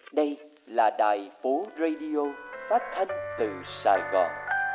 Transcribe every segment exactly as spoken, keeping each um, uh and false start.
Đây là đài Phố Radio phát thanh từ Sài Gòn.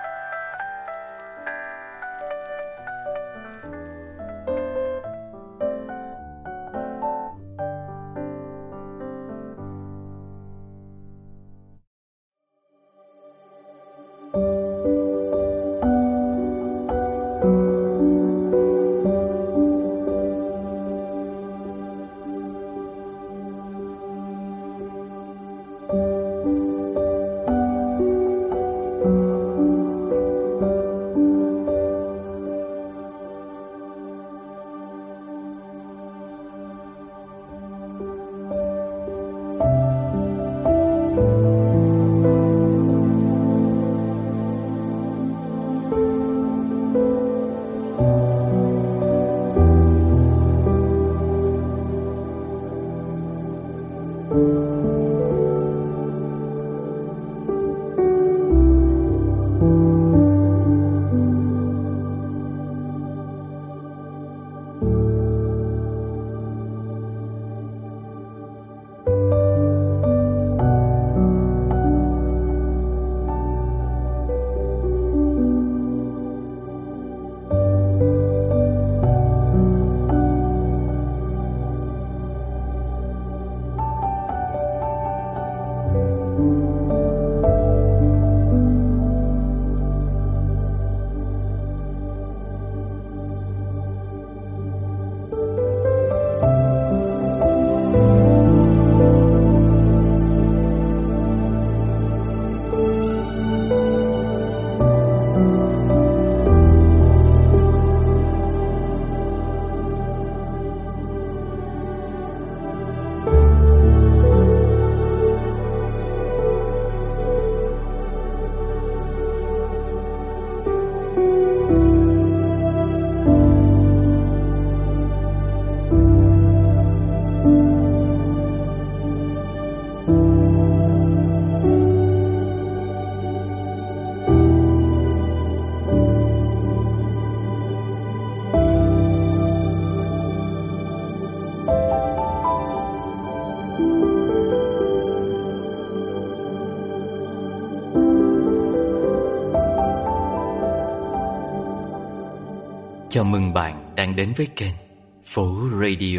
Chào mừng bạn đang đến với kênh Phố Radio.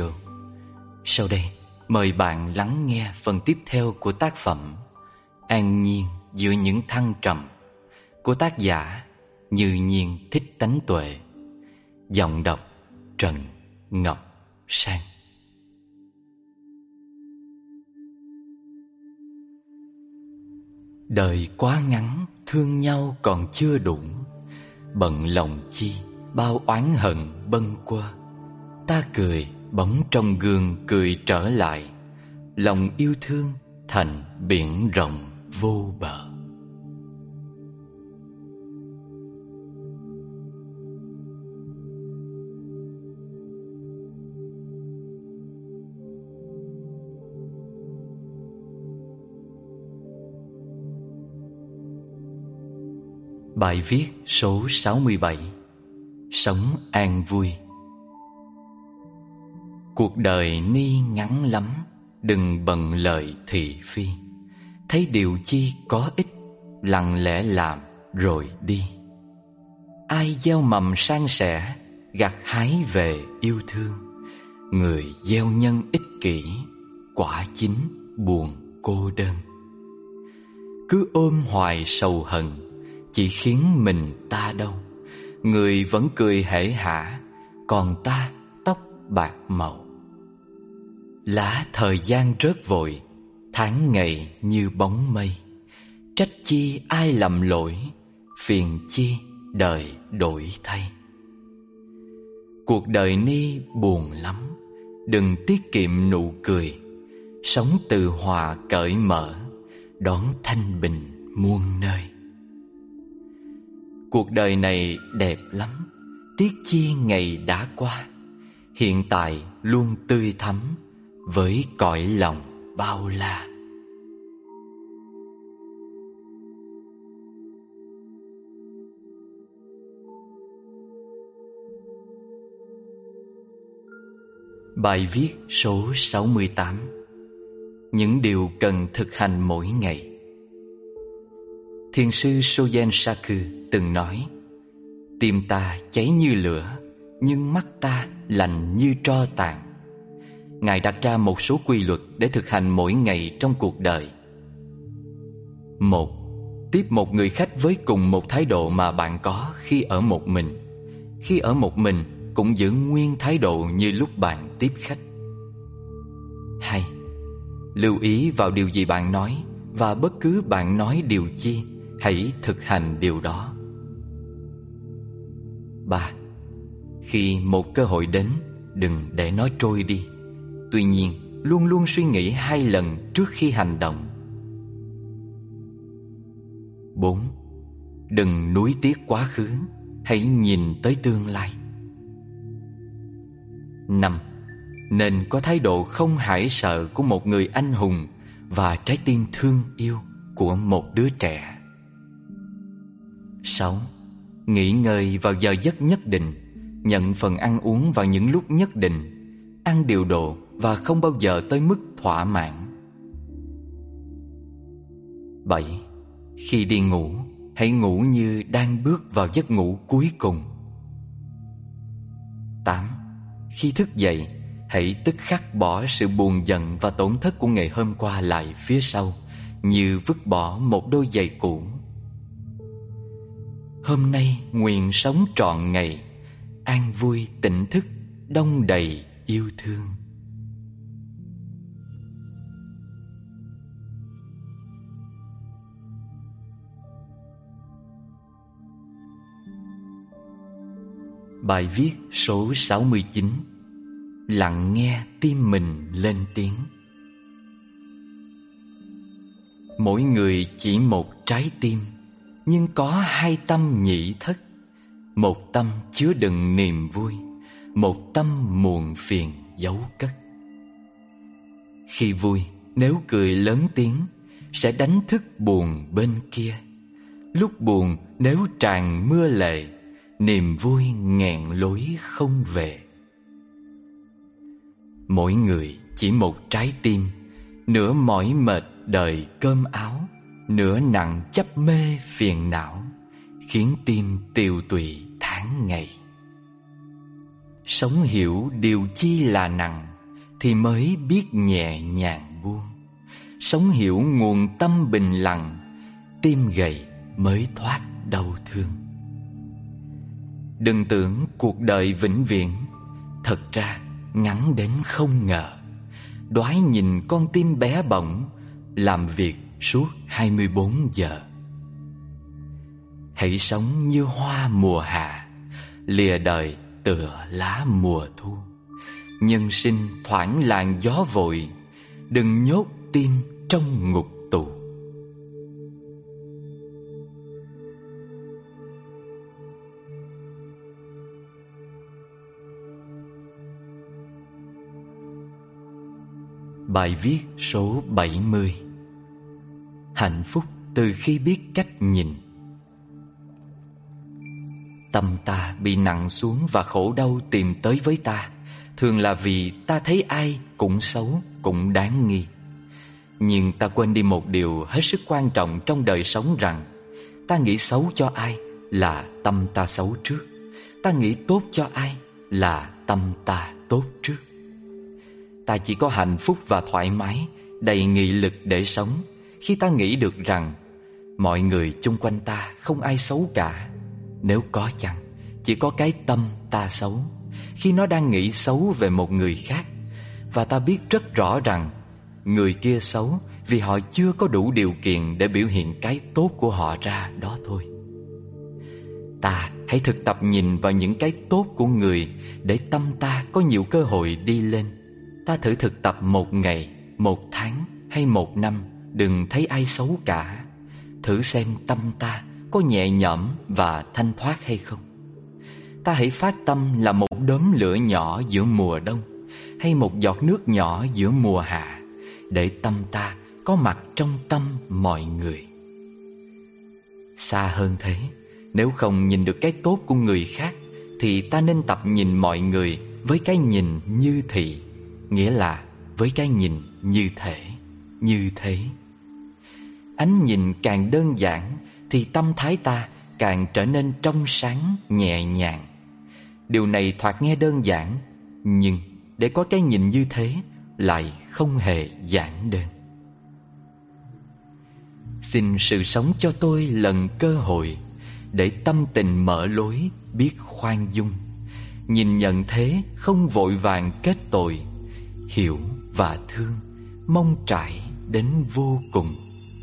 Sau đây, mời bạn lắng nghe phần tiếp theo của tác phẩm An Nhiên giữa những thăng trầm của tác giả Như Nhiên Thích Tánh Tuệ. Giọng đọc Trần Ngọc Sang. Đời quá ngắn, thương nhau còn chưa đủ, bận lòng chi bao oán hận bâng quơ. Ta cười bóng trong gương cười trở lại, lòng yêu thương thành biển rộng vô bờ. Bài viết số sáu mươi bảy. Sống an vui. Cuộc đời ni ngắn lắm, đừng bận lời thị phi. Thấy điều chi có ích, lặng lẽ làm rồi đi. Ai gieo mầm san sẻ, gặt hái về yêu thương. Người gieo nhân ích kỷ, quả chính buồn cô đơn. Cứ ôm hoài sầu hận, chỉ khiến mình ta đau. Người vẫn cười hể hả, còn ta tóc bạc màu. Lá thời gian rớt vội, tháng ngày như bóng mây. Trách chi ai lầm lỗi, phiền chi đời đổi thay. Cuộc đời ni buồn lắm, đừng tiết kiệm nụ cười. Sống từ hòa cởi mở, đón thanh bình muôn nơi. Cuộc đời này đẹp lắm, tiếc chi ngày đã qua. Hiện tại luôn tươi thắm, với cõi lòng bao la. Bài viết số sáu mươi tám. những điều cần thực hành mỗi ngày. Thiền sư Soyen Saku từng nói: tim ta cháy như lửa, nhưng mắt ta lạnh như tro tàn. Ngài đặt ra một số quy luật để thực hành mỗi ngày trong cuộc đời. Một, tiếp một người khách với cùng một thái độ mà bạn có khi ở một mình. Khi ở một mình cũng giữ nguyên thái độ như lúc bạn tiếp khách. Hai, lưu ý vào điều gì bạn nói, và bất cứ bạn nói điều chi, hãy thực hành điều đó. Ba, khi một cơ hội đến, đừng để nó trôi đi. Tuy nhiên, luôn luôn suy nghĩ hai lần trước khi hành động. Bốn, đừng nuối tiếc quá khứ, hãy nhìn tới tương lai. Năm, nên có thái độ không hãi sợ của một người anh hùng và trái tim thương yêu của một đứa trẻ. Sáu, nghỉ ngơi vào giờ giấc nhất định, nhận phần ăn uống vào những lúc nhất định, ăn điều độ và không bao giờ tới mức thỏa mãn. Bảy, khi đi ngủ, hãy ngủ như đang bước vào giấc ngủ cuối cùng. Tám, khi thức dậy, hãy tức khắc bỏ sự buồn giận và tổn thất của ngày hôm qua lại phía sau, như vứt bỏ một đôi giày cũ. Hôm nay nguyện sống trọn ngày, an vui tỉnh thức, đong đầy yêu thương. Bài viết số sáu mươi chín: lặng nghe tim mình lên tiếng. Mỗi người chỉ một trái tim, nhưng có hai tâm nhị thất. Một tâm chứa đựng niềm vui, một tâm muộn phiền giấu cất. Khi vui, nếu cười lớn tiếng, sẽ đánh thức buồn bên kia. Lúc buồn, nếu tràn mưa lệ, niềm vui nghẹn lối không về. Mỗi người chỉ một trái tim, nửa mỏi mệt đời cơm áo, nửa nặng chấp mê phiền não, khiến tim tiều tụy tháng ngày. Sống hiểu điều chi là nặng, thì mới biết nhẹ nhàng buông. Sống hiểu nguồn tâm bình lặng, tim gầy mới thoát đau thương. Đừng tưởng cuộc đời vĩnh viễn, thật ra ngắn đến không ngờ. Đoái nhìn con tim bé bỏng, làm việc suốt hai mươi bốn giờ. Hãy sống như hoa mùa hạ, lìa đời tựa lá mùa thu. Nhân sinh thoảng làn gió vội, đừng nhốt tim trong ngục tù. Bài viết số bảy mươi: hạnh phúc từ khi biết cách nhìn. Tâm ta bị nặng xuống và khổ đau tìm tới với ta, thường là vì ta thấy ai cũng xấu, cũng đáng nghi. Nhưng ta quên đi một điều hết sức quan trọng trong đời sống, rằng ta nghĩ xấu cho ai là tâm ta xấu trước, ta nghĩ tốt cho ai là tâm ta tốt trước. Ta chỉ có hạnh phúc và thoải mái, đầy nghị lực để sống, khi ta nghĩ được rằng mọi người chung quanh ta không ai xấu cả. Nếu có chăng, chỉ có cái tâm ta xấu, khi nó đang nghĩ xấu về một người khác. Và ta biết rất rõ rằng người kia xấu vì họ chưa có đủ điều kiện để biểu hiện cái tốt của họ ra đó thôi. Ta hãy thực tập nhìn vào những cái tốt của người, để tâm ta có nhiều cơ hội đi lên. Ta thử thực tập một ngày, một tháng hay một năm, đừng thấy ai xấu cả. Thử xem tâm ta có nhẹ nhõm và thanh thoát hay không. Ta hãy phát tâm là một đốm lửa nhỏ giữa mùa đông, hay một giọt nước nhỏ giữa mùa hạ, để tâm ta có mặt trong tâm mọi người. Xa hơn thế, nếu không nhìn được cái tốt của người khác, thì ta nên tập nhìn mọi người với cái nhìn như thị, nghĩa là với cái nhìn như thể. như thế. Ánh nhìn càng đơn giản thì tâm thái ta càng trở nên trong sáng, nhẹ nhàng. Điều này thoạt nghe đơn giản, nhưng để có cái nhìn như thế lại không hề giản đơn. Xin sự sống cho tôi lần cơ hội để tâm tình mở lối, biết khoan dung, nhìn nhận thế không vội vàng kết tội, hiểu và thương, mong trải đến vô cùng.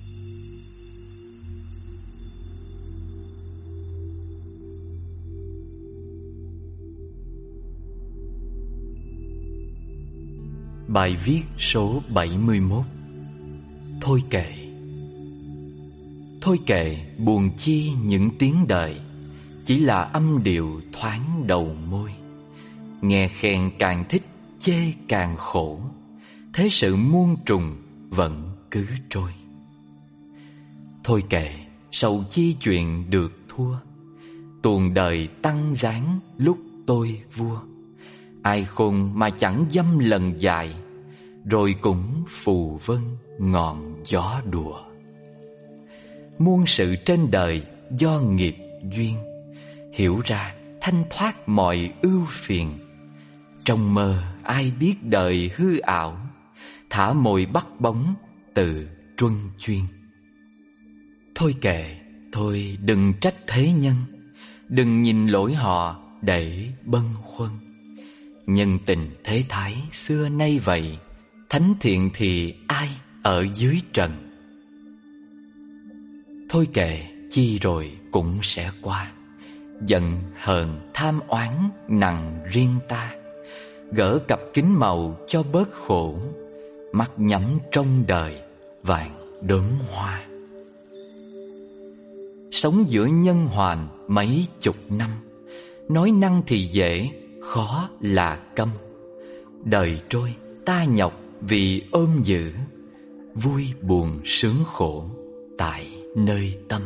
Bài viết số bảy mươi mốt. Thôi kệ. Thôi kệ buồn chi những tiếng đời, chỉ là âm điệu thoáng đầu môi. Nghe khen càng thích, chê càng khổ, thế sự muôn trùng vẫn cứ trôi. Thôi kệ, sầu chi chuyện được thua, tuồng đời tăng giáng lúc tôi vua. Ai khôn mà chẳng dăm lần dài, rồi cũng phù vân ngọn gió đùa. Muôn sự trên đời do nghiệp duyên, hiểu ra thanh thoát mọi ưu phiền. Trong mơ ai biết đời hư ảo, thả mồi bắt bóng từ truân chuyên. Thôi kệ, thôi đừng trách thế nhân, đừng nhìn lỗi họ để bâng khuâng. Nhân tình thế thái xưa nay vậy, thánh thiện thì ai ở dưới trần. Thôi kệ, chi rồi cũng sẽ qua, giận hờn tham oán nặng riêng ta. Gỡ cặp kính màu cho bớt khổ, mắt nhắm trong đời vàng đốm hoa. Sống giữa nhân hoàn mấy chục năm, nói năng thì dễ, khó là câm. Đời trôi ta nhọc vì ôm giữ, vui buồn sướng khổ tại nơi tâm.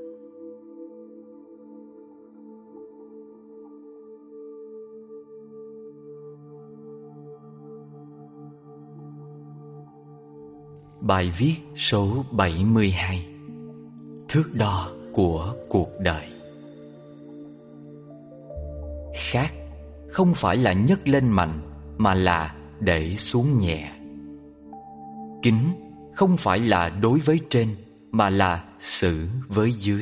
Bài viết số bảy mươi hai. Thước đo của cuộc đời. Khác không phải là nhấc lên mạnh, mà là để xuống nhẹ. Kính không phải là đối với trên, mà là xử với dưới.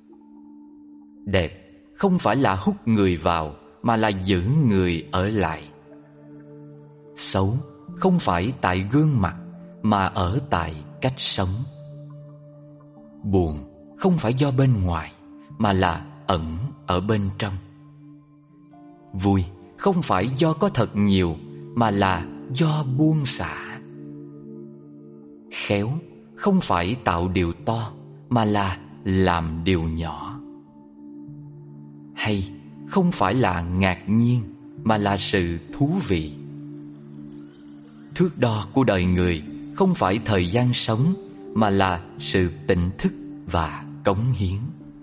Đẹp không phải là hút người vào, mà là giữ người ở lại. Xấu không phải tại gương mặt, mà ở tại cách sống. Buồn không phải do bên ngoài, mà là ẩn ở bên trong. Vui không phải do có thật nhiều, mà là do buông xả. Khéo không phải tạo điều to, mà là làm điều nhỏ. Hay không phải là ngạc nhiên, mà là sự thú vị. Thước đo của đời người không phải thời gian sống, mà là sự tỉnh thức và cống hiến.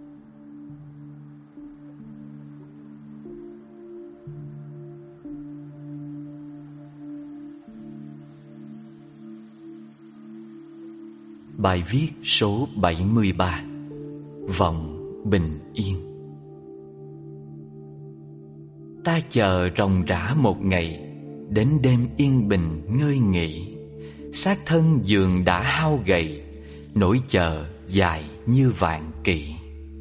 Bài viết số bảy mươi ba. Vọng bình yên. Ta chờ ròng rã một ngày, đến đêm yên bình ngơi nghỉ. Xác thân giường đã hao gầy, nỗi chờ dài như vạn kỷ.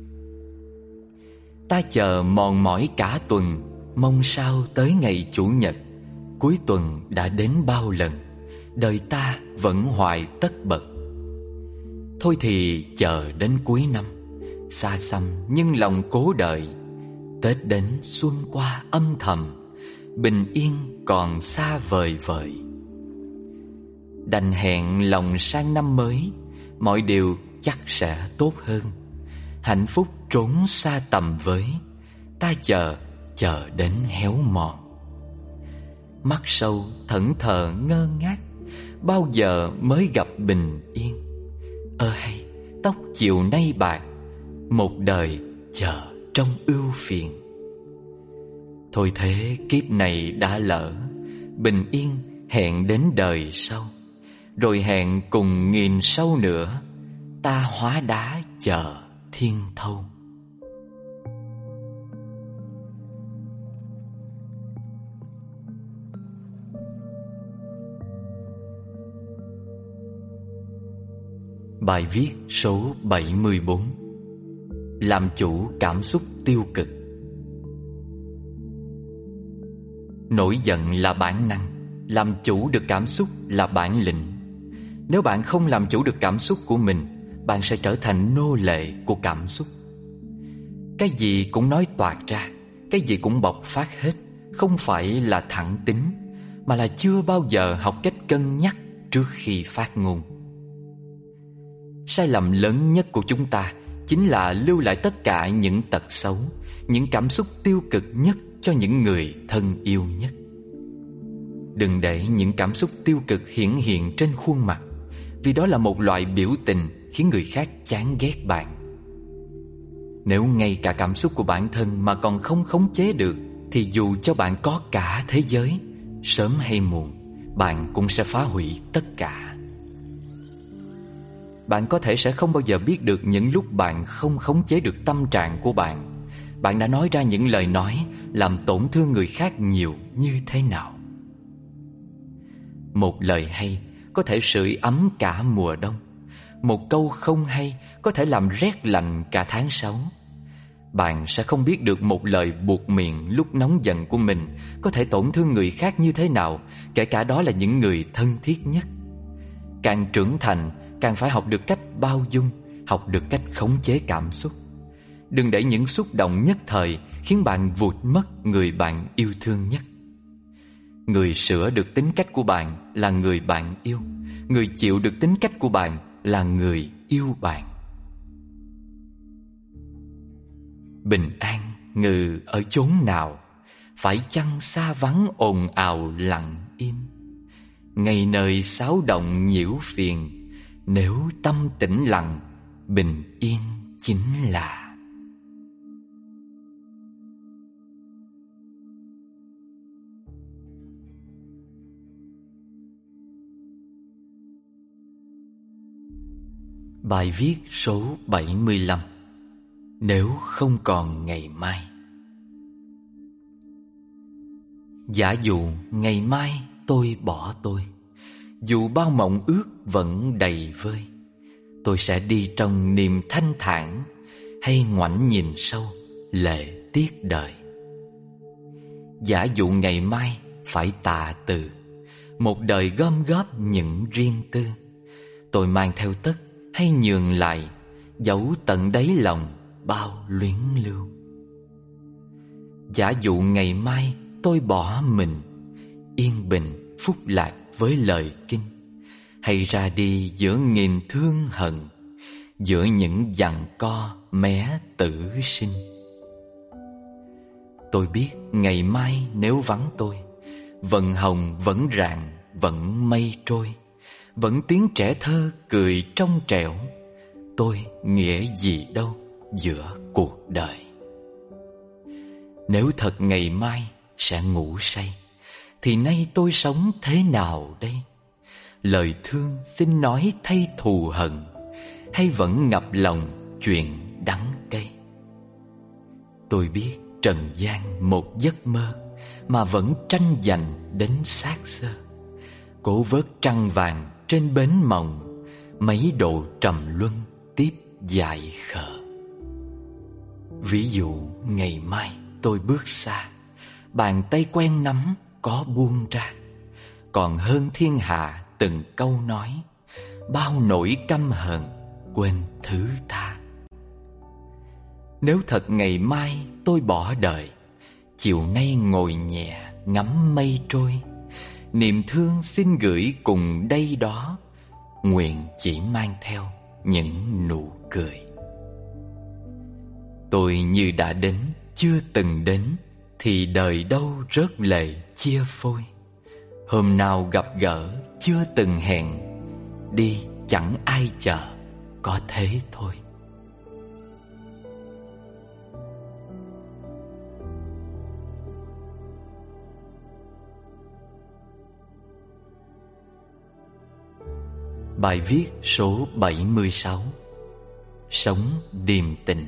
Ta chờ mòn mỏi cả tuần, mong sao tới ngày chủ nhật. Cuối tuần đã đến bao lần, đời ta vẫn hoài tất bật. Thôi thì chờ đến cuối năm, xa xăm nhưng lòng cố đợi. Tết đến xuân qua âm thầm, bình yên còn xa vời vời. Đành hẹn lòng sang năm mới, mọi điều chắc sẽ tốt hơn. Hạnh phúc trốn xa tầm với, ta chờ, chờ đến héo mòn. Mắt sâu thẫn thờ ngơ ngác, bao giờ mới gặp bình yên. Ơ hay, tóc chiều nay bạc, một đời chờ trong ưu phiền. Thôi thế kiếp này đã lỡ, bình yên hẹn đến đời sau. rồi hẹn cùng nghìn sau nữa, ta hóa đá chờ thiên thâu. Bài viết số bảy mươi tư. Làm chủ cảm xúc tiêu cực. Nổi giận là bản năng, làm chủ được cảm xúc là bản lĩnh. Nếu bạn không làm chủ được cảm xúc của mình, bạn sẽ trở thành nô lệ của cảm xúc. Cái gì cũng nói toạc ra, cái gì cũng bộc phát hết, không phải là thẳng tính, mà là chưa bao giờ học cách cân nhắc trước khi phát ngôn. Sai lầm lớn nhất của chúng ta chính là lưu lại tất cả những tật xấu, những cảm xúc tiêu cực nhất cho những người thân yêu nhất. Đừng để những cảm xúc tiêu cực hiển hiện trên khuôn mặt, vì đó là một loại biểu tình khiến người khác chán ghét bạn. Nếu ngay cả cảm xúc của bản thân mà còn không khống chế được, thì dù cho bạn có cả thế giới, sớm hay muộn, bạn cũng sẽ phá hủy tất cả. Bạn có thể sẽ không bao giờ biết được những lúc bạn không khống chế được tâm trạng của bạn, bạn đã nói ra những lời nói làm tổn thương người khác nhiều như thế nào. Một lời hay có thể sưởi ấm cả mùa đông, một câu không hay có thể làm rét lạnh cả tháng sáu. Bạn sẽ không biết được một lời buột miệng lúc nóng giận của mình có thể tổn thương người khác như thế nào, kể cả đó là những người thân thiết nhất. Càng trưởng thành, càng phải học được cách bao dung, học được cách khống chế cảm xúc. Đừng để những xúc động nhất thời khiến bạn vụt mất người bạn yêu thương nhất. Người sửa được tính cách của bạn là người bạn yêu, người chịu được tính cách của bạn là người yêu bạn. Bình an ngự ở chốn nào, phải chăng xa vắng ồn ào lặng im. Ngày nơi xáo động nhiễu phiền, nếu tâm tĩnh lặng, bình yên chính là. Bài viết số bảy mươi lăm. Nếu không còn ngày mai. Giả dụ ngày mai tôi bỏ tôi, dù bao mộng ước vẫn đầy vơi, tôi sẽ đi trong niềm thanh thản, hay ngoảnh nhìn sâu lệ tiếc đời. Giả dụ ngày mai phải tạ từ, một đời gom góp những riêng tư, tôi mang theo tất hay nhường lại, giấu tận đáy lòng bao luyến lưu. Giả dụ ngày mai tôi bỏ mình, yên bình phúc lạc với lời kinh, hay ra đi giữa nghìn thương hận, giữa những giằng co mé tử sinh. Tôi biết ngày mai nếu vắng tôi, vầng hồng vẫn rạng, vẫn mây trôi, vẫn tiếng trẻ thơ cười trong trẻo, tôi nghĩa gì đâu giữa cuộc đời. Nếu thật ngày mai sẽ ngủ say, thì nay tôi sống thế nào đây? Lời thương xin nói thay thù hận, hay vẫn ngập lòng chuyện đắng cay? Tôi biết trần gian một giấc mơ, mà vẫn tranh giành đến xác xơ, cố vớt trăng vàng trên bến mộng, mấy độ trầm luân tiếp dại khờ. Ví dụ ngày mai tôi bước xa, bàn tay quen nắm có buông ra, còn hơn thiên hạ từng câu nói, bao nỗi căm hận quên thứ tha. Nếu thật ngày mai tôi bỏ đời, chiều nay ngồi nhẹ ngắm mây trôi, niềm thương xin gửi cùng đây đó, nguyện chỉ mang theo những nụ cười. Tôi như đã đến chưa từng đến, thì đời đâu rớt lệ chia phôi. Hôm nào gặp gỡ chưa từng hẹn, đi chẳng ai chờ, có thế thôi. Bài viết số bảy mươi sáu. Sống điềm tĩnh.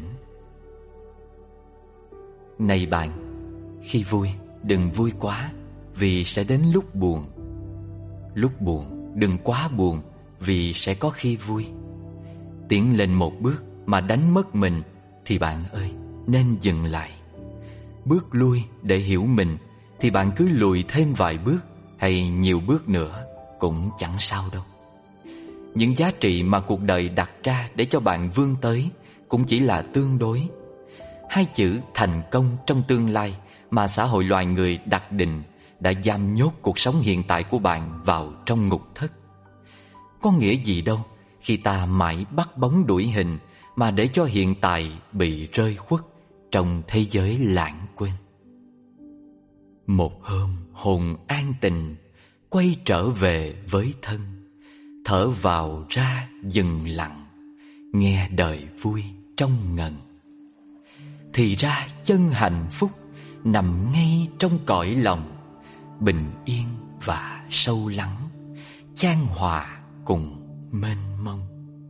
Này bạn, khi vui đừng vui quá, vì sẽ đến lúc buồn. Lúc buồn đừng quá buồn, vì sẽ có khi vui. Tiến lên một bước mà đánh mất mình thì bạn ơi, nên dừng lại. Bước lui để hiểu mình thì bạn cứ lùi thêm vài bước hay nhiều bước nữa cũng chẳng sao đâu. Những giá trị mà cuộc đời đặt ra để cho bạn vươn tới cũng chỉ là tương đối. Hai chữ thành công trong tương lai mà xã hội loài người đặt định đã giam nhốt cuộc sống hiện tại của bạn vào trong ngục thất. Có nghĩa gì đâu khi ta mãi bắt bóng đuổi hình mà để cho hiện tại bị rơi khuất trong thế giới lãng quên. Một hôm hồn an tình quay trở về với thân, thở vào ra dừng lặng, nghe đời vui trong ngần. Thì ra chân hạnh phúc nằm ngay trong cõi lòng, bình yên và sâu lắng, chan hòa cùng mênh mông.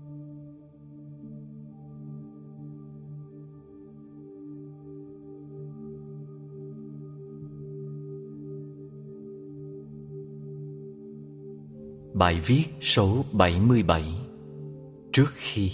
Bài viết số bảy mươi bảy. Trước khi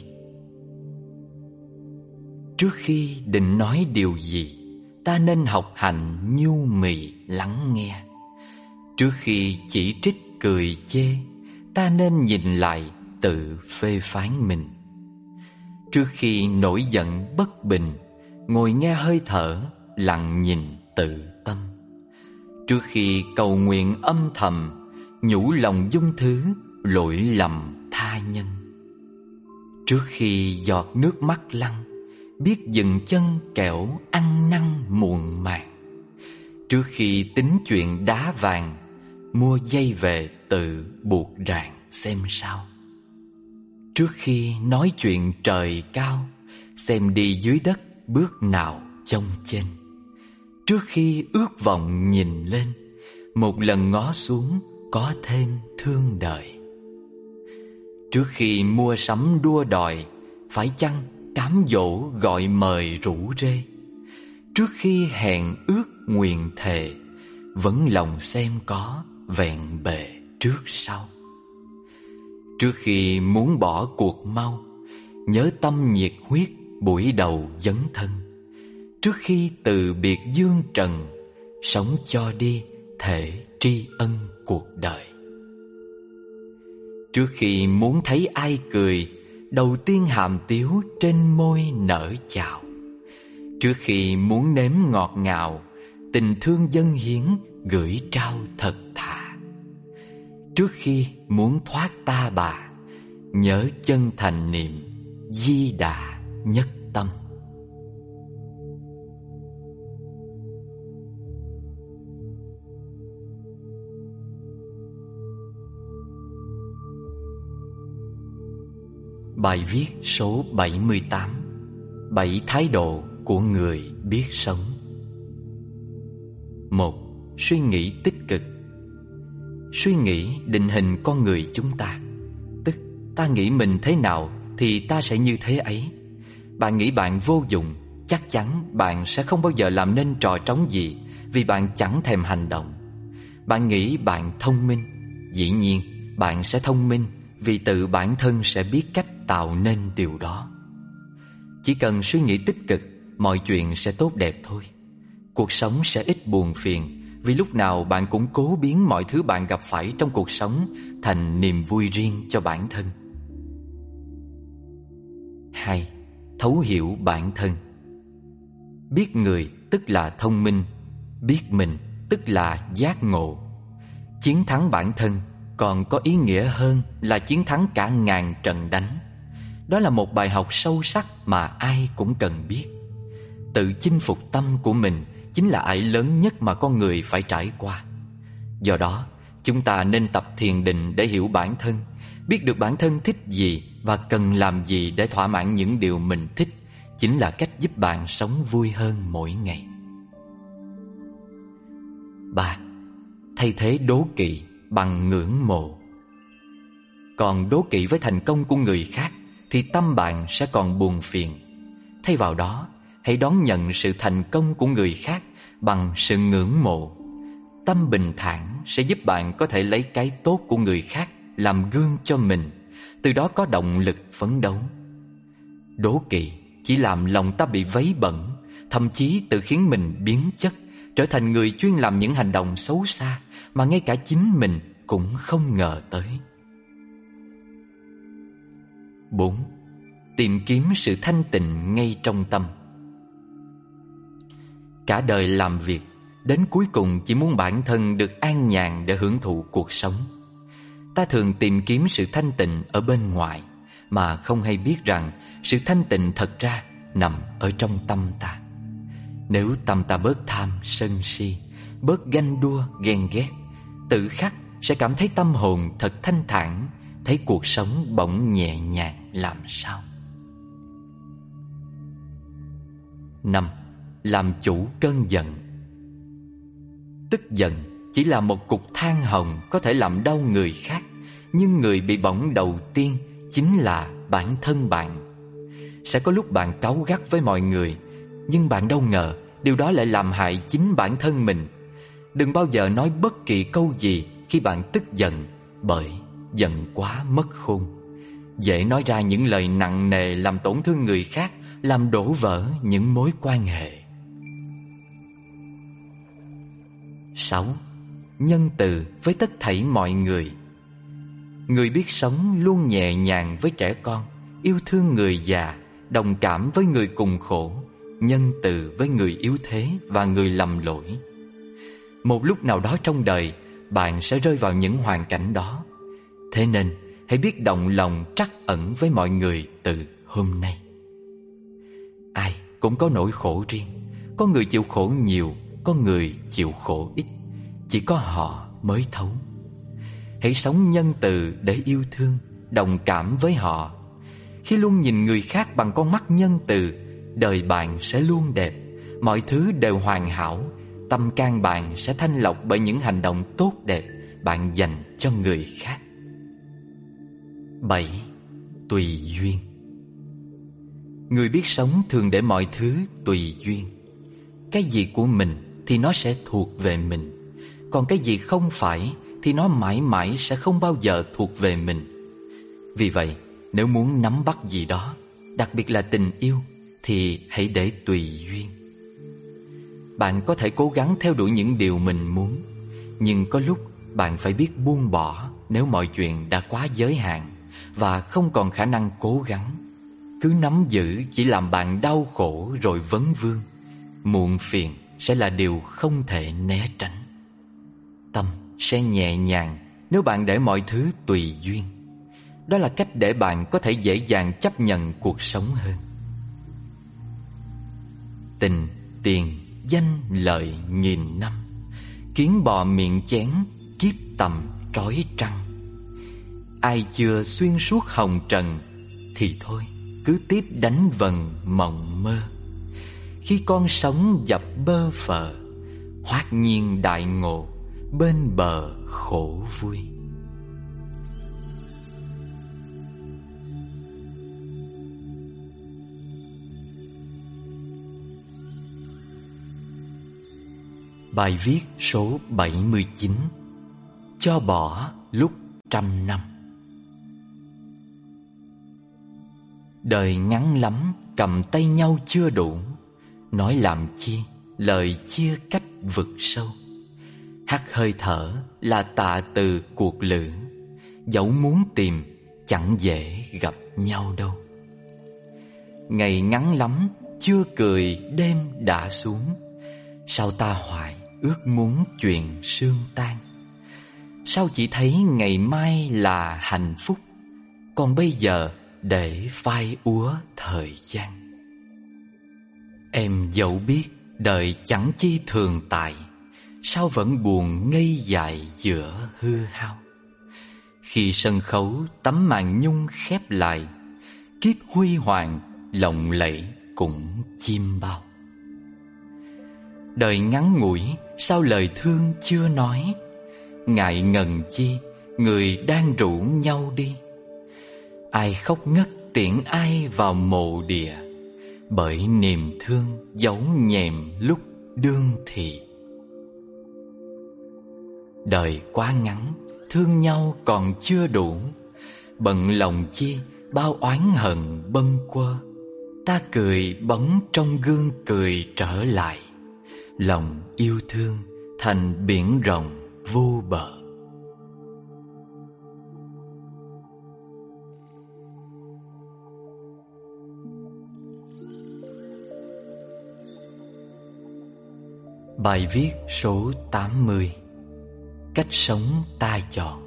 Trước khi định nói điều gì, ta nên học hành nhu mì lắng nghe. Trước khi chỉ trích cười chê, ta nên nhìn lại tự phê phán mình. Trước khi nổi giận bất bình, ngồi nghe hơi thở, lặng nhìn tự tâm. Trước khi cầu nguyện âm thầm, nhủ lòng dung thứ, lỗi lầm tha nhân. Trước khi giọt nước mắt lăn, biết dừng chân kẻo ăn năn muộn màng. Trước khi tính chuyện đá vàng, mua dây về tự buộc ràng xem sao. Trước khi nói chuyện trời cao, xem đi dưới đất bước nào trông trên. Trước khi ước vọng nhìn lên, một lần ngó xuống có thêm thương đời. Trước khi mua sắm đua đòi, phải chăng cám dỗ gọi mời rủ rê. Trước khi hẹn ước nguyện thề, vẫn lòng xem có vẹn bề trước sau. Trước khi muốn bỏ cuộc mau, nhớ tâm nhiệt huyết buổi đầu dấn thân. Trước khi từ biệt dương trần, sống cho đi thể tri ân cuộc đời. Trước khi muốn thấy ai cười, đầu tiên hàm tiếu trên môi nở chào. Trước khi muốn nếm ngọt ngào, tình thương dâng hiến gửi trao thật thà. Trước khi muốn thoát ta bà, nhớ chân thành niệm Di Đà nhất tâm. Bài viết số bảy mươi tám. Bảy thái độ của người biết sống. Một. Suy nghĩ tích cực. Suy nghĩ định hình con người chúng ta. Tức ta nghĩ mình thế nào thì ta sẽ như thế ấy. Bạn nghĩ bạn vô dụng, chắc chắn bạn sẽ không bao giờ làm nên trò trống gì, vì bạn chẳng thèm hành động. Bạn nghĩ bạn thông minh, dĩ nhiên bạn sẽ thông minh, vì tự bản thân sẽ biết cách tạo nên điều đó. Chỉ cần suy nghĩ tích cực, mọi chuyện sẽ tốt đẹp thôi. Cuộc sống sẽ ít buồn phiền, vì lúc nào bạn cũng cố biến mọi thứ bạn gặp phải trong cuộc sống thành niềm vui riêng cho bản thân. Hai. Thấu hiểu bản thân. Biết người tức là thông minh, biết mình tức là giác ngộ. Chiến thắng bản thân còn có ý nghĩa hơn là chiến thắng cả ngàn trận đánh. Đó là một bài học sâu sắc mà ai cũng cần biết. Tự chinh phục tâm của mình chính là ải lớn nhất mà con người phải trải qua. Do đó, chúng ta nên tập thiền định để hiểu bản thân, biết được bản thân thích gì và cần làm gì để thỏa mãn những điều mình thích, chính là cách giúp bạn sống vui hơn mỗi ngày. Ba. Thay thế đố kỵ bằng ngưỡng mộ. còn đố kỵ với thành công của người khác thì tâm bạn sẽ còn buồn phiền. Thay vào đó, hãy đón nhận sự thành công của người khác bằng sự ngưỡng mộ. Tâm bình thản sẽ giúp bạn có thể lấy cái tốt của người khác làm gương cho mình, từ đó có động lực phấn đấu. Đố kỵ chỉ làm lòng ta bị vấy bẩn, thậm chí tự khiến mình biến chất, trở thành người chuyên làm những hành động xấu xa mà ngay cả chính mình cũng không ngờ tới. Bốn. Tìm kiếm sự thanh tịnh ngay trong tâm. Cả đời làm việc, đến cuối cùng chỉ muốn bản thân được an nhàn để hưởng thụ cuộc sống. Ta thường tìm kiếm sự thanh tịnh ở bên ngoài, mà không hay biết rằng sự thanh tịnh thật ra nằm ở trong tâm ta. Nếu tâm ta bớt tham sân si, bớt ganh đua ghen ghét, tự khắc sẽ cảm thấy tâm hồn thật thanh thản, thấy cuộc sống bỗng nhẹ nhàng làm sao. Năm. Làm chủ cơn giận. Tức giận chỉ là một cục than hồng có thể làm đau người khác, nhưng người bị bỏng đầu tiên chính là bản thân bạn. Sẽ có lúc bạn cáu gắt với mọi người, nhưng bạn đâu ngờ điều đó lại làm hại chính bản thân mình. Đừng bao giờ nói bất kỳ câu gì khi bạn tức giận, bởi giận quá mất khôn, dễ nói ra những lời nặng nề làm tổn thương người khác, làm đổ vỡ những mối quan hệ. Sáu. Nhân từ với tất thảy mọi người. Người biết sống luôn nhẹ nhàng với trẻ con, yêu thương người già, đồng cảm với người cùng khổ, nhân từ với người yếu thế và người lầm lỗi. Một lúc nào đó trong đời, bạn sẽ rơi vào những hoàn cảnh đó. Thế nên hãy biết động lòng trắc ẩn với mọi người từ hôm nay. Ai cũng có nỗi khổ riêng, có người chịu khổ nhiều, có người chịu khổ ít, chỉ có họ mới thấu. Hãy sống nhân từ để yêu thương, đồng cảm với họ. Khi luôn nhìn người khác bằng con mắt nhân từ, đời bạn sẽ luôn đẹp, mọi thứ đều hoàn hảo, tâm can bạn sẽ thanh lọc bởi những hành động tốt đẹp bạn dành cho người khác. Bảy. Tùy duyên. Người biết sống thường để mọi thứ tùy duyên. Cái gì của mình thì nó sẽ thuộc về mình, còn cái gì không phải thì nó mãi mãi sẽ không bao giờ thuộc về mình. Vì vậy, nếu muốn nắm bắt gì đó, đặc biệt là tình yêu, thì hãy để tùy duyên. Bạn có thể cố gắng theo đuổi những điều mình muốn, nhưng có lúc bạn phải biết buông bỏ nếu mọi chuyện đã quá giới hạn và không còn khả năng cố gắng. Cứ nắm giữ chỉ làm bạn đau khổ rồi vấn vương. Muộn phiền sẽ là điều không thể né tránh. Tâm sẽ nhẹ nhàng nếu bạn để mọi thứ tùy duyên. Đó là cách để bạn có thể dễ dàng chấp nhận cuộc sống hơn. Tình, tiền, danh, lợi nghìn năm, kiến bò miệng chén, kiếp tầm trói trăng. Ai chưa xuyên suốt hồng trần thì thôi, cứ tiếp đánh vần mộng mơ. Khi con sống dập bơ phờ, hoát nhiên đại ngộ, bên bờ khổ vui. Bài viết số bảy mươi chín. Cho bỏ lúc trăm năm. Đời ngắn lắm, cầm tay nhau chưa đủ, nói làm chi lời chia cách vực sâu. Hắt hơi thở là tạ từ cuộc lữ, dẫu muốn tìm chẳng dễ gặp nhau đâu. Ngày ngắn lắm, chưa cười đêm đã xuống, sao ta hoài ước muốn chuyện sương tan. Sao chỉ thấy ngày mai là hạnh phúc, còn bây giờ để phai úa thời gian. Em dẫu biết đời chẳng chi thường tại, sao vẫn buồn ngây dại giữa hư hao. Khi sân khấu tấm màn nhung khép lại, kiếp huy hoàng lộng lẫy cũng chim bao. Đời ngắn ngủi, sao lời thương chưa nói, ngại ngần chi người đang rủ nhau đi. ai khóc ngất tiễn ai vào mộ địa, bởi niềm thương giấu nhẹm lúc đương thì. Đời quá ngắn, thương nhau còn chưa đủ, bận lòng chi bao oán hận bâng quơ. Ta cười bóng trong gương cười trở lại, lòng yêu thương thành biển rộng vô bờ. Bài viết số tám mươi. Cách sống ta chọn.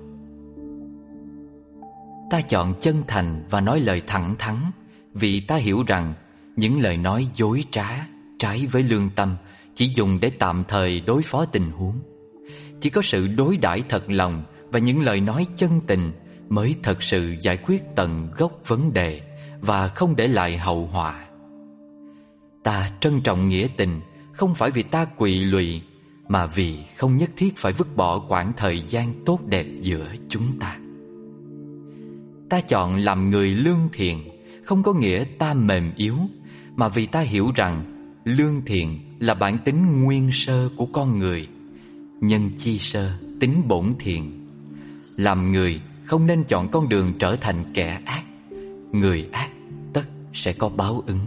Ta chọn chân thành và nói lời thẳng thắn, vì ta hiểu rằng những lời nói dối trá, trái với lương tâm, chỉ dùng để tạm thời đối phó tình huống. Chỉ có sự đối đãi thật lòng và những lời nói chân tình mới thật sự giải quyết tận gốc vấn đề và không để lại hậu họa. Ta trân trọng nghĩa tình không phải vì ta quỵ lụy, mà vì không nhất thiết phải vứt bỏ quãng thời gian tốt đẹp giữa chúng ta. Ta chọn làm người lương thiện không có nghĩa ta mềm yếu, mà vì ta hiểu rằng lương thiện là bản tính nguyên sơ của con người, nhân chi sơ tính bổn thiện. Làm người không nên chọn con đường trở thành kẻ ác, người ác tất sẽ có báo ứng.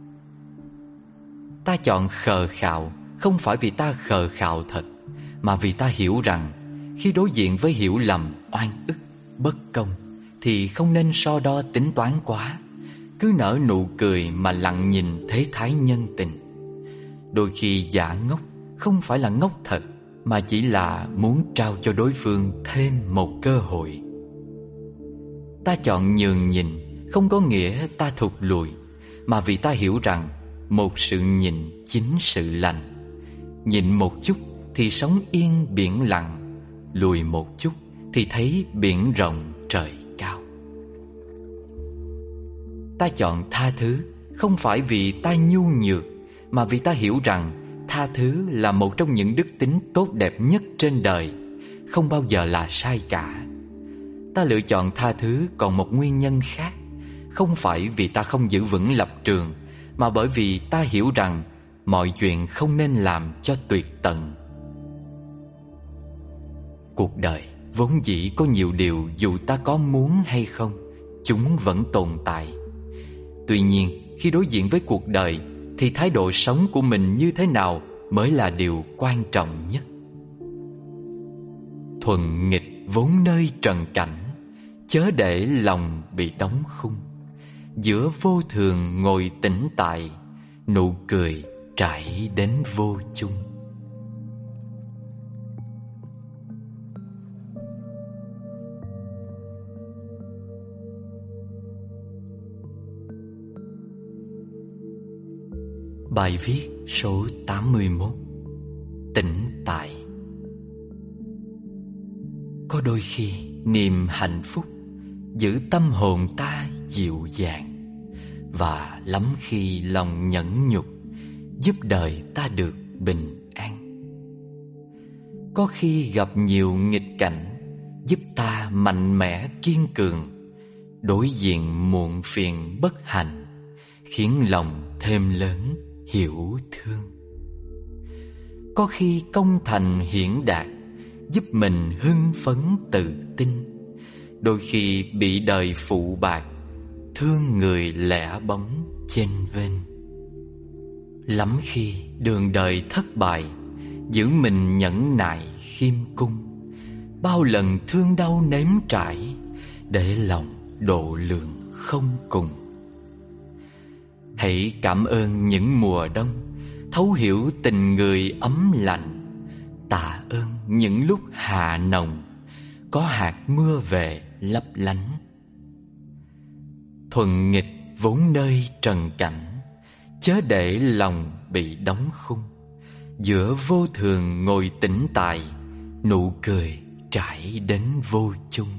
Ta chọn khờ khạo không phải vì ta khờ khạo thật, mà vì ta hiểu rằng khi đối diện với hiểu lầm, oan ức, bất công thì không nên so đo tính toán quá, cứ nở nụ cười mà lặng nhìn thế thái nhân tình. Đôi khi giả ngốc không phải là ngốc thật, mà chỉ là muốn trao cho đối phương thêm một cơ hội. Ta chọn nhường nhịn không có nghĩa ta thụt lùi, mà vì ta hiểu rằng một sự nhịn chính sự lành. Nhịn một chút thì sống yên biển lặng, lùi một chút thì thấy biển rộng trời cao. Ta chọn tha thứ không phải vì ta nhu nhược, mà vì ta hiểu rằng tha thứ là một trong những đức tính tốt đẹp nhất trên đời, không bao giờ là sai cả. Ta lựa chọn tha thứ còn một nguyên nhân khác, không phải vì ta không giữ vững lập trường, mà bởi vì ta hiểu rằng mọi chuyện không nên làm cho tuyệt tận. Cuộc đời vốn dĩ có nhiều điều dù ta có muốn hay không, chúng vẫn tồn tại. Tuy nhiên, khi đối diện với cuộc đời thì thái độ sống của mình như thế nào mới là điều quan trọng nhất. Thuận nghịch vốn nơi trần cảnh, chớ để lòng bị đóng khung. Giữa vô thường ngồi tĩnh tại, nụ cười trải đến vô chung. Bài viết số tám mươi mốt. Tĩnh tại. Có đôi khi niềm hạnh phúc giữ tâm hồn ta dịu dàng, và lắm khi lòng nhẫn nhục giúp đời ta được bình an. Có khi gặp nhiều nghịch cảnh giúp ta mạnh mẽ kiên cường, đối diện muộn phiền bất hạnh khiến lòng thêm lớn hiểu thương. Có khi công thành hiển đạt giúp mình hưng phấn tự tin, đôi khi bị đời phụ bạc thương người lẻ bóng chênh vênh. Lắm khi đường đời thất bại giữ mình nhẫn nại khiêm cung, bao lần thương đau nếm trải để lòng độ lượng không cùng. Hãy cảm ơn những mùa đông thấu hiểu tình người ấm lạnh, tạ ơn những lúc hạ nồng có hạt mưa về lấp lánh. Thuận nghịch vốn nơi trần cảnh, chớ để lòng bị đóng khung. Giữa vô thường ngồi tĩnh tại, nụ cười trải đến vô chung.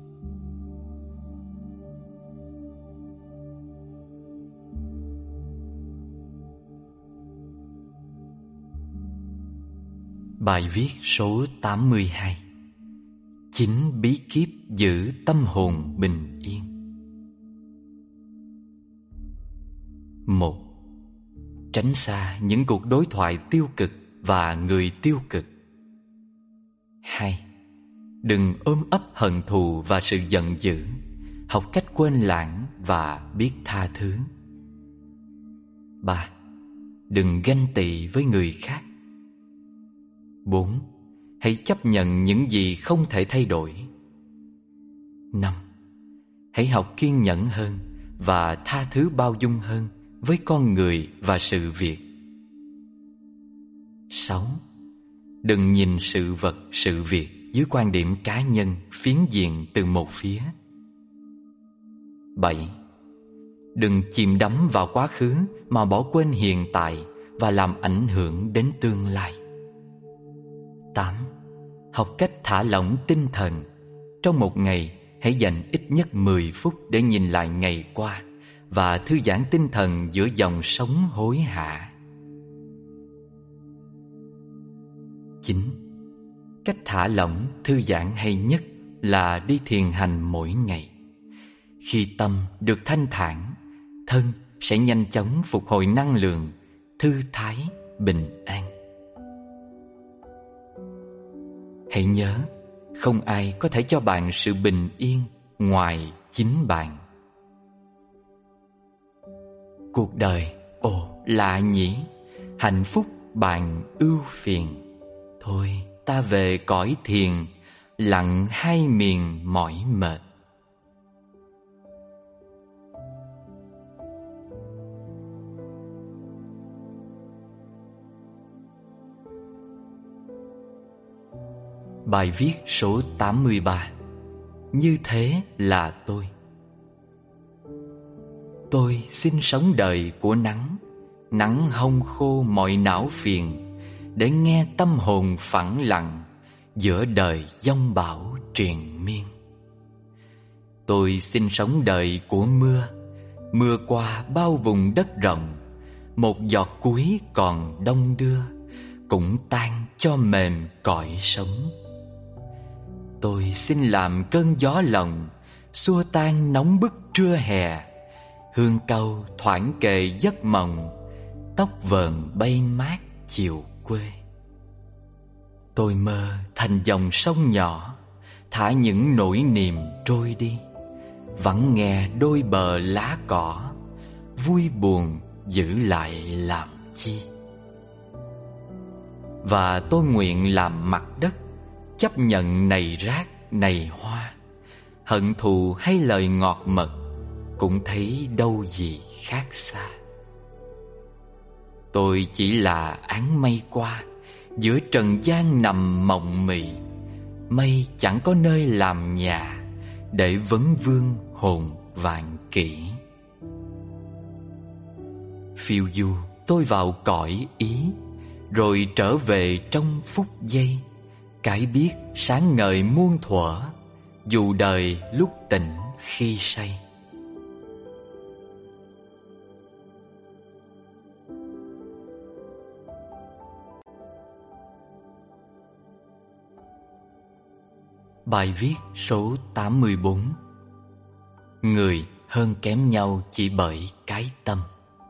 Bài viết số tám mươi hai. Chính bí kíp giữ tâm hồn bình yên. Một, tránh xa những cuộc đối thoại tiêu cực và người tiêu cực. Hai, đừng ôm ấp hận thù và sự giận dữ. Học cách quên lãng và biết tha thứ. Ba, đừng ganh tị với người khác. Bốn, hãy chấp nhận những gì không thể thay đổi. Năm, hãy học kiên nhẫn hơn và tha thứ bao dung hơn với con người và sự việc. Sáu, đừng nhìn sự vật, sự việc dưới quan điểm cá nhân, phiến diện từ một phía. Bảy, đừng chìm đắm vào quá khứ mà bỏ quên hiện tại và làm ảnh hưởng đến tương lai. Tám, học cách thả lỏng tinh thần. Trong một ngày, hãy dành ít nhất mười phút để nhìn lại ngày qua và thư giãn tinh thần giữa dòng sống hối hả. Chín, cách thả lỏng, thư giãn hay nhất là đi thiền hành mỗi ngày. Khi tâm được thanh thản, thân sẽ nhanh chóng phục hồi năng lượng, thư thái, bình an. Hãy nhớ, không ai có thể cho bạn sự bình yên ngoài chính bạn. Cuộc đời, ồ lạ nhỉ, hạnh phúc bạn ưu phiền. Thôi ta về cõi thiền, lặng hai miền mỏi mệt. Bài viết số tám mươi ba. Như thế là tôi. Tôi xin sống đời của nắng, nắng hong khô mọi não phiền, để nghe tâm hồn phẳng lặng giữa đời giông bão triền miên. Tôi xin sống đời của mưa, mưa qua bao vùng đất rộng, một giọt cuối còn đong đưa, cũng tan cho mềm cõi sống. Tôi xin làm cơn gió lòng, xua tan nóng bức trưa hè, hương cau thoảng kề giấc mộng, tóc vờn bay mát chiều quê. Tôi mơ thành dòng sông nhỏ, thả những nỗi niềm trôi đi, vắng nghe đôi bờ lá cỏ, vui buồn giữ lại làm chi. Và tôi nguyện làm mặt đất, chấp nhận này rác, này hoa, hận thù hay lời ngọt mật, cũng thấy đâu gì khác xa. Tôi chỉ là áng mây qua, giữa trần gian nằm mộng mị, mây chẳng có nơi làm nhà, để vấn vương hồn vạn kỷ. Phiêu du tôi vào cõi ý, rồi trở về trong phút giây, cái biết sáng ngời muôn thuở, dù đời lúc tỉnh khi say. Bài viết số tám mươi bốn. Người hơn kém nhau chỉ bởi cái tâm.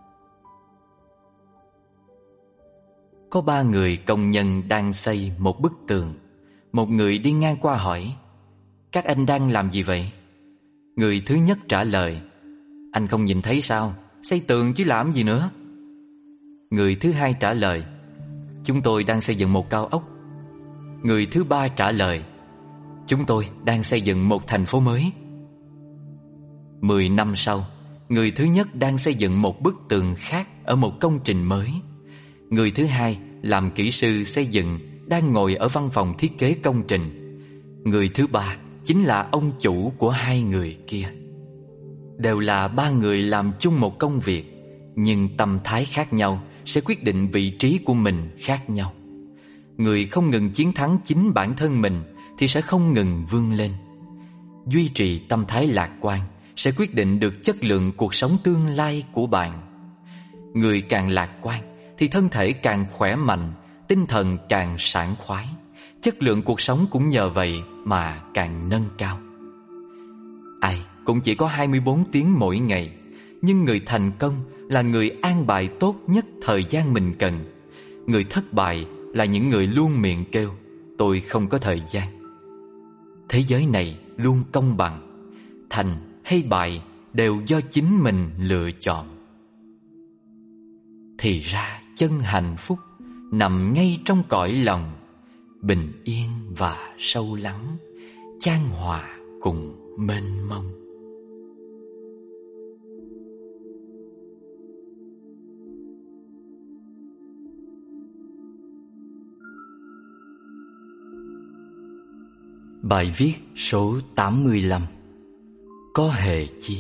Có ba người công nhân đang xây một bức tường. Một người đi ngang qua hỏi: các anh đang làm gì vậy? Người thứ nhất trả lời: anh không nhìn thấy sao, xây tường chứ làm gì nữa. Người thứ hai trả lời: chúng tôi đang xây dựng một cao ốc. Người thứ ba trả lời: chúng tôi đang xây dựng một thành phố mới. Mười năm sau, người thứ nhất đang xây dựng một bức tường khác ở một công trình mới. Người thứ hai làm kỹ sư xây dựng đang ngồi ở văn phòng thiết kế công trình. Người thứ ba chính là ông chủ của hai người kia. Đều là ba người làm chung một công việc, nhưng tâm thái khác nhau sẽ quyết định vị trí của mình khác nhau. Người không ngừng chiến thắng chính bản thân mình thì sẽ không ngừng vươn lên. Duy trì tâm thái lạc quan sẽ quyết định được chất lượng cuộc sống tương lai của bạn. Người càng lạc quan thì thân thể càng khỏe mạnh, tinh thần càng sảng khoái, chất lượng cuộc sống cũng nhờ vậy mà càng nâng cao. Ai cũng chỉ có hai mươi bốn tiếng mỗi ngày, nhưng người thành công là người an bài tốt nhất thời gian mình cần. Người thất bại là những người luôn miệng kêu tôi không có thời gian. Thế giới này luôn công bằng, thành hay bại đều do chính mình lựa chọn. Thì ra chân hạnh phúc nằm ngay trong cõi lòng, bình yên và sâu lắng, chan hòa cùng mênh mông. Bài viết số tám mươi lăm. Có hề chi.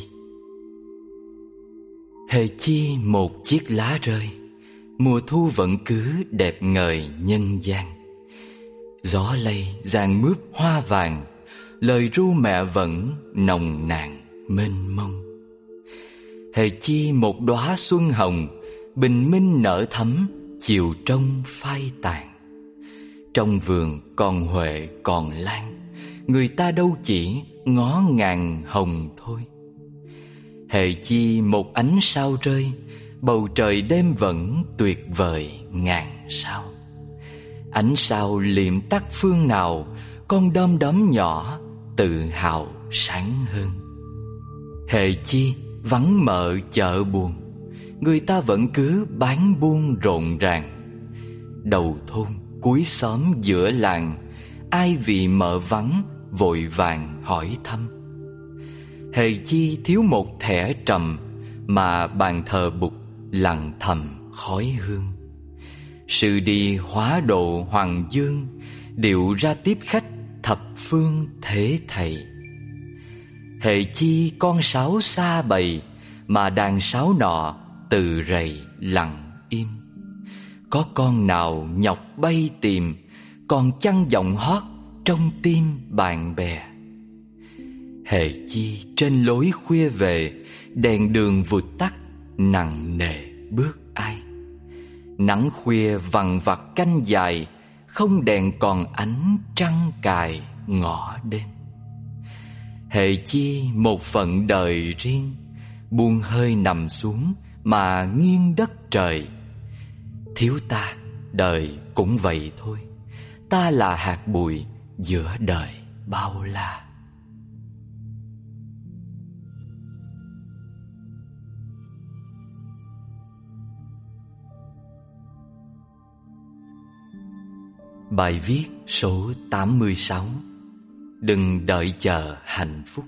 Hề chi một chiếc lá rơi, mùa thu vẫn cứ đẹp ngời nhân gian. Gió lây ràng mướp hoa vàng, lời ru mẹ vẫn nồng nàn mênh mông. Hề chi một đóa xuân hồng, bình minh nở thắm, chiều trong phai tàn. Trong vườn còn huệ còn lan, người ta đâu chỉ ngó ngàng hồng thôi. Hề chi một ánh sao rơi, bầu trời đêm vẫn tuyệt vời ngàn sao. Ánh sao liệm tắt phương nào, con đom đóm nhỏ tự hào sáng hơn. Hề chi vắng mợ chợ buồn, người ta vẫn cứ bán buôn rộn ràng. Đầu thôn cuối xóm giữa làng, ai vì mợ vắng vội vàng hỏi thăm. Hề chi thiếu một thẻ trầm, mà bàn thờ Bụt lặng thầm khói hương. Sự đi hóa độ hoàng dương, điệu ra tiếp khách thập phương thế thầy. Hề chi con sáo xa bầy, mà đàn sáo nọ từ rầy lặng im. Có con nào nhọc bay tìm, còn chăng giọng hót trong tim bạn bè. Hề chi trên lối khuya về, đèn đường vụt tắt nặng nề bước ai. Nắng khuya vằn vặt canh dài, không đèn còn ánh trăng cài ngõ đêm. Hề chi một phận đời riêng, buông hơi nằm xuống mà nghiêng đất trời. Thiếu ta đời cũng vậy thôi, ta là hạt bụi giữa đời bao la. Bài viết số tám mươi sáu. Đừng đợi chờ hạnh phúc.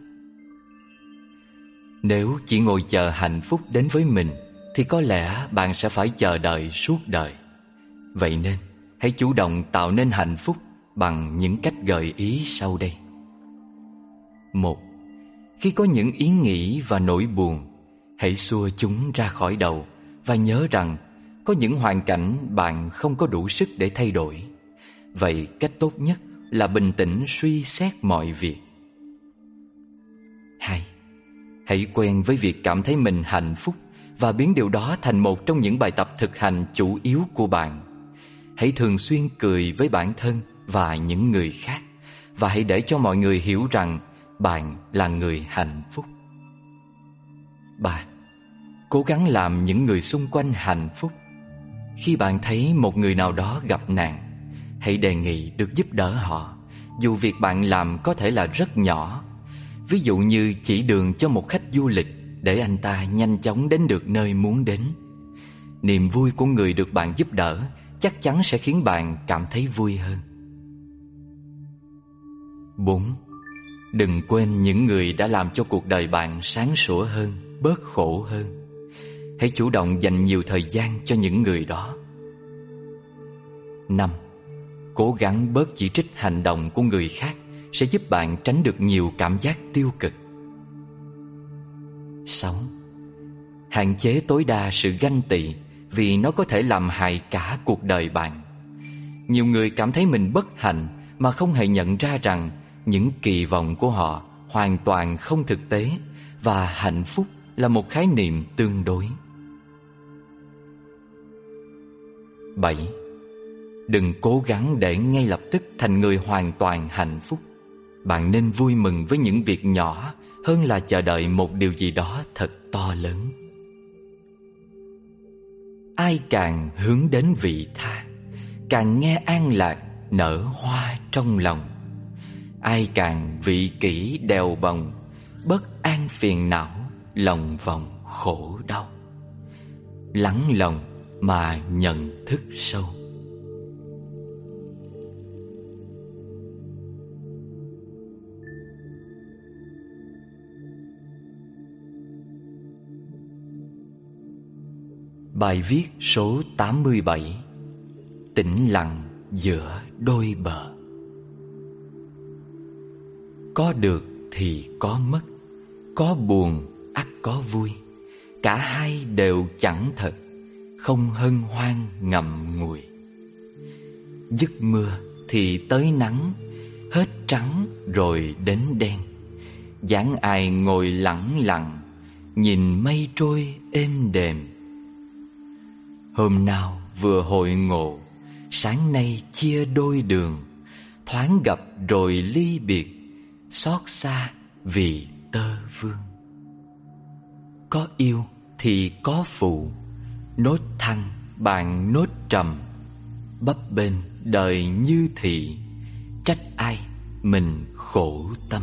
Nếu chỉ ngồi chờ hạnh phúc đến với mình, thì có lẽ bạn sẽ phải chờ đợi suốt đời. Vậy nên hãy chủ động tạo nên hạnh phúc bằng những cách gợi ý sau đây. Một. Khi có những ý nghĩ và nỗi buồn, hãy xua chúng ra khỏi đầu và nhớ rằng có những hoàn cảnh bạn không có đủ sức để thay đổi. Vậy cách tốt nhất là bình tĩnh suy xét mọi việc. Hai. Hãy quen với việc cảm thấy mình hạnh phúc và biến điều đó thành một trong những bài tập thực hành chủ yếu của bạn. Hãy thường xuyên cười với bản thân và những người khác, và hãy để cho mọi người hiểu rằng bạn là người hạnh phúc. Ba. Cố gắng làm những người xung quanh hạnh phúc. Khi bạn thấy một người nào đó gặp nạn, hãy đề nghị được giúp đỡ họ, dù việc bạn làm có thể là rất nhỏ. Ví dụ như chỉ đường cho một khách du lịch để anh ta nhanh chóng đến được nơi muốn đến. Niềm vui của người được bạn giúp đỡ chắc chắn sẽ khiến bạn cảm thấy vui hơn. Bốn. Đừng quên những người đã làm cho cuộc đời bạn sáng sủa hơn, bớt khổ hơn. Hãy chủ động dành nhiều thời gian cho những người đó. Năm. Cố gắng bớt chỉ trích hành động của người khác sẽ giúp bạn tránh được nhiều cảm giác tiêu cực. Sáu. Hạn chế tối đa sự ganh tị, vì nó có thể làm hại cả cuộc đời bạn. Nhiều người cảm thấy mình bất hạnh mà không hề nhận ra rằng những kỳ vọng của họ hoàn toàn không thực tế, và hạnh phúc là một khái niệm tương đối. Bảy. Đừng cố gắng để ngay lập tức thành người hoàn toàn hạnh phúc. Bạn nên vui mừng với những việc nhỏ hơn là chờ đợi một điều gì đó thật to lớn. ai càng hướng đến vị tha, càng nghe an lạc nở hoa trong lòng. Ai càng vị kỷ đèo bồng, bất an phiền não, lòng vòng khổ đau. Lắng lòng mà nhận thức sâu. Bài viết số tám mươi bảy. Tĩnh lặng giữa đôi bờ. Có được thì có mất, có buồn ắt có vui. Cả hai đều chẳng thật, không hân hoan ngậm ngùi. Dứt mưa thì tới nắng, hết trắng rồi đến đen. dáng ai ngồi lẳng lặng, nhìn mây trôi êm đềm. Hôm nào vừa hội ngộ, sáng nay chia đôi đường. Thoáng gặp rồi ly biệt, xót xa vì tơ vương. Có yêu thì có phụ, nốt thăng bạn nốt trầm. Bấp bênh đời như thị, trách ai mình khổ tâm.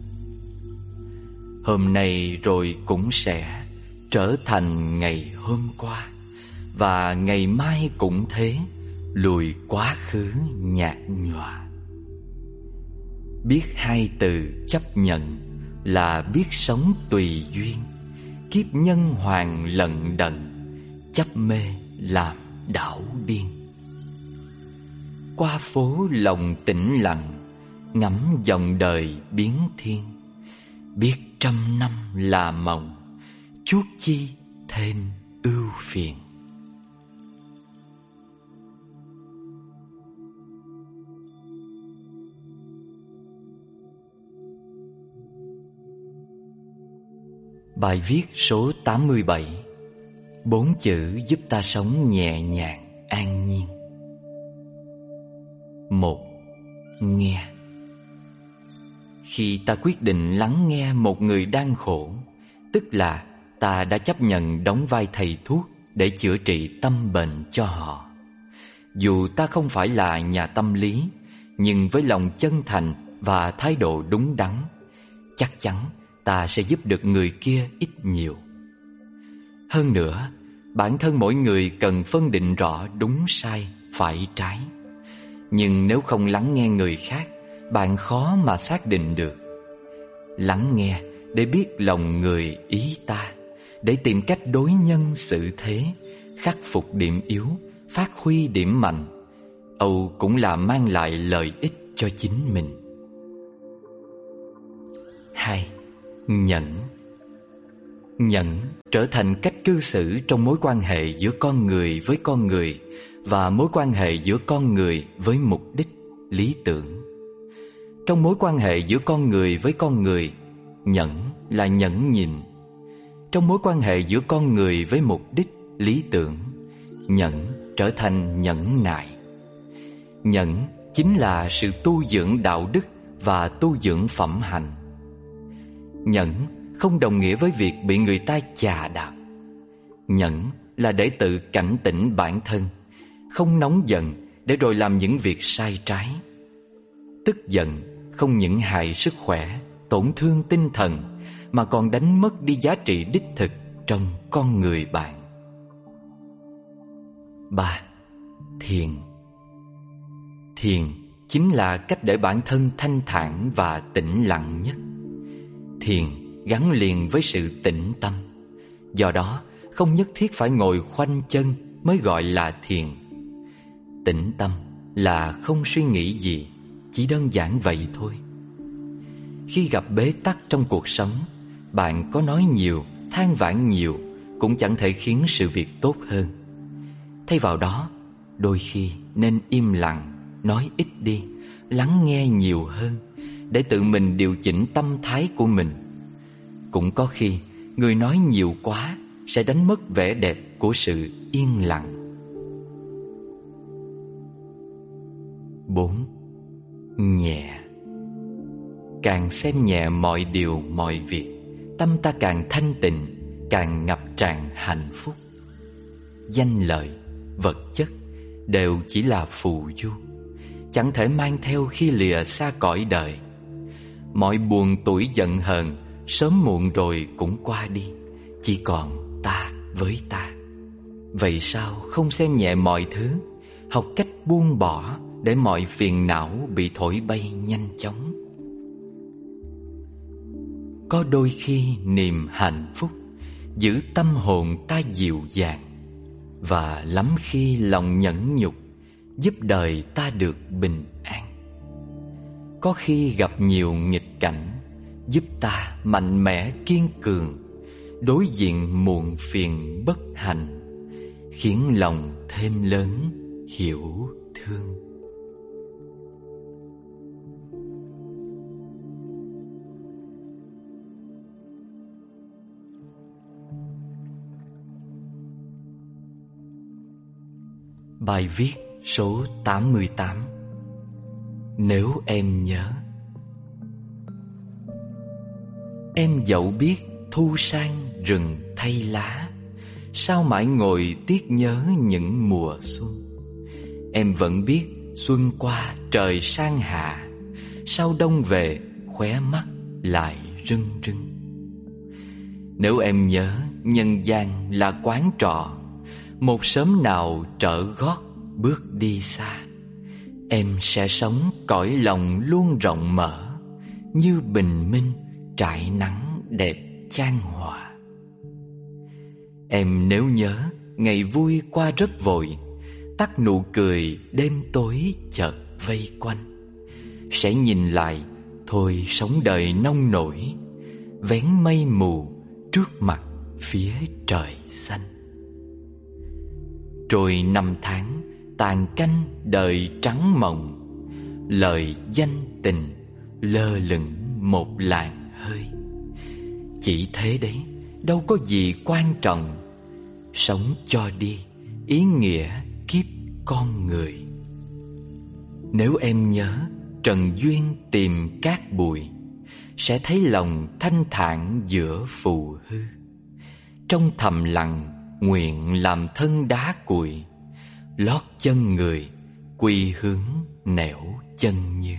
Hôm nay rồi cũng sẽ trở thành ngày hôm qua, và ngày mai cũng thế, lùi quá khứ nhạt nhòa. Biết hai từ chấp nhận là biết sống tùy duyên. Kiếp nhân hoàng lận đận, chấp mê làm đảo điên. Qua phố lòng tĩnh lặng, ngắm dòng đời biến thiên. Biết trăm năm là mộng, chuốt chi thêm ưu phiền. Bài viết số tám mươi bảy. Bốn chữ giúp ta sống nhẹ nhàng, an nhiên. Một. Nghe. Khi ta quyết định lắng nghe một người đang khổ, tức là ta đã chấp nhận đóng vai thầy thuốc để chữa trị tâm bệnh cho họ. Dù ta không phải là nhà tâm lý, nhưng với lòng chân thành và thái độ đúng đắn, chắc chắn ta sẽ giúp được người kia ít nhiều. Hơn nữa, bản thân mỗi người cần phân định rõ đúng sai, phải trái. Nhưng nếu không lắng nghe người khác, bạn khó mà xác định được. Lắng nghe để biết lòng người ý ta, để tìm cách đối nhân xử thế, khắc phục điểm yếu, phát huy điểm mạnh. Âu cũng là mang lại lợi ích cho chính mình. Hai. Nhẫn. Nhẫn trở thành cách cư xử trong mối quan hệ giữa con người với con người, và mối quan hệ giữa con người với mục đích, lý tưởng. Trong mối quan hệ giữa con người với con người, nhẫn là nhẫn nhịn. Trong mối quan hệ giữa con người với mục đích, lý tưởng, nhẫn trở thành nhẫn nại. Nhẫn chính là sự tu dưỡng đạo đức và tu dưỡng phẩm hạnh. Nhẫn không đồng nghĩa với việc bị người ta chà đạp. Nhẫn là để tự cảnh tỉnh bản thân, không nóng giận để rồi làm những việc sai trái. Tức giận không những hại sức khỏe, tổn thương tinh thần, mà còn đánh mất đi giá trị đích thực trong con người bạn. Ba. Thiền. Thiền chính là cách để bản thân thanh thản và tĩnh lặng nhất. Thiền gắn liền với sự tĩnh tâm. Do đó, không nhất thiết phải ngồi khoanh chân mới gọi là thiền. Tĩnh tâm là không suy nghĩ gì, chỉ đơn giản vậy thôi. Khi gặp bế tắc trong cuộc sống, bạn có nói nhiều, than vãn nhiều cũng chẳng thể khiến sự việc tốt hơn. Thay vào đó, đôi khi nên im lặng, nói ít đi, lắng nghe nhiều hơn, để tự mình điều chỉnh tâm thái của mình. Cũng có khi, người nói nhiều quá sẽ đánh mất vẻ đẹp của sự yên lặng. Bốn. Nhẹ. Càng xem nhẹ mọi điều mọi việc, tâm ta càng thanh tịnh, càng ngập tràn hạnh phúc. danh lợi, vật chất đều chỉ là phù du, chẳng thể mang theo khi lìa xa cõi đời. Mọi buồn tủi giận hờn sớm muộn rồi cũng qua đi, chỉ còn ta với ta. Vậy sao không xem nhẹ mọi thứ, học cách buông bỏ để mọi phiền não bị thổi bay nhanh chóng. Có đôi khi niềm hạnh phúc giữ tâm hồn ta dịu dàng, và lắm khi lòng nhẫn nhục giúp đời ta được bình an. Có khi gặp nhiều nghịch cảnh giúp ta mạnh mẽ kiên cường, đối diện muộn phiền bất hạnh, khiến lòng thêm lớn hiểu thương. Bài viết số tám mươi tám. Nếu em nhớ. Em dẫu biết thu sang rừng thay lá, sao mãi ngồi tiếc nhớ những mùa xuân. Em vẫn biết xuân qua trời sang hạ, sao đông về khóe mắt lại rưng rưng. Nếu em nhớ nhân gian là quán trọ, một sớm nào trở gót bước đi xa, em sẽ sống cõi lòng luôn rộng mở, như bình minh trải nắng đẹp chan hòa. Em nếu nhớ ngày vui qua rất vội, tắt nụ cười đêm tối chợt vây quanh, sẽ nhìn lại thôi sống đời nông nổi, vén mây mù trước mặt phía trời xanh. Trôi năm tháng tàn canh đời trắng mộng, lời danh tình lơ lửng một làn hơi. Chỉ thế đấy, đâu có gì quan trọng, sống cho đi ý nghĩa kiếp con người. Nếu em nhớ trần duyên tìm cát bụi, sẽ thấy lòng thanh thản giữa phù hư. Trong thầm lặng nguyện làm thân đá cuội, lót chân người quy hướng nẻo chân như.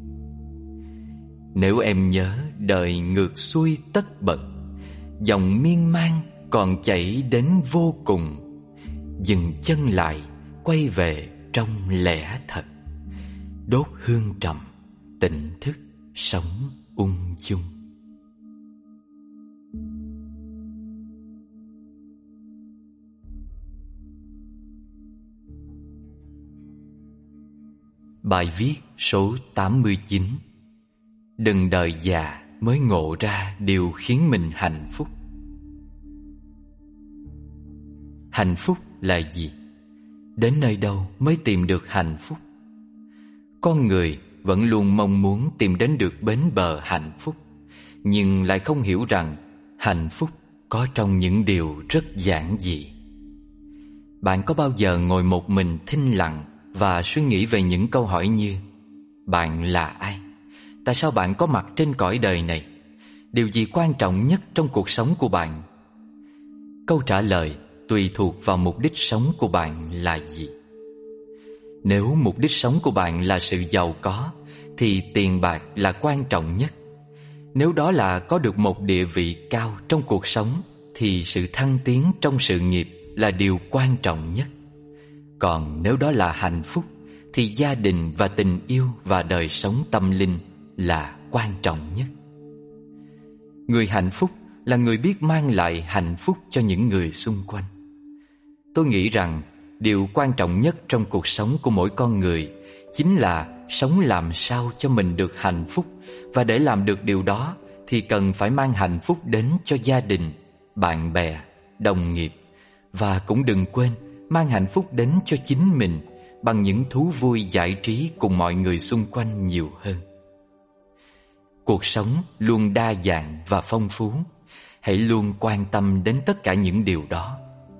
Nếu em nhớ đời ngược xuôi tất bật, dòng miên man còn chảy đến vô cùng, dừng chân lại quay về trong lẽ thật, đốt hương trầm tỉnh thức sống ung dung. Bài viết số tám mươi chín. Đừng đợi già mới ngộ ra điều khiến mình hạnh phúc. Hạnh phúc là gì? Đến nơi đâu mới tìm được hạnh phúc? Con người vẫn luôn mong muốn tìm đến được bến bờ hạnh phúc, nhưng lại không hiểu rằng hạnh phúc có trong những điều rất giản dị. Bạn có bao giờ ngồi một mình thinh lặng và suy nghĩ về những câu hỏi như: bạn là ai? Tại sao bạn có mặt trên cõi đời này? Điều gì quan trọng nhất trong cuộc sống của bạn? Câu trả lời tùy thuộc vào mục đích sống của bạn là gì. Nếu mục đích sống của bạn là sự giàu có, thì tiền bạc là quan trọng nhất. Nếu đó là có được một địa vị cao trong cuộc sống, thì sự thăng tiến trong sự nghiệp là điều quan trọng nhất. Còn nếu đó là hạnh phúc, thì gia đình và tình yêu và đời sống tâm linh là quan trọng nhất. Người hạnh phúc là người biết mang lại hạnh phúc cho những người xung quanh. Tôi nghĩ rằng điều quan trọng nhất trong cuộc sống của mỗi con người chính là sống làm sao cho mình được hạnh phúc, và để làm được điều đó thì cần phải mang hạnh phúc đến cho gia đình, bạn bè, đồng nghiệp, và cũng đừng quên mang hạnh phúc đến cho chính mình bằng những thú vui giải trí cùng mọi người xung quanh nhiều hơn. Cuộc sống luôn đa dạng và phong phú, hãy luôn quan tâm đến tất cả những điều đó.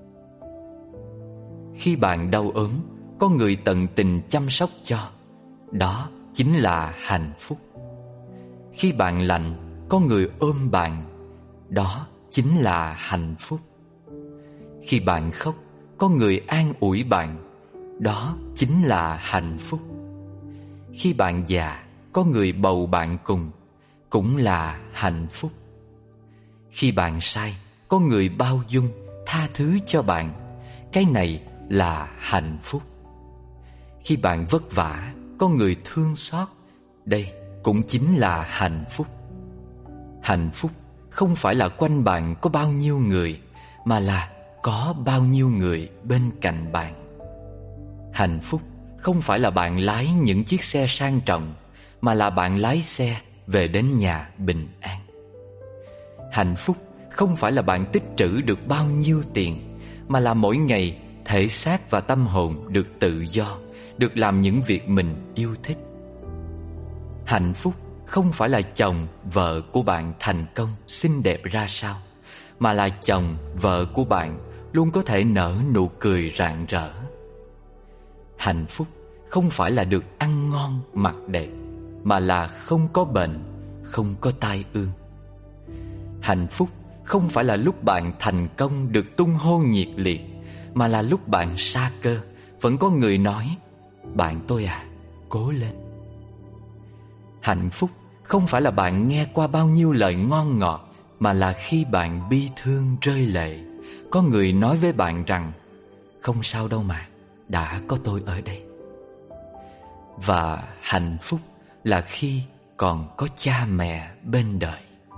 Khi bạn đau ốm, có người tận tình chăm sóc cho, đó chính là hạnh phúc. Khi bạn lạnh, có người ôm bạn, đó chính là hạnh phúc. Khi bạn khóc, có người an ủi bạn, đó chính là hạnh phúc. Khi bạn già, có người bầu bạn cùng, cũng là hạnh phúc. Khi bạn sai, có người bao dung, tha thứ cho bạn, cái này là hạnh phúc. Khi bạn vất vả, có người thương xót, đây cũng chính là hạnh phúc. Hạnh phúc không phải là quanh bạn có bao nhiêu người, mà là có bao nhiêu người bên cạnh bạn. Hạnh phúc không phải là bạn lái những chiếc xe sang trọng, mà là bạn lái xe về đến nhà bình an. Hạnh phúc không phải là bạn tích trữ được bao nhiêu tiền, mà là mỗi ngày thể xác và tâm hồn được tự do, được làm những việc mình yêu thích. Hạnh phúc không phải là chồng, vợ của bạn thành công, xinh đẹp ra sao, mà là chồng, vợ của bạn luôn có thể nở nụ cười rạng rỡ. Hạnh phúc không phải là được ăn ngon, mặc đẹp, mà là không có bệnh, không có tai ương. Hạnh phúc không phải là lúc bạn thành công được tung hô nhiệt liệt, mà là lúc bạn sa cơ, vẫn có người nói, bạn tôi à, cố lên. Hạnh phúc không phải là bạn nghe qua bao nhiêu lời ngon ngọt, mà là khi bạn bi thương rơi lệ, có người nói với bạn rằng, không sao đâu mà, đã có tôi ở đây. Và hạnh phúc là khi còn có cha mẹ bên đời.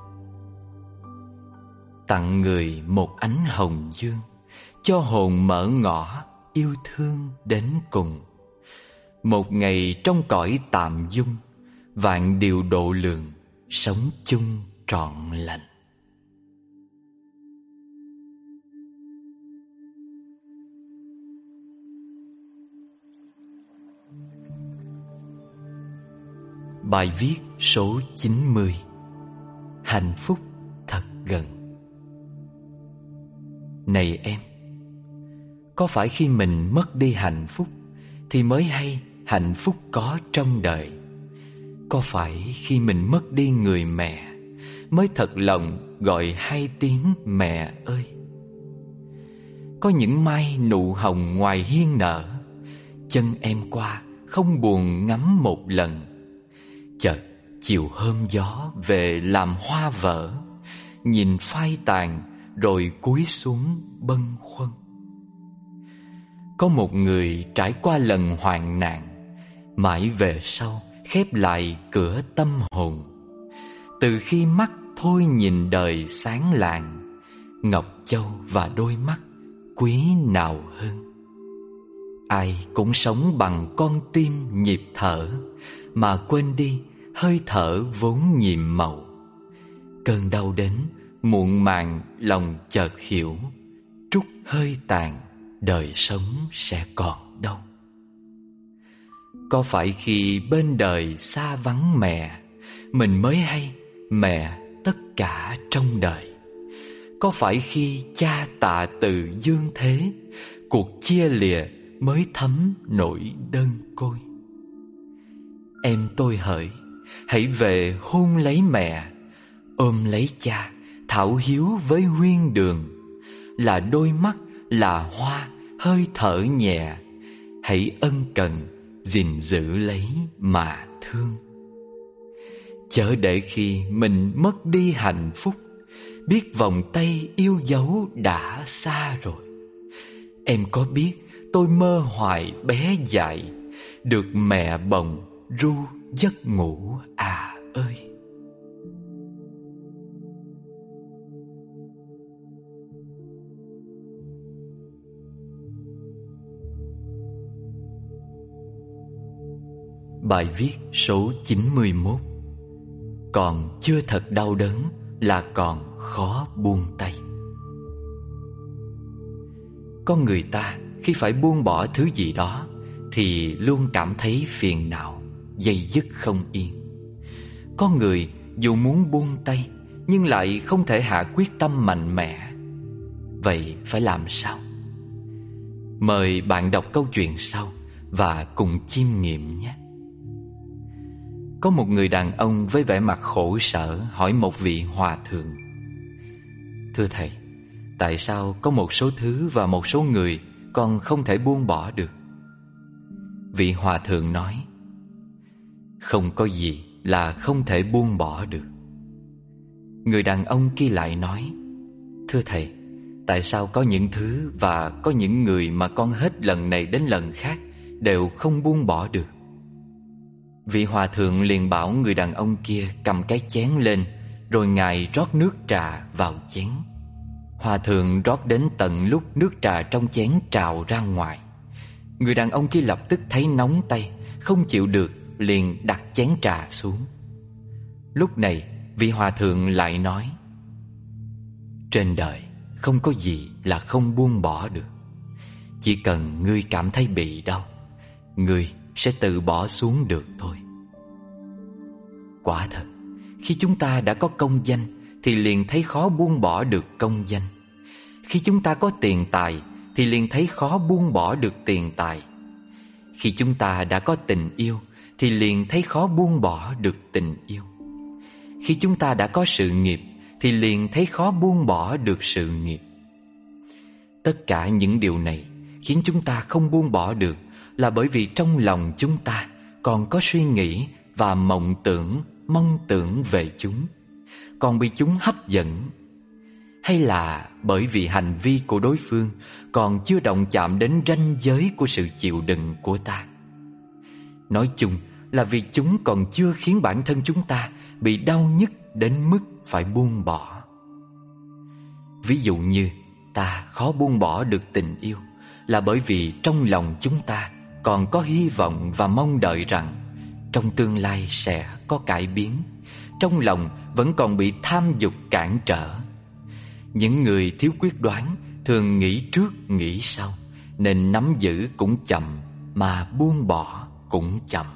Tặng người một ánh hồng dương, cho hồn mở ngõ yêu thương đến cùng. Một ngày trong cõi tạm dung, vạn điều độ lượng, sống chung trọn lành. Bài viết số chín mươi. Hạnh phúc thật gần. Này em, có phải khi mình mất đi hạnh phúc thì mới hay hạnh phúc có trong đời? Có phải khi mình mất đi người mẹ mới thật lòng gọi hai tiếng mẹ ơi? Có những mai nụ hồng ngoài hiên nở, chân em qua không buồn ngắm một lần. Chợt chiều hôm gió về làm hoa vỡ, nhìn phai tàn rồi cúi xuống bâng khuâng. Có một người trải qua lần hoạn nạn, mãi về sau khép lại cửa tâm hồn. Từ khi mắt thôi nhìn đời sáng lạng, ngọc châu và đôi mắt quý nào hơn. Ai cũng sống bằng con tim nhịp thở, mà quên đi hơi thở vốn nhiệm màu. Cơn đau đến muộn màng lòng chợt hiểu, trút hơi tàn đời sống sẽ còn đâu. Có phải khi bên đời xa vắng mẹ, mình mới hay mẹ tất cả trong đời? Có phải khi cha tạ từ dương thế, cuộc chia lìa mới thấm nỗi đơn côi? Em tôi hỡi, hãy về hôn lấy mẹ, ôm lấy cha, thảo hiếu với huyên đường. Là đôi mắt, là hoa, hơi thở nhẹ, hãy ân cần gìn giữ lấy mà thương. Chớ để khi mình mất đi hạnh phúc, biết vòng tay yêu dấu đã xa rồi. Em có biết tôi mơ hoài bé dại, được mẹ bồng ru giấc ngủ à ơi. Bài viết số chín mươi mốt. Còn chưa thật đau đớn là còn khó buông tay. Con người ta khi phải buông bỏ thứ gì đó thì luôn cảm thấy phiền não, day dứt không yên. Có người dù muốn buông tay nhưng lại không thể hạ quyết tâm mạnh mẽ. Vậy phải làm sao? Mời bạn đọc câu chuyện sau và cùng chiêm nghiệm nhé. Có một người đàn ông với vẻ mặt khổ sở hỏi một vị hòa thượng: Thưa thầy, tại sao có một số thứ và một số người con không thể buông bỏ được. Vị hòa thượng nói: Không có gì là không thể buông bỏ được. Người đàn ông kia lại nói: Thưa thầy, tại sao có những thứ và có những người mà con hết lần này đến lần khác đều không buông bỏ được? Vị hòa thượng liền bảo người đàn ông kia cầm cái chén lên, rồi ngài rót nước trà vào chén. Hòa thượng rót đến tận lúc nước trà trong chén trào ra ngoài. Người đàn ông kia lập tức thấy nóng tay, không chịu được, liền đặt chén trà xuống. Lúc này vị hòa thượng lại nói: Trên đời không có gì là không buông bỏ được. Chỉ cần ngươi cảm thấy bị đau, ngươi sẽ tự bỏ xuống được thôi. Quả thật, khi chúng ta đã có công danh thì liền thấy khó buông bỏ được công danh. Khi chúng ta có tiền tài thì liền thấy khó buông bỏ được tiền tài. Khi chúng ta đã có tình yêu thì liền thấy khó buông bỏ được tình yêu. Khi chúng ta đã có sự nghiệp thì liền thấy khó buông bỏ được sự nghiệp. Tất cả những điều này khiến chúng ta không buông bỏ được là bởi vì trong lòng chúng ta còn có suy nghĩ và mộng tưởng, mong tưởng về chúng, còn bị chúng hấp dẫn. Hay là bởi vì hành vi của đối phương còn chưa động chạm đến ranh giới của sự chịu đựng của ta. Nói chung là vì chúng còn chưa khiến bản thân chúng ta bị đau nhức đến mức phải buông bỏ. Ví dụ như ta khó buông bỏ được tình yêu là bởi vì trong lòng chúng ta còn có hy vọng và mong đợi rằng trong tương lai sẽ có cải biến. Trong lòng vẫn còn bị tham dục cản trở. Những người thiếu quyết đoán thường nghĩ trước nghĩ sau, nên nắm giữ cũng chậm mà buông bỏ cũng chậm.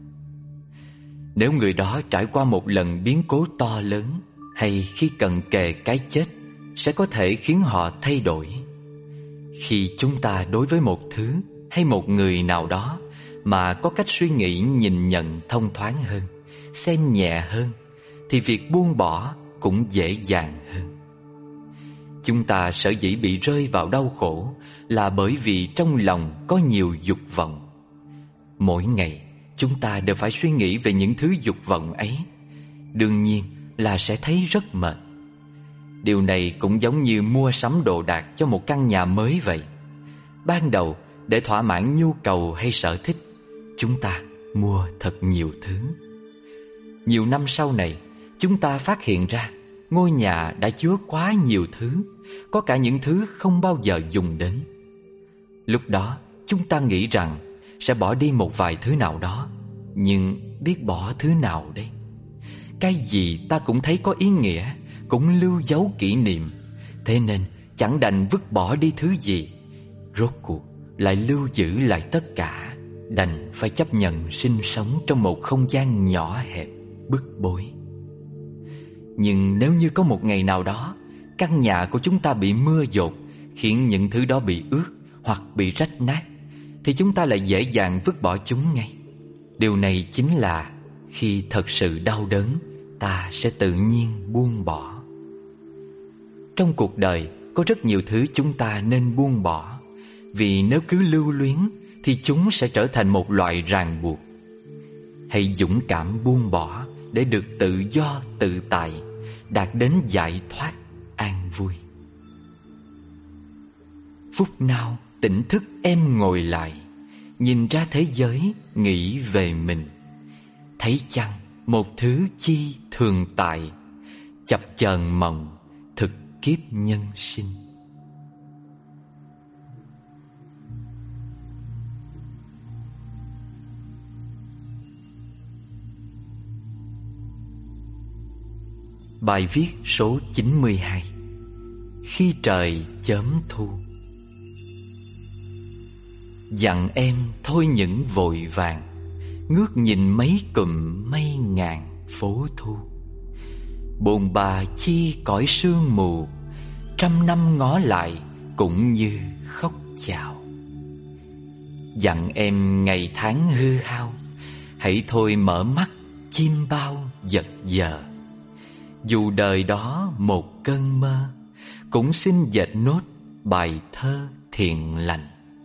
Nếu người đó trải qua một lần biến cố to lớn, hay khi cận kề cái chết, sẽ có thể khiến họ thay đổi. Khi chúng ta đối với một thứ hay một người nào đó mà có cách suy nghĩ nhìn nhận thông thoáng hơn, xem nhẹ hơn, thì việc buông bỏ cũng dễ dàng hơn. Chúng ta sở dĩ bị rơi vào đau khổ là bởi vì trong lòng có nhiều dục vọng. Mỗi ngày chúng ta đều phải suy nghĩ về những thứ dục vọng ấy. Đương nhiên là sẽ thấy rất mệt. Điều này cũng giống như mua sắm đồ đạc cho một căn nhà mới vậy. Ban đầu, để thỏa mãn nhu cầu hay sở thích, chúng ta mua thật nhiều thứ. Nhiều năm sau này, chúng ta phát hiện ra ngôi nhà đã chứa quá nhiều thứ, có cả những thứ không bao giờ dùng đến. Lúc đó, chúng ta nghĩ rằng sẽ bỏ đi một vài thứ nào đó. Nhưng biết bỏ thứ nào đây? Cái gì ta cũng thấy có ý nghĩa, cũng lưu dấu kỷ niệm. Thế nên chẳng đành vứt bỏ đi thứ gì. Rốt cuộc lại lưu giữ lại tất cả, đành phải chấp nhận sinh sống trong một không gian nhỏ hẹp, bức bối. Nhưng nếu như có một ngày nào đó, căn nhà của chúng ta bị mưa dột, khiến những thứ đó bị ướt hoặc bị rách nát, thì chúng ta lại dễ dàng vứt bỏ chúng ngay. Điều này chính là khi thật sự đau đớn, ta sẽ tự nhiên buông bỏ. Trong cuộc đời có rất nhiều thứ chúng ta nên buông bỏ, vì nếu cứ lưu luyến thì chúng sẽ trở thành một loại ràng buộc. Hãy dũng cảm buông bỏ để được tự do tự tại, đạt đến giải thoát an vui. Phút nào tỉnh thức em ngồi lại, nhìn ra thế giới, nghĩ về mình. Thấy chăng một thứ chi thường tại, chập chờn mộng thực kiếp nhân sinh. Bài viết số chín mươi hai. Khi trời chớm thu. Dặn em thôi những vội vàng, ngước nhìn mấy cụm mây ngàn phố thu. Bồn bà chi cõi sương mù, trăm năm ngó lại cũng như khóc chào. Dặn em ngày tháng hư hao, hãy thôi mở mắt chim bao giật giờ. Dù đời đó một cơn mơ, cũng xin dệt nốt bài thơ thiện lành.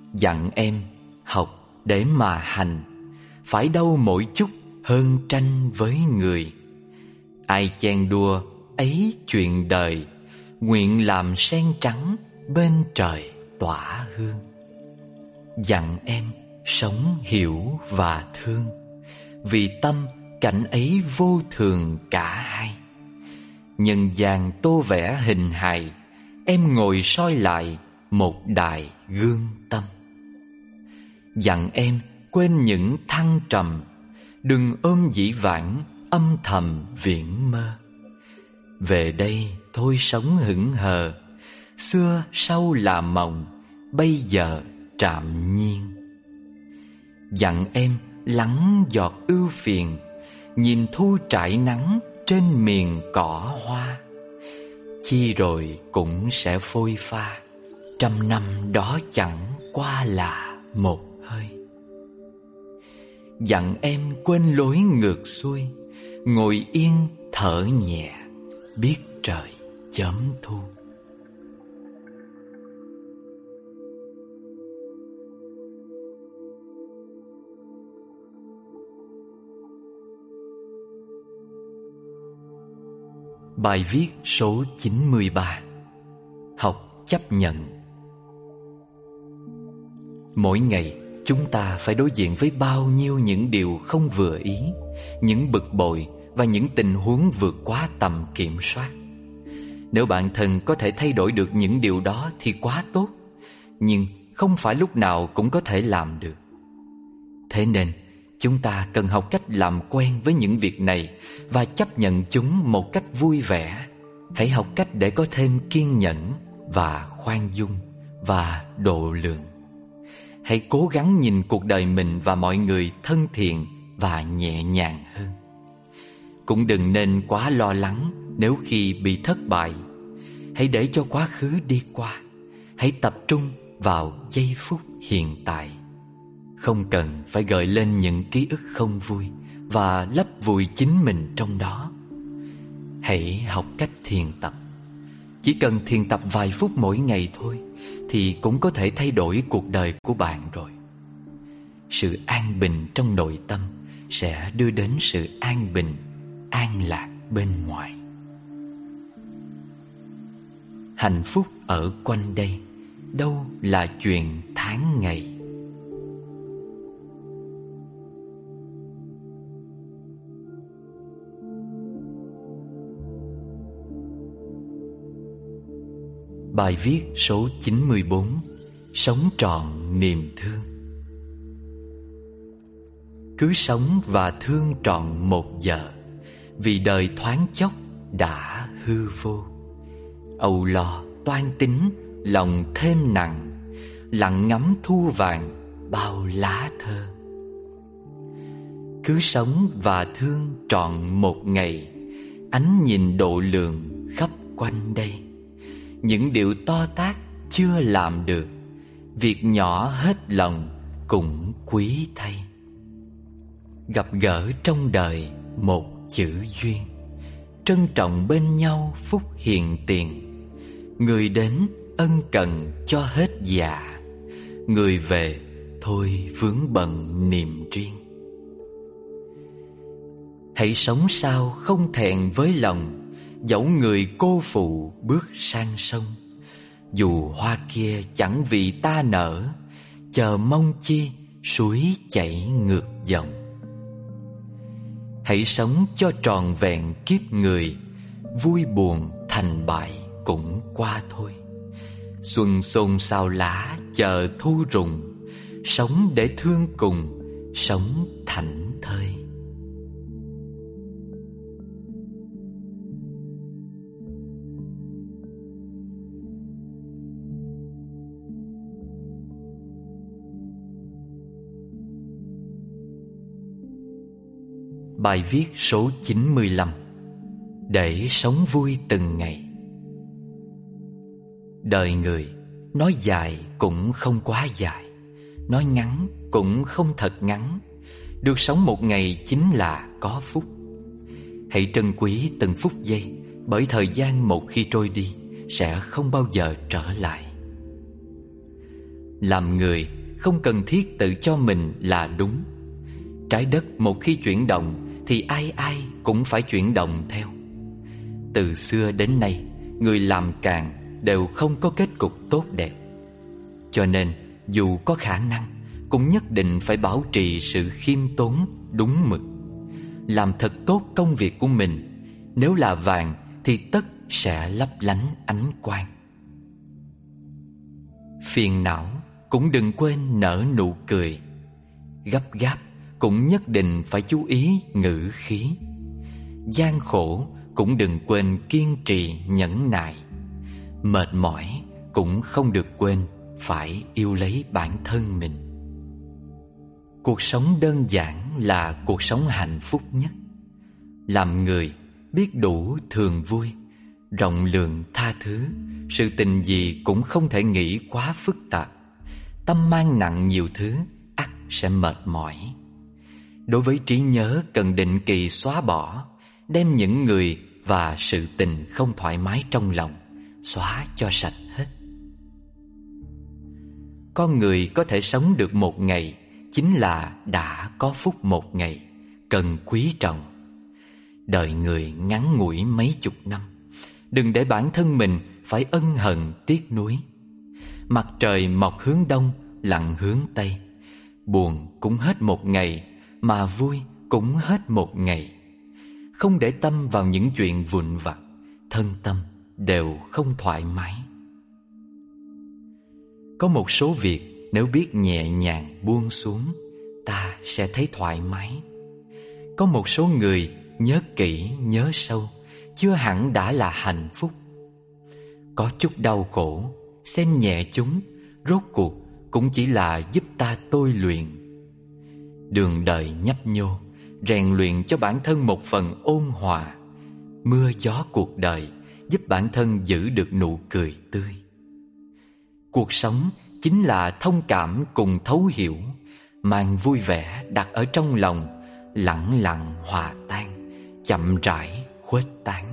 Dặn em học để mà hành, phải đâu mỗi chút hơn tranh với người. Ai chen đua ấy chuyện đời, nguyện làm sen trắng bên trời tỏa hương. Dặn em sống hiểu và thương, vì tâm cảnh ấy vô thường cả hai. Nhân gian tô vẽ hình hài, em ngồi soi lại một đài gương tâm. Dặn em quên những thăng trầm, đừng ôm dĩ vãng âm thầm viễn mơ. Về đây thôi sống hững hờ, xưa sau là mộng, bây giờ trạm nhiên. Dặn em lắng giọt ưu phiền, nhìn thu trải nắng trên miền cỏ hoa. Chi rồi cũng sẽ phôi pha, trăm năm đó chẳng qua là một hơi. Dặn em quên lối ngược xuôi, ngồi yên thở nhẹ, biết trời chớm thu. Bài viết số chín mươi ba. Học chấp nhận. Mỗi ngày chúng ta phải đối diện với bao nhiêu những điều không vừa ý, những bực bội và những tình huống vượt quá tầm kiểm soát. Nếu bản thân có thể thay đổi được những điều đó thì quá tốt, nhưng không phải lúc nào cũng có thể làm được. Thế nên chúng ta cần học cách làm quen với những việc này và chấp nhận chúng một cách vui vẻ. Hãy học cách để có thêm kiên nhẫn và khoan dung và độ lượng. Hãy cố gắng nhìn cuộc đời mình và mọi người thân thiện và nhẹ nhàng hơn. Cũng đừng nên quá lo lắng nếu khi bị thất bại. Hãy để cho quá khứ đi qua. Hãy tập trung vào giây phút hiện tại. Không cần phải gợi lên những ký ức không vui và lấp vùi chính mình trong đó. Hãy học cách thiền tập. Chỉ cần thiền tập vài phút mỗi ngày thôi thì cũng có thể thay đổi cuộc đời của bạn rồi. Sự an bình trong nội tâm sẽ đưa đến sự an bình, an lạc bên ngoài. Hạnh phúc ở quanh đây, đâu là chuyện tháng ngày. Bài viết số chín mươi bốn. Sống trọn niềm thương. Cứ sống và thương trọn một giờ, vì đời thoáng chốc đã hư vô. Âu lo toan tính lòng thêm nặng, lặng ngắm thu vàng bao lá thơ. Cứ sống và thương trọn một ngày, ánh nhìn độ lượng khắp quanh đây. Những điều to tát chưa làm được, việc nhỏ hết lòng cũng quý thay. Gặp gỡ trong đời một chữ duyên, trân trọng bên nhau phúc hiền tiền. Người đến ân cần cho hết dạ, người về thôi vướng bận niềm riêng. Hãy sống sao không thẹn với lòng, dẫu người cô phụ bước sang sông. Dù hoa kia chẳng vì ta nở, chờ mong chi suối chảy ngược dòng. Hãy sống cho tròn vẹn kiếp người, vui buồn thành bại cũng qua thôi. Xuân xôn xao lá chờ thu rụng, sống để thương cùng, sống thảnh thơi. Bài viết số chín mươi lăm. Để sống vui từng ngày. Đời người, nói dài cũng không quá dài, nói ngắn cũng không thật ngắn. Được sống một ngày chính là có phúc. Hãy trân quý từng phút giây, bởi thời gian một khi trôi đi sẽ không bao giờ trở lại. Làm người không cần thiết tự cho mình là đúng. Trái đất một khi chuyển động thì ai ai cũng phải chuyển động theo. Từ xưa đến nay, người làm càng đều không có kết cục tốt đẹp. Cho nên dù có khả năng, cũng nhất định phải bảo trì sự khiêm tốn đúng mực, làm thật tốt công việc của mình. Nếu là vàng thì tất sẽ lấp lánh ánh quang. Phiền não cũng đừng quên nở nụ cười. Gấp gáp cũng nhất định phải chú ý ngữ khí. Gian khổ cũng đừng quên kiên trì nhẫn nại. Mệt mỏi cũng không được quên phải yêu lấy bản thân mình. Cuộc sống đơn giản là cuộc sống hạnh phúc nhất. Làm người biết đủ thường vui, rộng lượng tha thứ. Sự tình gì cũng không thể nghĩ quá phức tạp. Tâm mang nặng nhiều thứ, ắt sẽ mệt mỏi. Đối với trí nhớ cần định kỳ xóa bỏ, đem những người và sự tình không thoải mái trong lòng xóa cho sạch hết. Con người có thể sống được một ngày chính là đã có phúc một ngày, cần quý trọng. Đời người ngắn ngủi mấy chục năm, đừng để bản thân mình phải ân hận tiếc nuối. Mặt trời mọc hướng đông, lặn hướng tây. Buồn cũng hết một ngày, mà vui cũng hết một ngày. Không để tâm vào những chuyện vụn vặt, thân tâm đều không thoải mái. Có một số việc nếu biết nhẹ nhàng buông xuống, ta sẽ thấy thoải mái. Có một số người nhớ kỹ nhớ sâu, chưa hẳn đã là hạnh phúc. Có chút đau khổ, xem nhẹ chúng, rốt cuộc cũng chỉ là giúp ta tôi luyện. Đường đời nhấp nhô, rèn luyện cho bản thân một phần ôn hòa. Mưa gió cuộc đời giúp bản thân giữ được nụ cười tươi. Cuộc sống chính là thông cảm cùng thấu hiểu, mang vui vẻ đặt ở trong lòng, lặng lặng hòa tan, chậm rãi khuếch tán.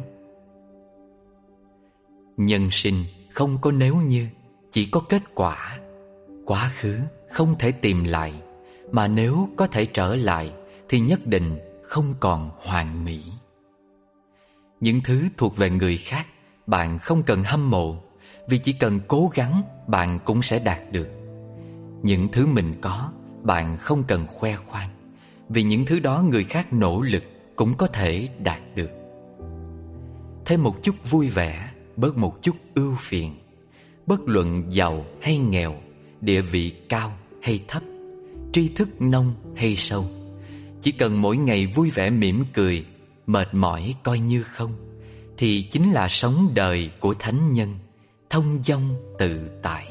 Nhân sinh không có nếu như, chỉ có kết quả. Quá khứ không thể tìm lại, mà nếu có thể trở lại thì nhất định không còn hoàn mỹ. Những thứ thuộc về người khác, bạn không cần hâm mộ, vì chỉ cần cố gắng bạn cũng sẽ đạt được. Những thứ mình có, bạn không cần khoe khoang, vì những thứ đó người khác nỗ lực cũng có thể đạt được. Thêm một chút vui vẻ, bớt một chút ưu phiền. Bất luận giàu hay nghèo, địa vị cao hay thấp, tri thức nông hay sâu, chỉ cần mỗi ngày vui vẻ mỉm cười, mệt mỏi coi như không, thì chính là sống đời của thánh nhân, thông dong tự tại.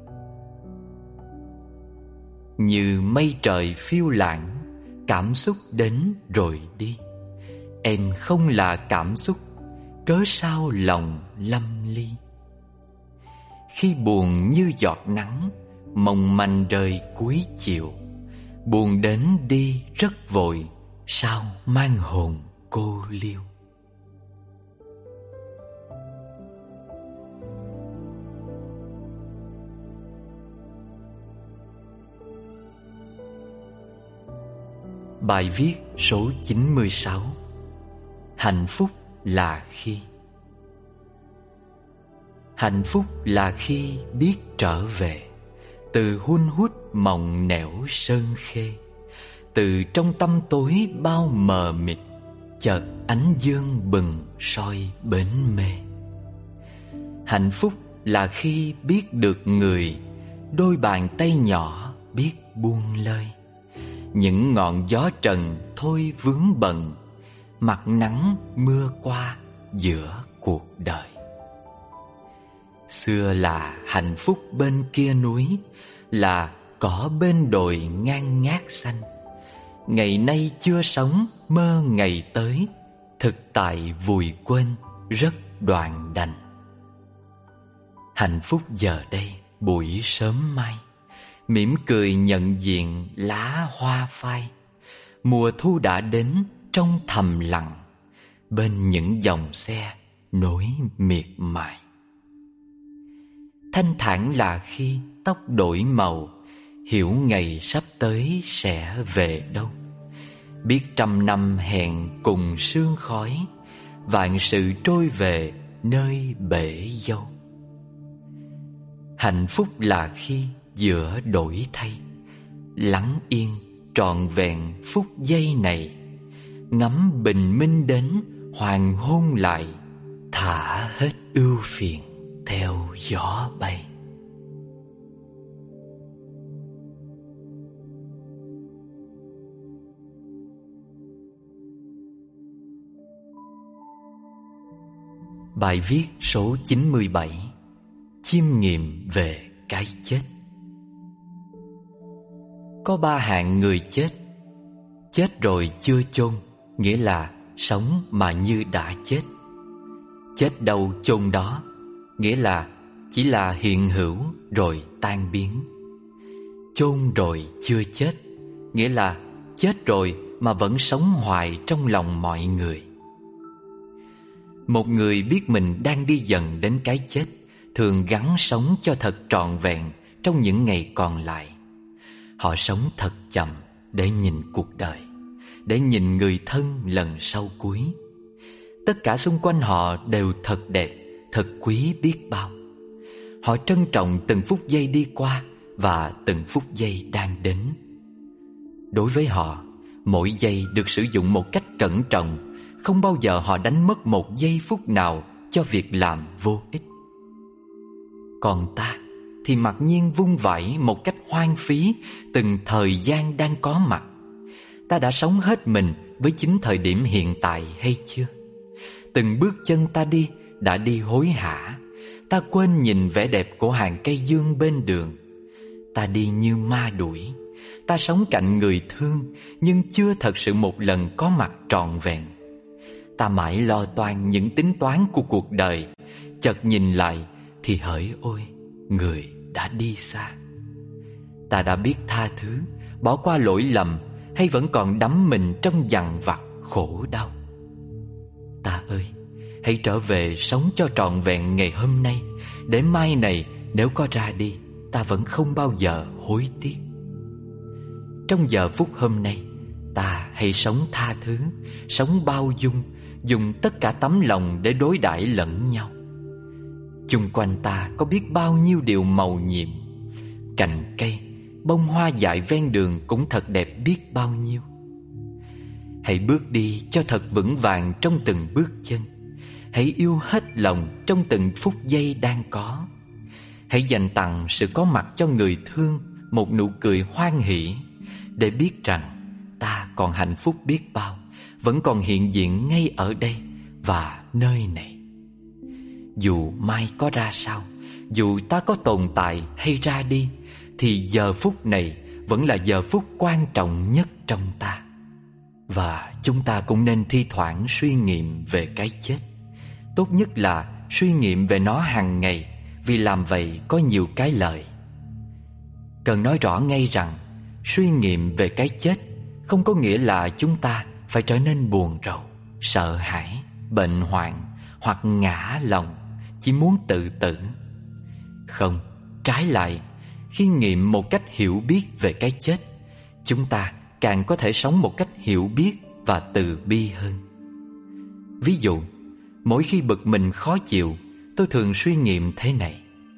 Như mây trời phiêu lãng, cảm xúc đến rồi đi. Em không là cảm xúc, cớ sao lòng lâm ly. Khi buồn như giọt nắng, mong manh rơi cuối chiều. Buồn đến đi rất vội, sao mang hồn cô liêu. Bài viết số chín mươi sáu. Hạnh phúc là khi Hạnh phúc là khi biết trở về từ hun hút mộng nẻo sơn khê. Từ trong tâm tối bao mờ mịt, chợt ánh dương bừng soi bến mê. Hạnh phúc là khi biết được người, đôi bàn tay nhỏ biết buông lơi. Những ngọn gió trần thôi vướng bận, mặt nắng mưa qua giữa cuộc đời. Xưa là hạnh phúc bên kia núi, là cỏ bên đồi ngang ngát xanh. Ngày nay chưa sống mơ ngày tới, thực tại vùi quên rất đoạn đành. Hạnh phúc giờ đây buổi sớm mai, mỉm cười nhận diện lá hoa phai. Mùa thu đã đến trong thầm lặng, bên những dòng xe nối miệt mài. Thanh thản là khi tóc đổi màu, hiểu ngày sắp tới sẽ về đâu. Biết trăm năm hẹn cùng sương khói, vạn sự trôi về nơi bể dâu. Hạnh phúc là khi giữa đổi thay, lắng yên trọn vẹn phút giây này, ngắm bình minh đến hoàng hôn lại, thả hết ưu phiền theo gió bay. Bài viết số chín mươi bảy. Chiêm nghiệm về cái chết. Có ba hạng người chết. Chết rồi chưa chôn, nghĩa là sống mà như đã chết. Chết đâu chôn đó, nghĩa là chỉ là hiện hữu rồi tan biến. Chôn rồi chưa chết, nghĩa là chết rồi mà vẫn sống hoài trong lòng mọi người. Một người biết mình đang đi dần đến cái chết thường gắng sống cho thật trọn vẹn trong những ngày còn lại. Họ sống thật chậm để nhìn cuộc đời, để nhìn người thân lần sau cuối. Tất cả xung quanh họ đều thật đẹp, thật quý biết bao. Họ trân trọng từng phút giây đi qua và từng phút giây đang đến. Đối với họ, mỗi giây được sử dụng một cách cẩn trọng. Không bao giờ họ đánh mất một giây phút nào cho việc làm vô ích. Còn ta thì mặc nhiên vung vãi một cách hoang phí từng thời gian đang có mặt. Ta đã sống hết mình với chính thời điểm hiện tại hay chưa? Từng bước chân ta đi đã đi hối hả. Ta quên nhìn vẻ đẹp của hàng cây dương bên đường. Ta đi như ma đuổi. Ta sống cạnh người thương nhưng chưa thật sự một lần có mặt trọn vẹn. Ta mãi lo toan những tính toán của cuộc đời, chợt nhìn lại thì hỡi ôi, người đã đi xa. Ta đã biết tha thứ, bỏ qua lỗi lầm, hay vẫn còn đắm mình trong dằn vặt khổ đau? Ta ơi, hãy trở về sống cho trọn vẹn ngày hôm nay, để mai này nếu có ra đi, ta vẫn không bao giờ hối tiếc. Trong giờ phút hôm nay, ta hãy sống tha thứ, sống bao dung, dùng tất cả tấm lòng để đối đãi lẫn nhau. Chung quanh ta có biết bao nhiêu điều màu nhiệm. Cành cây, bông hoa dại ven đường cũng thật đẹp biết bao nhiêu. Hãy bước đi cho thật vững vàng trong từng bước chân. Hãy yêu hết lòng trong từng phút giây đang có. Hãy dành tặng sự có mặt cho người thương một nụ cười hoan hỷ, để biết rằng ta còn hạnh phúc biết bao, vẫn còn hiện diện ngay ở đây và nơi này. Dù mai có ra sao, dù ta có tồn tại hay ra đi, thì giờ phút này vẫn là giờ phút quan trọng nhất trong ta. Và chúng ta cũng nên thi thoảng suy nghiệm về cái chết. Tốt nhất là suy nghiệm về nó hàng ngày, vì làm vậy có nhiều cái lợi. Cần nói rõ ngay rằng suy nghiệm về cái chết không có nghĩa là chúng ta phải trở nên buồn rầu, sợ hãi, bệnh hoạn hoặc ngã lòng, chỉ muốn tự tử. Không, trái lại, khi nghiệm một cách hiểu biết về cái chết, chúng ta càng có thể sống một cách hiểu biết và từ bi hơn. Ví dụ, mỗi khi bực mình khó chịu, tôi thường suy nghiệm thế này: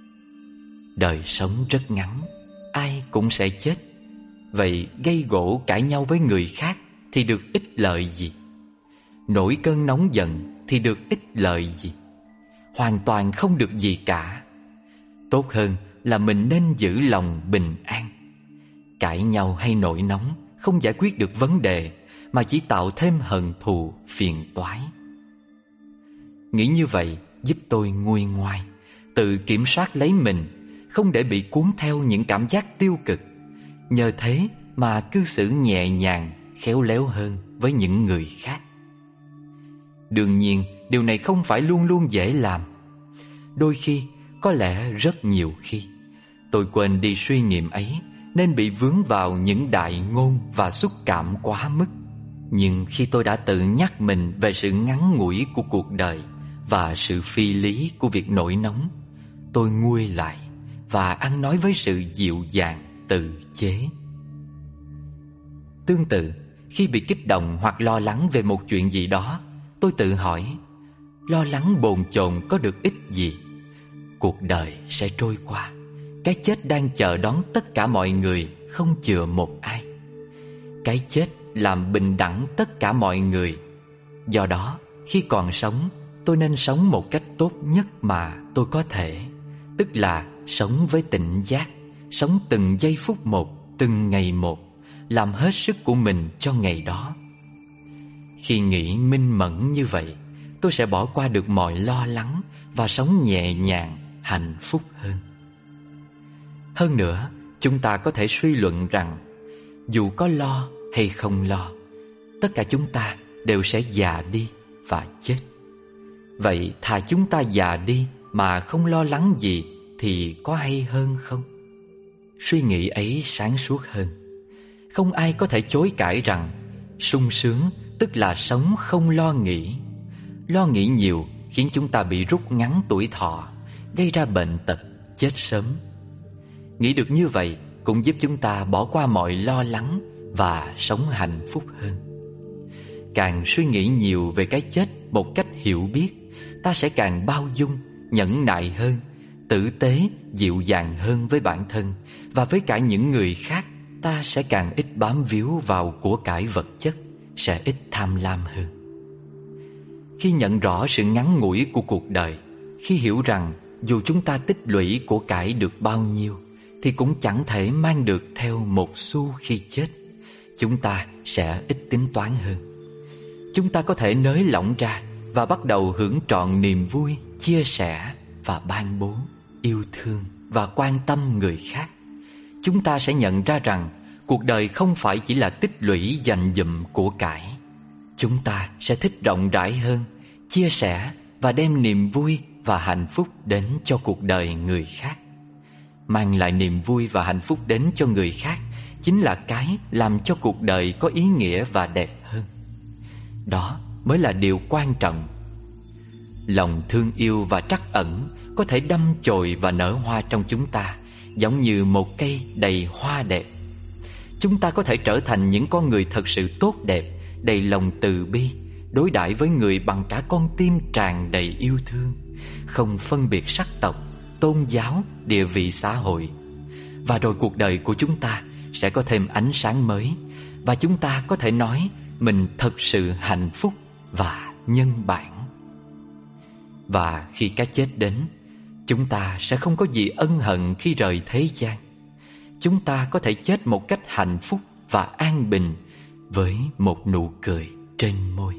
đời sống rất ngắn, ai cũng sẽ chết. Vậy gây gổ cãi nhau với người khác thì được ích lợi gì? Nổi cơn nóng giận thì được ích lợi gì? Hoàn toàn không được gì cả. Tốt hơn là mình nên giữ lòng bình an. Cãi nhau hay nổi nóng không giải quyết được vấn đề, mà chỉ tạo thêm hận thù phiền toái. Nghĩ như vậy giúp tôi nguôi ngoai, tự kiểm soát lấy mình, không để bị cuốn theo những cảm giác tiêu cực. Nhờ thế mà cư xử nhẹ nhàng, khéo léo hơn với những người khác. Đương nhiên, điều này không phải luôn luôn dễ làm. Đôi khi, có lẽ rất nhiều khi, tôi quên đi suy nghiệm ấy, nên bị vướng vào những đại ngôn và xúc cảm quá mức. Nhưng khi tôi đã tự nhắc mình về sự ngắn ngủi của cuộc đời và sự phi lý của việc nổi nóng, tôi nguôi lại và ăn nói với sự dịu dàng, tự chế. Tương tự, khi bị kích động hoặc lo lắng về một chuyện gì đó, tôi tự hỏi, lo lắng bồn chồn có được ích gì? Cuộc đời sẽ trôi qua, cái chết đang chờ đón tất cả mọi người, không chừa một ai. Cái chết làm bình đẳng tất cả mọi người. Do đó, khi còn sống, tôi nên sống một cách tốt nhất mà tôi có thể, tức là sống với tỉnh giác, sống từng giây phút một, từng ngày một, làm hết sức của mình cho ngày đó. Khi nghĩ minh mẫn như vậy, tôi sẽ bỏ qua được mọi lo lắng và sống nhẹ nhàng, hạnh phúc hơn. Hơn nữa, chúng ta có thể suy luận rằng dù có lo hay không lo, tất cả chúng ta đều sẽ già đi và chết. Vậy thà chúng ta già đi mà không lo lắng gì thì có hay hơn không? Suy nghĩ ấy sáng suốt hơn. Không ai có thể chối cãi rằng sung sướng tức là sống không lo nghĩ. Lo nghĩ nhiều khiến chúng ta bị rút ngắn tuổi thọ, gây ra bệnh tật, chết sớm. Nghĩ được như vậy cũng giúp chúng ta bỏ qua mọi lo lắng và sống hạnh phúc hơn. Càng suy nghĩ nhiều về cái chết một cách hiểu biết, ta sẽ càng bao dung, nhẫn nại hơn, tử tế, dịu dàng hơn với bản thân và với cả những người khác. Ta sẽ càng ít bám víu vào của cải vật chất, sẽ ít tham lam hơn. Khi nhận rõ sự ngắn ngủi của cuộc đời, khi hiểu rằng dù chúng ta tích lũy của cải được bao nhiêu thì cũng chẳng thể mang được theo một xu khi chết, chúng ta sẽ ít tính toán hơn. Chúng ta có thể nới lỏng ra và bắt đầu hưởng trọn niềm vui, chia sẻ và ban bố, yêu thương và quan tâm người khác. Chúng ta sẽ nhận ra rằng cuộc đời không phải chỉ là tích lũy dành dụm của cải. Chúng ta sẽ thích rộng rãi hơn, chia sẻ và đem niềm vui và hạnh phúc đến cho cuộc đời người khác. Mang lại niềm vui và hạnh phúc đến cho người khác chính là cái làm cho cuộc đời có ý nghĩa và đẹp hơn. Đó mới là điều quan trọng. Lòng thương yêu và trắc ẩn có thể đâm chồi và nở hoa trong chúng ta, giống như một cây đầy hoa đẹp. Chúng ta có thể trở thành những con người thật sự tốt đẹp, đầy lòng từ bi, đối đãi với người bằng cả con tim tràn đầy yêu thương, không phân biệt sắc tộc, tôn giáo, địa vị xã hội. Và rồi cuộc đời của chúng ta sẽ có thêm ánh sáng mới, và chúng ta có thể nói mình thật sự hạnh phúc và nhân bản. Và khi cái chết đến, chúng ta sẽ không có gì ân hận khi rời thế gian. Chúng ta có thể chết một cách hạnh phúc và an bình với một nụ cười trên môi.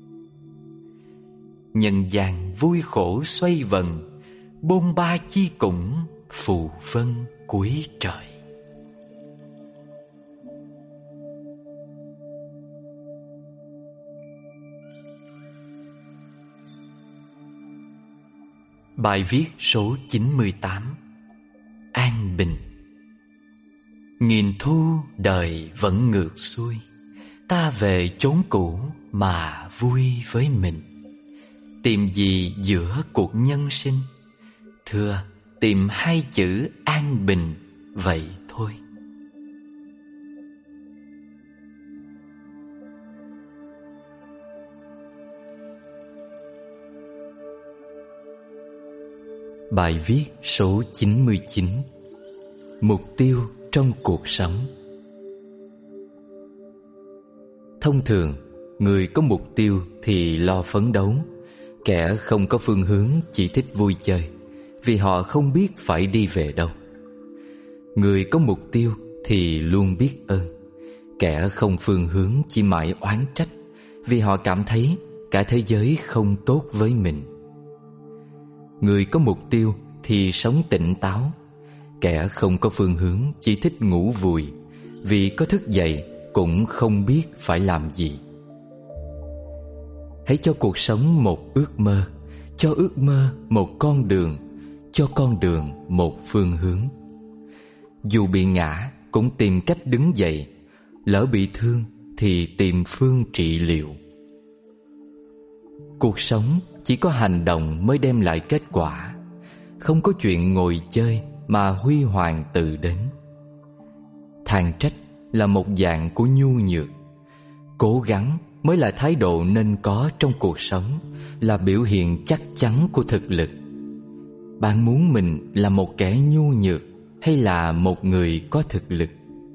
Nhân gian vui khổ xoay vần, bôn ba chi cũng phù vân cuối trời. Bài viết số chín mươi tám. An bình. Nghìn thu đời vẫn ngược xuôi, ta về chốn cũ mà vui với mình. Tìm gì giữa cuộc nhân sinh? Thưa, tìm hai chữ an bình vậy thôi. Bài viết số chín mươi chín. Mục tiêu trong cuộc sống. Thông thường, người có mục tiêu thì lo phấn đấu, kẻ không có phương hướng chỉ thích vui chơi, vì họ không biết phải đi về đâu. Người có mục tiêu thì luôn biết ơn, kẻ không phương hướng chỉ mãi oán trách, vì họ cảm thấy cả thế giới không tốt với mình. Người có mục tiêu thì sống tỉnh táo, kẻ không có phương hướng chỉ thích ngủ vùi, vì có thức dậy cũng không biết phải làm gì. Hãy cho cuộc sống một ước mơ, cho ước mơ một con đường, cho con đường một phương hướng. Dù bị ngã cũng tìm cách đứng dậy, lỡ bị thương thì tìm phương trị liệu. Cuộc sống chỉ có hành động mới đem lại kết quả, không có chuyện ngồi chơi mà huy hoàng tự đến. Than trách là một dạng của nhu nhược. Cố gắng mới là thái độ nên có trong cuộc sống, là biểu hiện chắc chắn của thực lực. Bạn muốn mình là một kẻ nhu nhược hay là một người có thực lực?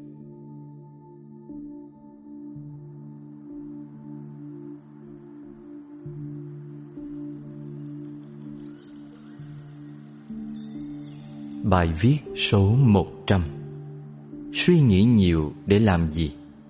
Bài viết số một trăm. Suy nghĩ nhiều để làm gì?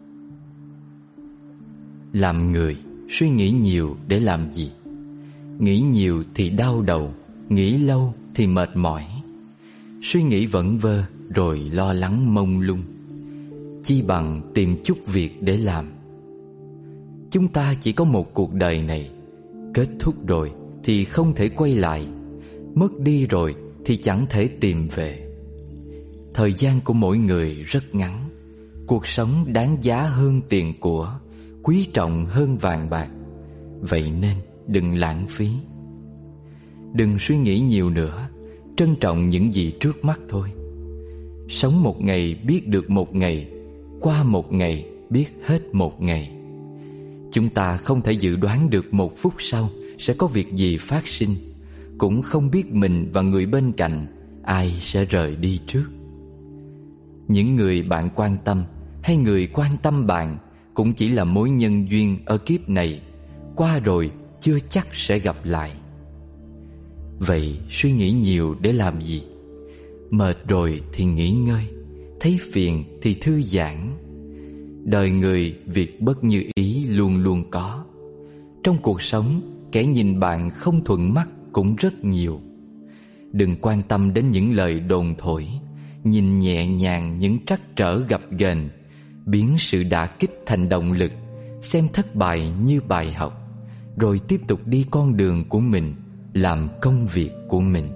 Làm người, suy nghĩ nhiều để làm gì? Nghĩ nhiều thì đau đầu, nghĩ lâu thì mệt mỏi. Suy nghĩ vẩn vơ rồi lo lắng mông lung. Chi bằng tìm chút việc để làm. Chúng ta chỉ có một cuộc đời này. Kết thúc rồi thì không thể quay lại. Mất đi rồi thì chẳng thể tìm về. Thời gian của mỗi người rất ngắn. Cuộc sống đáng giá hơn tiền của, quý trọng hơn vàng bạc. Vậy nên đừng lãng phí. Đừng suy nghĩ nhiều nữa. Trân trọng những gì trước mắt thôi. Sống một ngày biết được một ngày, qua một ngày biết hết một ngày. Chúng ta không thể dự đoán được một phút sau sẽ có việc gì phát sinh, cũng không biết mình và người bên cạnh ai sẽ rời đi trước. Những người bạn quan tâm hay người quan tâm bạn cũng chỉ là mối nhân duyên ở kiếp này, qua rồi chưa chắc sẽ gặp lại. Vậy suy nghĩ nhiều để làm gì? Mệt rồi thì nghỉ ngơi, thấy phiền thì thư giãn. Đời người việc bất như ý luôn luôn có. Trong cuộc sống, kẻ nhìn bạn không thuận mắt cũng rất nhiều. Đừng quan tâm đến những lời đồn thổi. Nhìn nhẹ nhàng những trắc trở gập ghềnh, biến sự đả kích thành động lực, xem thất bại như bài học, rồi tiếp tục đi con đường của mình, làm công việc của mình.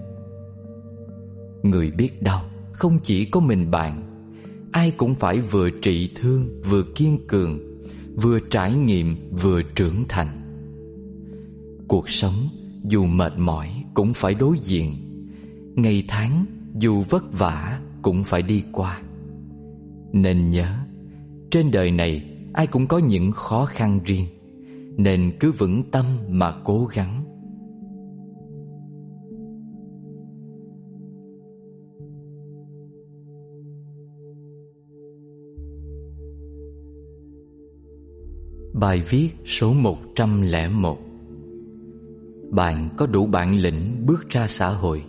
Người biết đau không chỉ có mình bạn. Ai cũng phải vừa trị thương vừa kiên cường, vừa trải nghiệm vừa trưởng thành. Cuộc sống dù mệt mỏi cũng phải đối diện. Ngày tháng dù vất vả cũng phải đi qua. Nên nhớ, trên đời này ai cũng có những khó khăn riêng, nên cứ vững tâm mà cố gắng. Bài viết số một trăm lẻ một. Bạn có đủ bản lĩnh bước ra xã hội.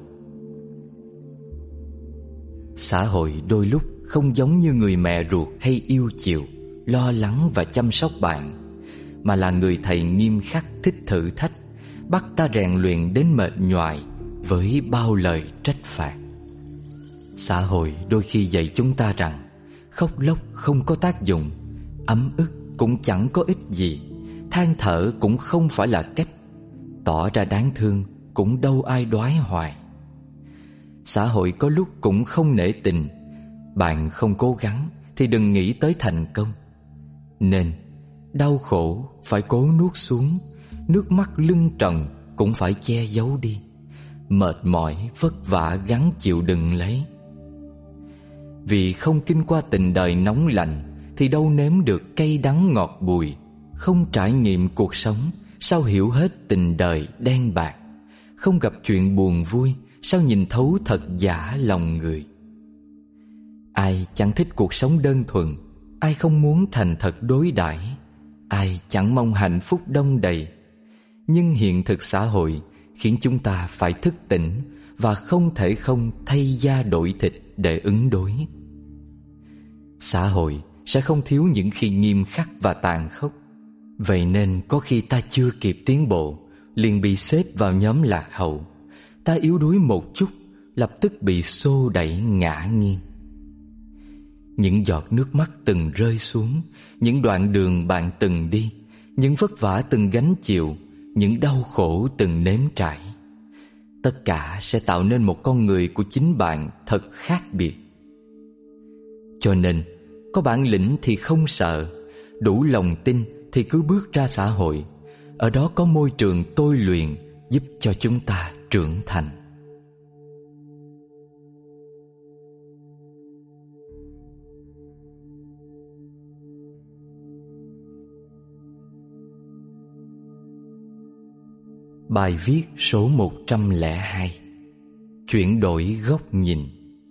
Xã hội đôi lúc không giống như người mẹ ruột hay yêu chiều, lo lắng và chăm sóc bạn, mà là người thầy nghiêm khắc thích thử thách, bắt ta rèn luyện đến mệt nhoài với bao lời trách phạt. Xã hội đôi khi dạy chúng ta rằng khóc lóc không có tác dụng, ấm ức cũng chẳng có ích gì, than thở cũng không phải là cách, tỏ ra đáng thương cũng đâu ai đoái hoài. Xã hội có lúc cũng không nể tình. Bạn không cố gắng thì đừng nghĩ tới thành công. Nên đau khổ phải cố nuốt xuống, nước mắt lưng trần cũng phải che giấu đi, mệt mỏi vất vả gắng chịu đựng lấy. Vì không kinh qua tình đời nóng lạnh thì đâu nếm được cay đắng ngọt bùi. Không trải nghiệm cuộc sống sao hiểu hết tình đời đen bạc. Không gặp chuyện buồn vui sao nhìn thấu thật giả lòng người. Ai chẳng thích cuộc sống đơn thuần, ai không muốn thành thật đối đãi, ai chẳng mong hạnh phúc đong đầy. Nhưng hiện thực xã hội khiến chúng ta phải thức tỉnh và không thể không thay da đổi thịt để ứng đối. Xã hội sẽ không thiếu những khi nghiêm khắc và tàn khốc. Vậy nên có khi ta chưa kịp tiến bộ liền bị xếp vào nhóm lạc hậu. Ta yếu đuối một chút lập tức bị xô đẩy ngã nghiêng. Những giọt nước mắt từng rơi xuống, những đoạn đường bạn từng đi, những vất vả từng gánh chịu, những đau khổ từng nếm trải, tất cả sẽ tạo nên một con người của chính bạn thật khác biệt. Cho nên có bản lĩnh thì không sợ, đủ lòng tin thì cứ bước ra xã hội. Ở đó có môi trường tôi luyện giúp cho chúng ta trưởng thành. Bài viết số một trăm lẻ hai. Chuyển đổi góc nhìn.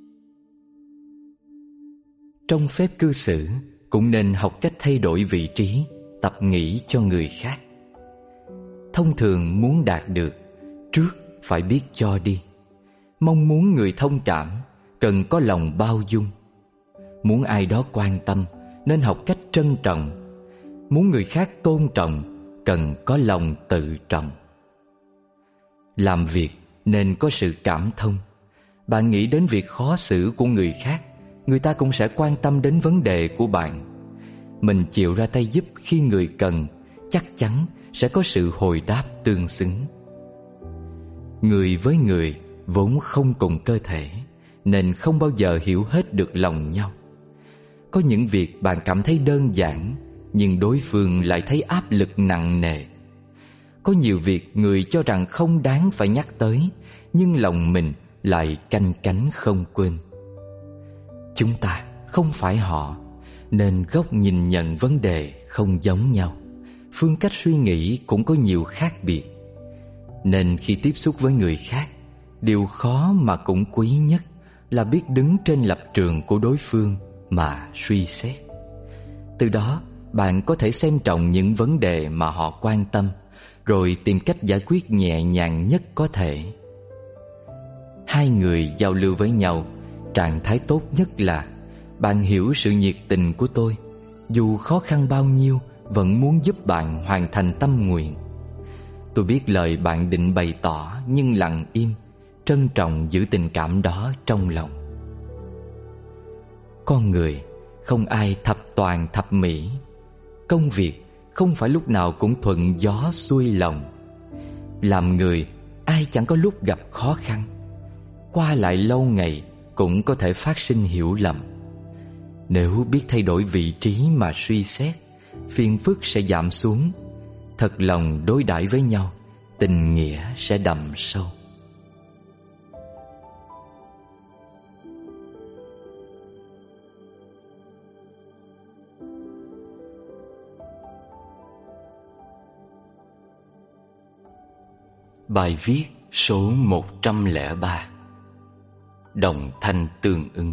Trong phép cư xử cũng nên học cách thay đổi vị trí, tập nghĩ cho người khác. Thông thường muốn đạt được, trước phải biết cho đi. Mong muốn người thông cảm, cần có lòng bao dung. Muốn ai đó quan tâm, nên học cách trân trọng. Muốn người khác tôn trọng, cần có lòng tự trọng. Làm việc nên có sự cảm thông. Bạn nghĩ đến việc khó xử của người khác, người ta cũng sẽ quan tâm đến vấn đề của bạn. Mình chịu ra tay giúp khi người cần, chắc chắn sẽ có sự hồi đáp tương xứng. Người với người vốn không cùng cơ thể, nên không bao giờ hiểu hết được lòng nhau. Có những việc bạn cảm thấy đơn giản, nhưng đối phương lại thấy áp lực nặng nề. Có nhiều việc người cho rằng không đáng phải nhắc tới, nhưng lòng mình lại canh cánh không quên. Chúng ta không phải họ, nên góc nhìn nhận vấn đề không giống nhau. Phương cách suy nghĩ cũng có nhiều khác biệt. Nên khi tiếp xúc với người khác, điều khó mà cũng quý nhất là biết đứng trên lập trường của đối phương mà suy xét. Từ đó, bạn có thể xem trọng những vấn đề mà họ quan tâm, rồi tìm cách giải quyết nhẹ nhàng nhất có thể. Hai người giao lưu với nhau, trạng thái tốt nhất là: bạn hiểu sự nhiệt tình của tôi, dù khó khăn bao nhiêu vẫn muốn giúp bạn hoàn thành tâm nguyện. Tôi biết lời bạn định bày tỏ, nhưng lặng im, trân trọng giữ tình cảm đó trong lòng. Con người không ai thập toàn thập mỹ. Công việc không phải lúc nào cũng thuận gió xuôi lòng. Làm người, ai chẳng có lúc gặp khó khăn. Qua lại lâu ngày cũng có thể phát sinh hiểu lầm. Nếu biết thay đổi vị trí mà suy xét, phiền phức sẽ giảm xuống. Thật lòng đối đãi với nhau, tình nghĩa sẽ đậm sâu. Bài viết số một trăm lẻ ba. Đồng thanh tương ứng.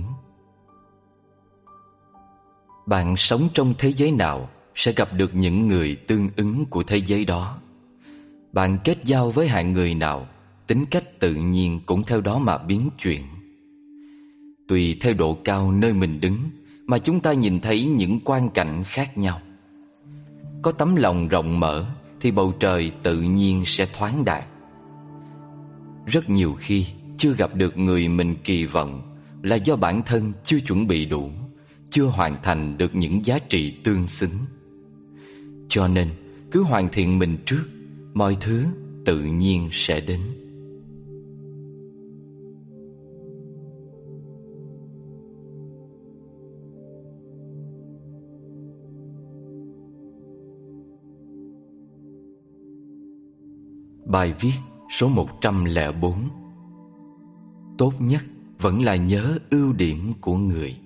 Bạn sống trong thế giới nào sẽ gặp được những người tương ứng của thế giới đó. Bạn kết giao với hạng người nào, tính cách tự nhiên cũng theo đó mà biến chuyển. Tùy theo độ cao nơi mình đứng mà chúng ta nhìn thấy những quang cảnh khác nhau. Có tấm lòng rộng mở thì bầu trời tự nhiên sẽ thoáng đạt. Rất nhiều khi chưa gặp được người mình kỳ vọng là do bản thân chưa chuẩn bị đủ, chưa hoàn thành được những giá trị tương xứng. Cho nên cứ hoàn thiện mình trước, mọi thứ tự nhiên sẽ đến. Bài viết số một trăm lẻ bốn. Tốt nhất vẫn là nhớ ưu điểm của người.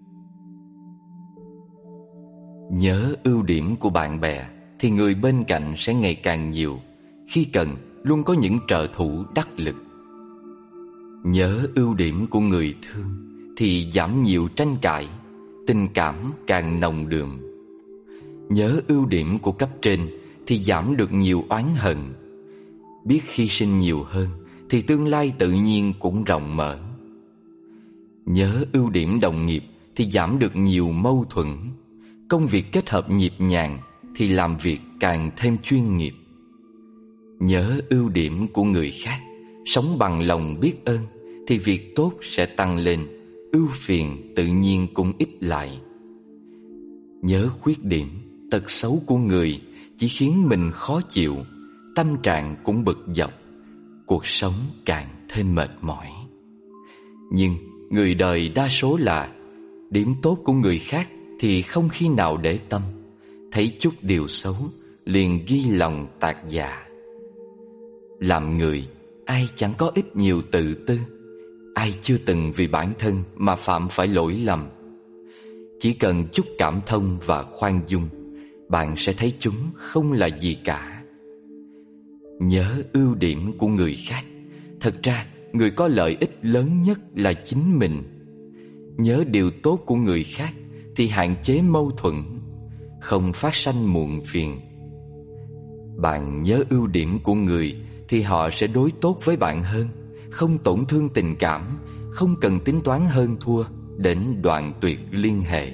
Nhớ ưu điểm của bạn bè thì người bên cạnh sẽ ngày càng nhiều. Khi cần, luôn có những trợ thủ đắc lực. Nhớ ưu điểm của người thương thì giảm nhiều tranh cãi, tình cảm càng nồng đượm. Nhớ ưu điểm của cấp trên thì giảm được nhiều oán hận. Biết hy sinh nhiều hơn thì tương lai tự nhiên cũng rộng mở. Nhớ ưu điểm đồng nghiệp thì giảm được nhiều mâu thuẫn. Công việc kết hợp nhịp nhàng thì làm việc càng thêm chuyên nghiệp. Nhớ ưu điểm của người khác, sống bằng lòng biết ơn thì việc tốt sẽ tăng lên, ưu phiền tự nhiên cũng ít lại. Nhớ khuyết điểm, tật xấu của người chỉ khiến mình khó chịu, tâm trạng cũng bực dọc, cuộc sống càng thêm mệt mỏi. Nhưng người đời đa số là điểm tốt của người khác thì không khi nào để tâm, thấy chút điều xấu liền ghi lòng tạc dạ. Làm người, ai chẳng có ít nhiều tự tư, ai chưa từng vì bản thân mà phạm phải lỗi lầm. Chỉ cần chút cảm thông và khoan dung, bạn sẽ thấy chúng không là gì cả. Nhớ ưu điểm của người khác. Thật ra người có lợi ích lớn nhất là chính mình. Nhớ điều tốt của người khác thì hạn chế mâu thuẫn, không phát sanh muộn phiền. Bạn nhớ ưu điểm của người thì họ sẽ đối tốt với bạn hơn, không tổn thương tình cảm, không cần tính toán hơn thua đến đoạn tuyệt liên hệ.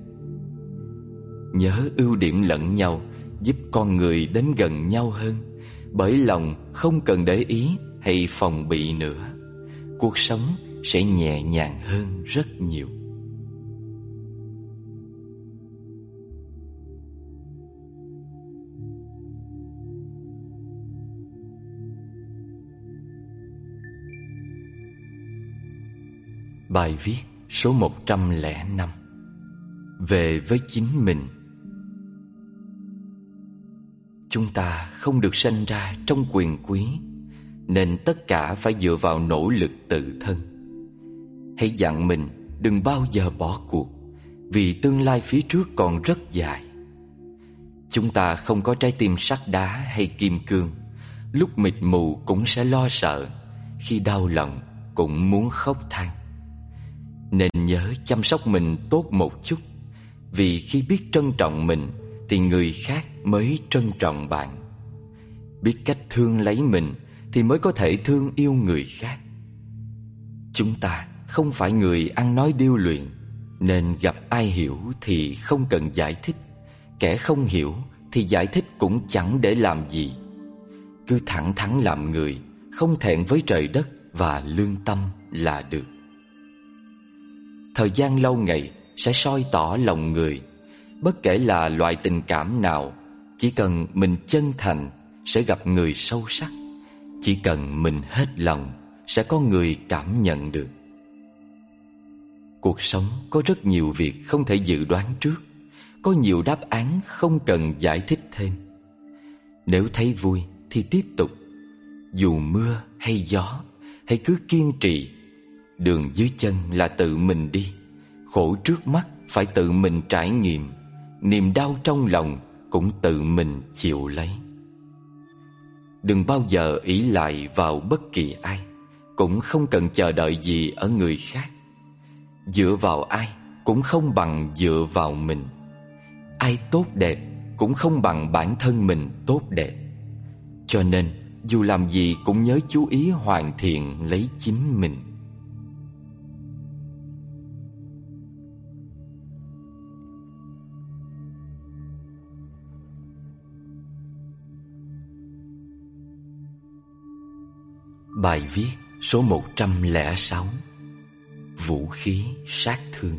Nhớ ưu điểm lẫn nhau giúp con người đến gần nhau hơn, bởi lòng không cần để ý hay phòng bị nữa. Cuộc sống sẽ nhẹ nhàng hơn rất nhiều. Bài viết số một trăm lẻ năm. Về với chính mình. Chúng ta không được sanh ra trong quyền quý, nên tất cả phải dựa vào nỗ lực tự thân. Hãy dặn mình đừng bao giờ bỏ cuộc, vì tương lai phía trước còn rất dài. Chúng ta không có trái tim sắt đá hay kim cương, lúc mịt mù cũng sẽ lo sợ, khi đau lòng cũng muốn khóc than. Nên nhớ chăm sóc mình tốt một chút, vì khi biết trân trọng mình thì người khác mới trân trọng bạn. Biết cách thương lấy mình thì mới có thể thương yêu người khác. Chúng ta không phải người ăn nói điêu luyện, nên gặp ai hiểu thì không cần giải thích, kẻ không hiểu thì giải thích cũng chẳng để làm gì. Cứ thẳng thắn làm người, không thẹn với trời đất và lương tâm là được. Thời gian lâu ngày sẽ soi tỏ lòng người. Bất kể là loại tình cảm nào, chỉ cần mình chân thành sẽ gặp người sâu sắc. Chỉ cần mình hết lòng sẽ có người cảm nhận được. Cuộc sống có rất nhiều việc không thể dự đoán trước, có nhiều đáp án không cần giải thích thêm. Nếu thấy vui thì tiếp tục, dù mưa hay gió, hãy cứ kiên trì. Đường dưới chân là tự mình đi, khổ trước mắt phải tự mình trải nghiệm, niềm đau trong lòng cũng tự mình chịu lấy. Đừng bao giờ ỷ lại vào bất kỳ ai, cũng không cần chờ đợi gì ở người khác. Dựa vào ai cũng không bằng dựa vào mình. Ai tốt đẹp cũng không bằng bản thân mình tốt đẹp. Cho nên dù làm gì cũng nhớ chú ý hoàn thiện lấy chính mình. Bài viết số một trăm lẻ sáu. Vũ khí sát thương.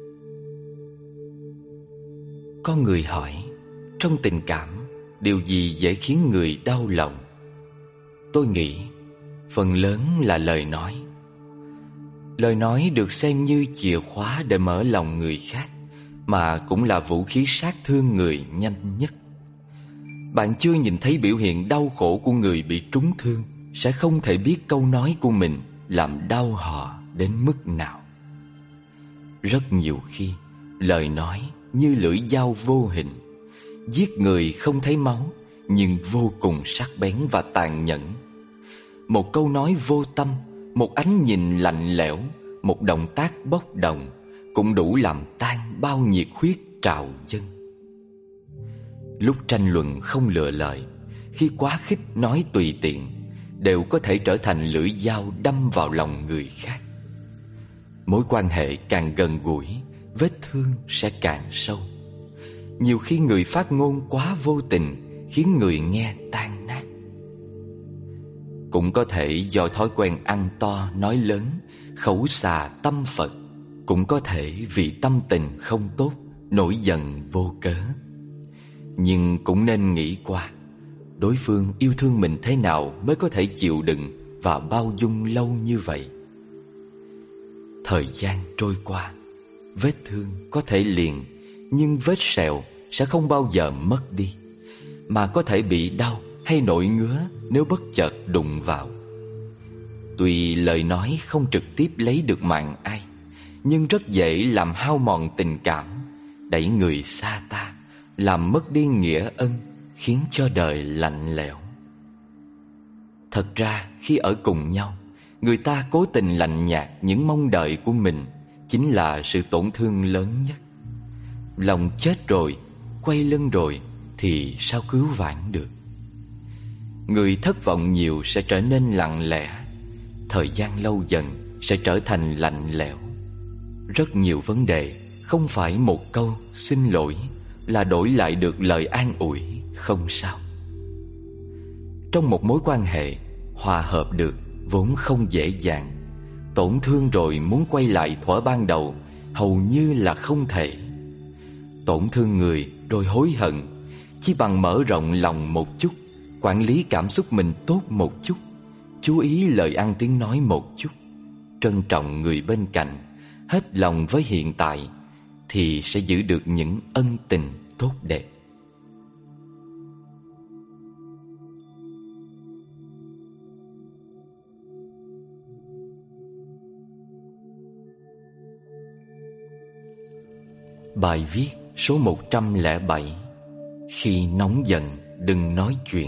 Có người hỏi, trong tình cảm, điều gì dễ khiến người đau lòng? Tôi nghĩ, phần lớn là lời nói. Lời nói được xem như chìa khóa để mở lòng người khác, mà cũng là vũ khí sát thương người nhanh nhất. Bạn chưa nhìn thấy biểu hiện đau khổ của người bị trúng thương, sẽ không thể biết câu nói của mình làm đau họ đến mức nào. Rất nhiều khi, lời nói như lưỡi dao vô hình, giết người không thấy máu, nhưng vô cùng sắc bén và tàn nhẫn. Một câu nói vô tâm, một ánh nhìn lạnh lẽo, một động tác bốc đồng cũng đủ làm tan bao nhiệt huyết trào dâng. Lúc tranh luận không lựa lời, khi quá khích nói tùy tiện, đều có thể trở thành lưỡi dao đâm vào lòng người khác. Mối quan hệ càng gần gũi, vết thương sẽ càng sâu. Nhiều khi người phát ngôn quá vô tình khiến người nghe tan nát. Cũng có thể do thói quen ăn to nói lớn, khẩu xà tâm Phật. Cũng có thể vì tâm tình không tốt, nổi giận vô cớ. Nhưng cũng nên nghĩ qua, đối phương yêu thương mình thế nào mới có thể chịu đựng và bao dung lâu như vậy. Thời gian trôi qua, vết thương có thể liền, nhưng vết sẹo sẽ không bao giờ mất đi, mà có thể bị đau hay nổi ngứa nếu bất chợt đụng vào. Tuy lời nói không trực tiếp lấy được mạng ai, nhưng rất dễ làm hao mòn tình cảm, đẩy người xa ta, làm mất đi nghĩa ân, khiến cho đời lạnh lẽo. Thật ra khi ở cùng nhau, người ta cố tình lạnh nhạt những mong đợi của mình chính là sự tổn thương lớn nhất. Lòng chết rồi, quay lưng rồi thì sao cứu vãn được. Người thất vọng nhiều sẽ trở nên lặng lẽ, thời gian lâu dần sẽ trở thành lạnh lẽo. Rất nhiều vấn đề không phải một câu xin lỗi là đổi lại được lời an ủi không sao. Trong một mối quan hệ, hòa hợp được vốn không dễ dàng. Tổn thương rồi muốn quay lại thuở ban đầu hầu như là không thể. Tổn thương người rồi hối hận, chỉ bằng mở rộng lòng một chút, quản lý cảm xúc mình tốt một chút, chú ý lời ăn tiếng nói một chút, trân trọng người bên cạnh, hết lòng với hiện tại, thì sẽ giữ được những ân tình tốt đẹp. Bài viết số một trăm lẻ bảy. Khi nóng giận đừng nói chuyện.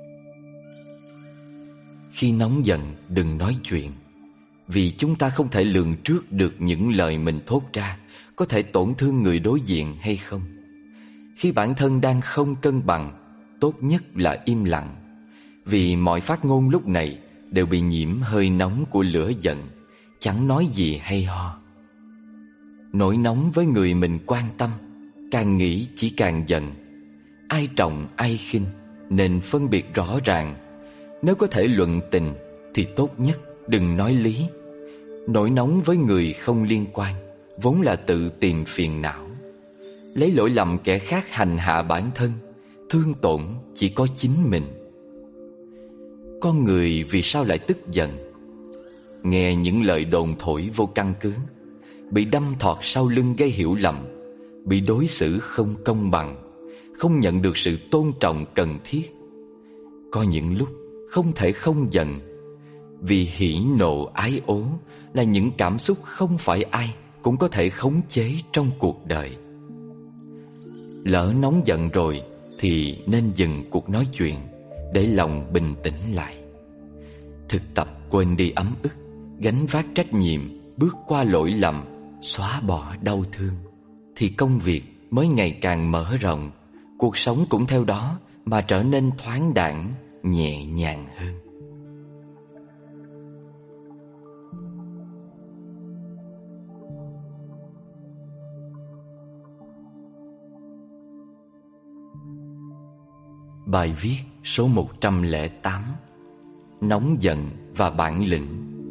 Khi nóng giận đừng nói chuyện, vì chúng ta không thể lường trước được những lời mình thốt ra có thể tổn thương người đối diện hay không. Khi bản thân đang không cân bằng, tốt nhất là im lặng, vì mọi phát ngôn lúc này đều bị nhiễm hơi nóng của lửa giận, chẳng nói gì hay ho. Nổi nóng với người mình quan tâm, càng nghĩ chỉ càng giận. Ai trọng ai khinh nên phân biệt rõ ràng. Nếu có thể luận tình thì tốt nhất đừng nói lý. Nổi nóng với người không liên quan vốn là tự tìm phiền não. Lấy lỗi lầm kẻ khác hành hạ bản thân, thương tổn chỉ có chính mình. Con người vì sao lại tức giận? Nghe những lời đồn thổi vô căn cứ, bị đâm thọt sau lưng gây hiểu lầm, bị đối xử không công bằng, không nhận được sự tôn trọng cần thiết. Có những lúc không thể không giận, vì hỉ nộ ái ố là những cảm xúc không phải ai cũng có thể khống chế trong cuộc đời. Lỡ nóng giận rồi thì nên dừng cuộc nói chuyện để lòng bình tĩnh lại. Thực tập quên đi ấm ức, gánh vác trách nhiệm, bước qua lỗi lầm, xóa bỏ đau thương, thì công việc mới ngày càng mở rộng, cuộc sống cũng theo đó mà trở nên thoáng đãng, nhẹ nhàng hơn. Bài viết số một trăm lẻ tám. Nóng giận và bản lĩnh.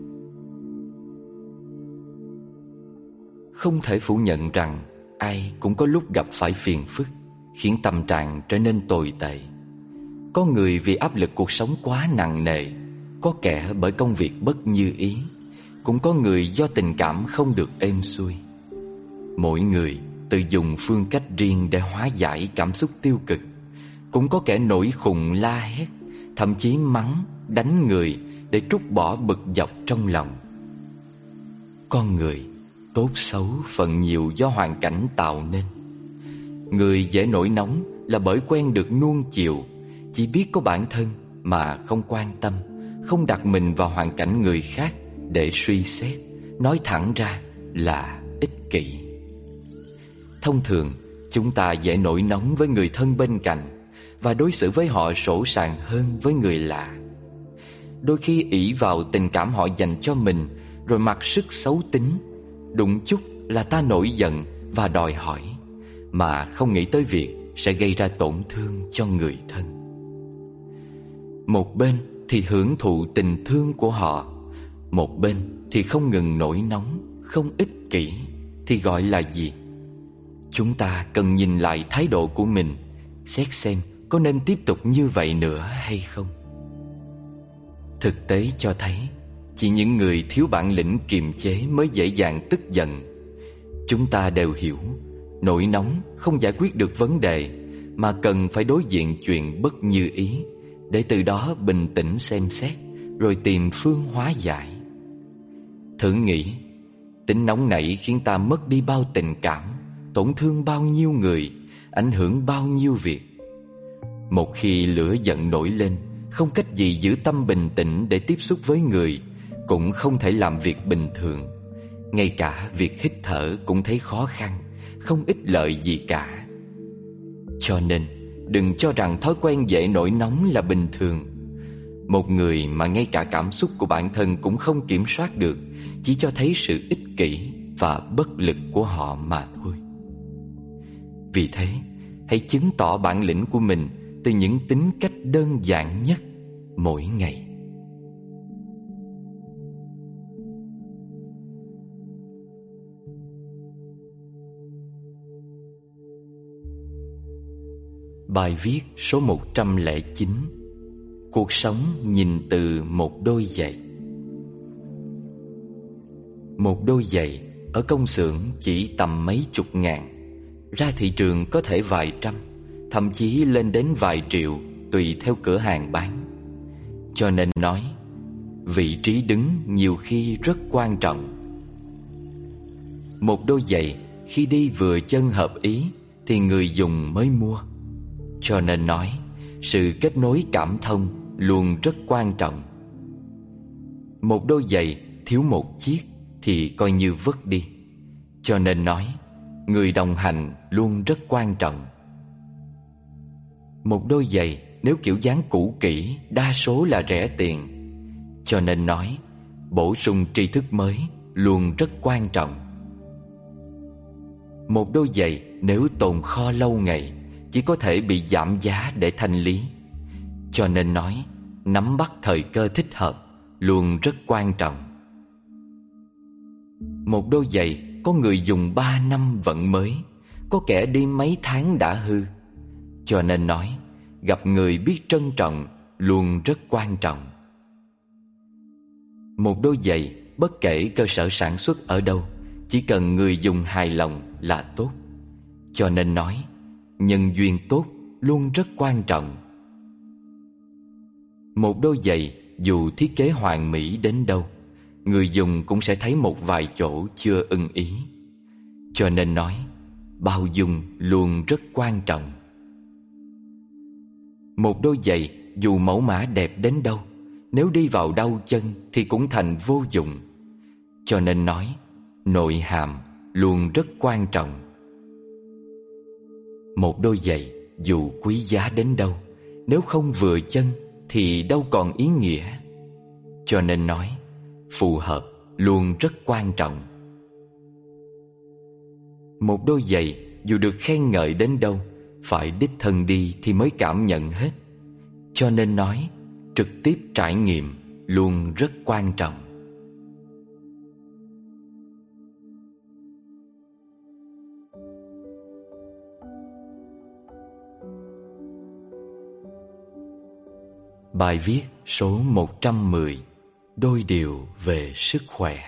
Không thể phủ nhận rằng ai cũng có lúc gặp phải phiền phức, khiến tâm trạng trở nên tồi tệ. Có người vì áp lực cuộc sống quá nặng nề, có kẻ bởi công việc bất như ý, cũng có người do tình cảm không được êm xuôi. Mỗi người tự dùng phương cách riêng để hóa giải cảm xúc tiêu cực. Cũng có kẻ nổi khùng la hét, thậm chí mắng, đánh người để trút bỏ bực dọc trong lòng. Con người tốt xấu phần nhiều do hoàn cảnh tạo nên. Người dễ nổi nóng là bởi quen được nuông chiều, chỉ biết có bản thân mà không quan tâm, không đặt mình vào hoàn cảnh người khác để suy xét, nói thẳng ra là ích kỷ. Thông thường, chúng ta dễ nổi nóng với người thân bên cạnh và đối xử với họ sỗ sàng hơn với người lạ. Đôi khi ỷ vào tình cảm họ dành cho mình, rồi mặc sức xấu tính, đụng chút là ta nổi giận và đòi hỏi, mà không nghĩ tới việc sẽ gây ra tổn thương cho người thân. Một bên thì hưởng thụ tình thương của họ, một bên thì không ngừng nổi nóng, không ích kỷ, thì gọi là gì? Chúng ta cần nhìn lại thái độ của mình, xét xem có nên tiếp tục như vậy nữa hay không. Thực tế cho thấy, chỉ những người thiếu bản lĩnh kiềm chế mới dễ dàng tức giận. Chúng ta đều hiểu, nổi nóng không giải quyết được vấn đề, mà cần phải đối diện chuyện bất như ý, để từ đó bình tĩnh xem xét, rồi tìm phương hóa giải. Thử nghĩ, tính nóng nảy khiến ta mất đi bao tình cảm, tổn thương bao nhiêu người, ảnh hưởng bao nhiêu việc. Một khi lửa giận nổi lên không cách gì giữ tâm bình tĩnh để tiếp xúc với người, cũng không thể làm việc bình thường. Ngay cả việc hít thở cũng thấy khó khăn, không ích lợi gì cả. Cho nên đừng cho rằng thói quen dễ nổi nóng là bình thường. Một người mà ngay cả cảm xúc của bản thân cũng không kiểm soát được chỉ cho thấy sự ích kỷ và bất lực của họ mà thôi. Vì thế, hãy chứng tỏ bản lĩnh của mình từ những tính cách đơn giản nhất mỗi ngày. Bài viết số một trăm lẻ chín: Cuộc sống nhìn từ một đôi giày. Một đôi giày ở công xưởng chỉ tầm mấy chục ngàn, ra thị trường có thể vài trăm, thậm chí lên đến vài triệu tùy theo cửa hàng bán. Cho nên nói, vị trí đứng nhiều khi rất quan trọng. Một đôi giày khi đi vừa chân hợp ý thì người dùng mới mua. Cho nên nói, sự kết nối cảm thông luôn rất quan trọng. Một đôi giày thiếu một chiếc thì coi như vứt đi. Cho nên nói, người đồng hành luôn rất quan trọng. Một đôi giày nếu kiểu dáng cũ kỹ đa số là rẻ tiền. Cho nên nói, bổ sung tri thức mới luôn rất quan trọng. Một đôi giày nếu tồn kho lâu ngày chỉ có thể bị giảm giá để thanh lý. Cho nên nói, nắm bắt thời cơ thích hợp luôn rất quan trọng. Một đôi giày có người dùng ba năm vẫn mới, có kẻ đi mấy tháng đã hư. Cho nên nói, gặp người biết trân trọng luôn rất quan trọng. Một đôi giày bất kể cơ sở sản xuất ở đâu, chỉ cần người dùng hài lòng là tốt. Cho nên nói, nhân duyên tốt luôn rất quan trọng. Một đôi giày dù thiết kế hoàn mỹ đến đâu, người dùng cũng sẽ thấy một vài chỗ chưa ưng ý. Cho nên nói, bao dung luôn rất quan trọng. Một đôi giày dù mẫu mã đẹp đến đâu, nếu đi vào đau chân thì cũng thành vô dụng. Cho nên nói, nội hàm luôn rất quan trọng. Một đôi giày dù quý giá đến đâu, nếu không vừa chân thì đâu còn ý nghĩa. Cho nên nói, phù hợp luôn rất quan trọng. Một đôi giày dù được khen ngợi đến đâu, phải đích thân đi thì mới cảm nhận hết. Cho nên nói, trực tiếp trải nghiệm luôn rất quan trọng. Bài viết số một trăm mười: Đôi điều về sức khỏe.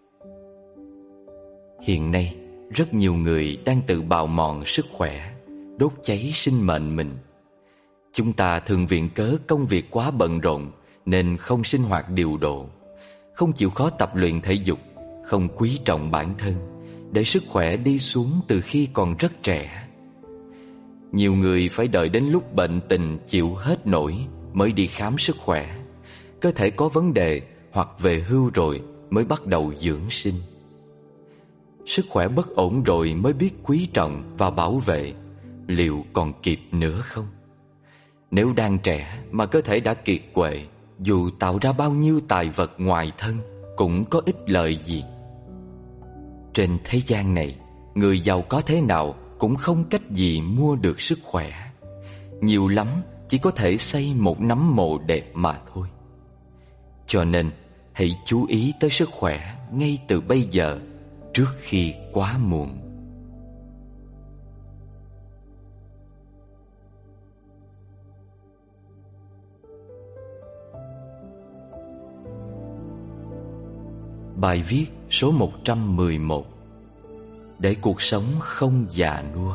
Hiện nay, rất nhiều người đang tự bào mòn sức khỏe, đốt cháy sinh mệnh mình. Chúng ta thường viện cớ công việc quá bận rộn nên không sinh hoạt điều độ, không chịu khó tập luyện thể dục, không quý trọng bản thân, để sức khỏe đi xuống từ khi còn rất trẻ. Nhiều người phải đợi đến lúc bệnh tình chịu hết nổi mới đi khám sức khỏe, cơ thể có vấn đề hoặc về hưu rồi mới bắt đầu dưỡng sinh. Sức khỏe bất ổn rồi mới biết quý trọng và bảo vệ, liệu còn kịp nữa không? Nếu đang trẻ mà cơ thể đã kiệt quệ, dù tạo ra bao nhiêu tài vật ngoài thân cũng có ích lợi gì. Trên thế gian này, người giàu có thế nào cũng không cách gì mua được sức khỏe. Nhiều lắm chỉ có thể xây một nấm mồ đẹp mà thôi. Cho nên hãy chú ý tới sức khỏe ngay từ bây giờ, trước khi quá muộn. Bài viết số một trăm mười một: Để cuộc sống không già nua.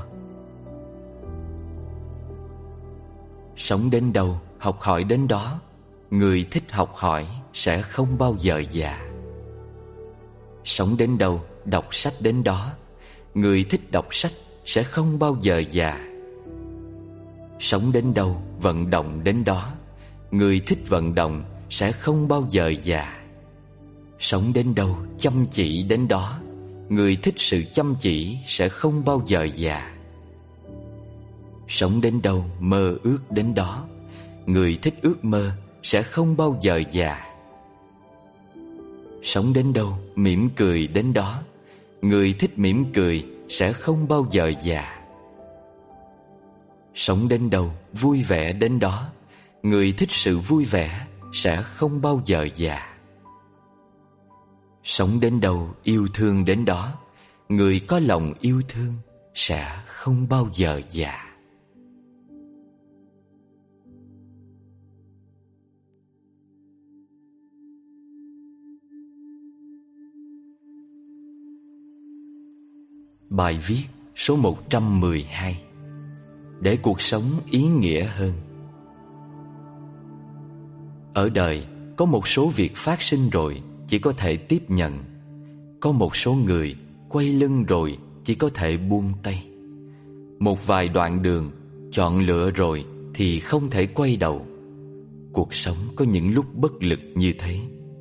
Sống đến đâu, học hỏi đến đó. Người thích học hỏi sẽ không bao giờ già. Sống đến đâu, đọc sách đến đó. Người thích đọc sách sẽ không bao giờ già. Sống đến đâu, vận động đến đó. người thích vận động sẽ không bao giờ già. Sống đến đâu chăm chỉ đến đó, người thích sự chăm chỉ sẽ không bao giờ già. Sống đến đâu mơ ước đến đó, người thích ước mơ sẽ không bao giờ già. Sống đến đâu mỉm cười đến đó, người thích mỉm cười sẽ không bao giờ già. Sống đến đâu vui vẻ đến đó, người thích sự vui vẻ sẽ không bao giờ già. Sống đến đâu yêu thương đến đó, người có lòng yêu thương sẽ không bao giờ già. Bài viết số một trăm mười hai. Để cuộc sống ý nghĩa hơn. Ở đời có một số việc phát sinh rồi chỉ có thể tiếp nhận. Có một số người quay lưng rồi chỉ có thể buông tay. Một vài đoạn đường chọn lựa rồi thì không thể quay đầu. Cuộc sống có những lúc bất lực như thế.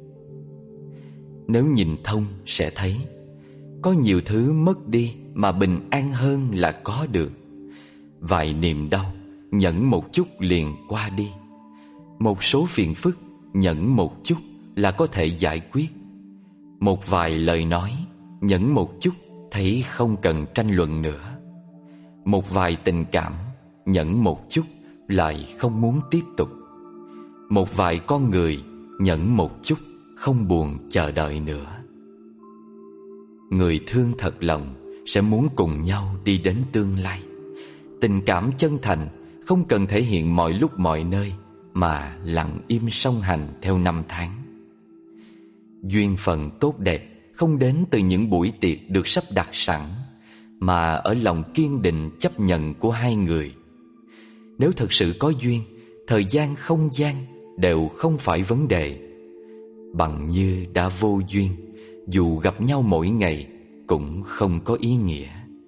Nếu nhìn thông sẽ thấy, có nhiều thứ mất đi mà bình an hơn là có được. Vài niềm đau nhẫn một chút liền qua đi. Một số phiền phức nhẫn một chút là có thể giải quyết. Một vài lời nói nhẫn một chút thấy không cần tranh luận nữa. Một vài tình cảm nhẫn một chút lại không muốn tiếp tục. Một vài con người nhẫn một chút không buồn chờ đợi nữa. Người thương thật lòng sẽ muốn cùng nhau đi đến tương lai. Tình cảm chân thành không cần thể hiện mọi lúc mọi nơi, mà lặng im song hành theo năm tháng. Duyên phận tốt đẹp không đến từ những buổi tiệc được sắp đặt sẵn, mà ở lòng kiên định chấp nhận của hai người. Nếu thật sự có duyên, thời gian không gian đều không phải vấn đề. Bằng như đã vô duyên, dù gặp nhau mỗi ngày cũng không có ý nghĩa.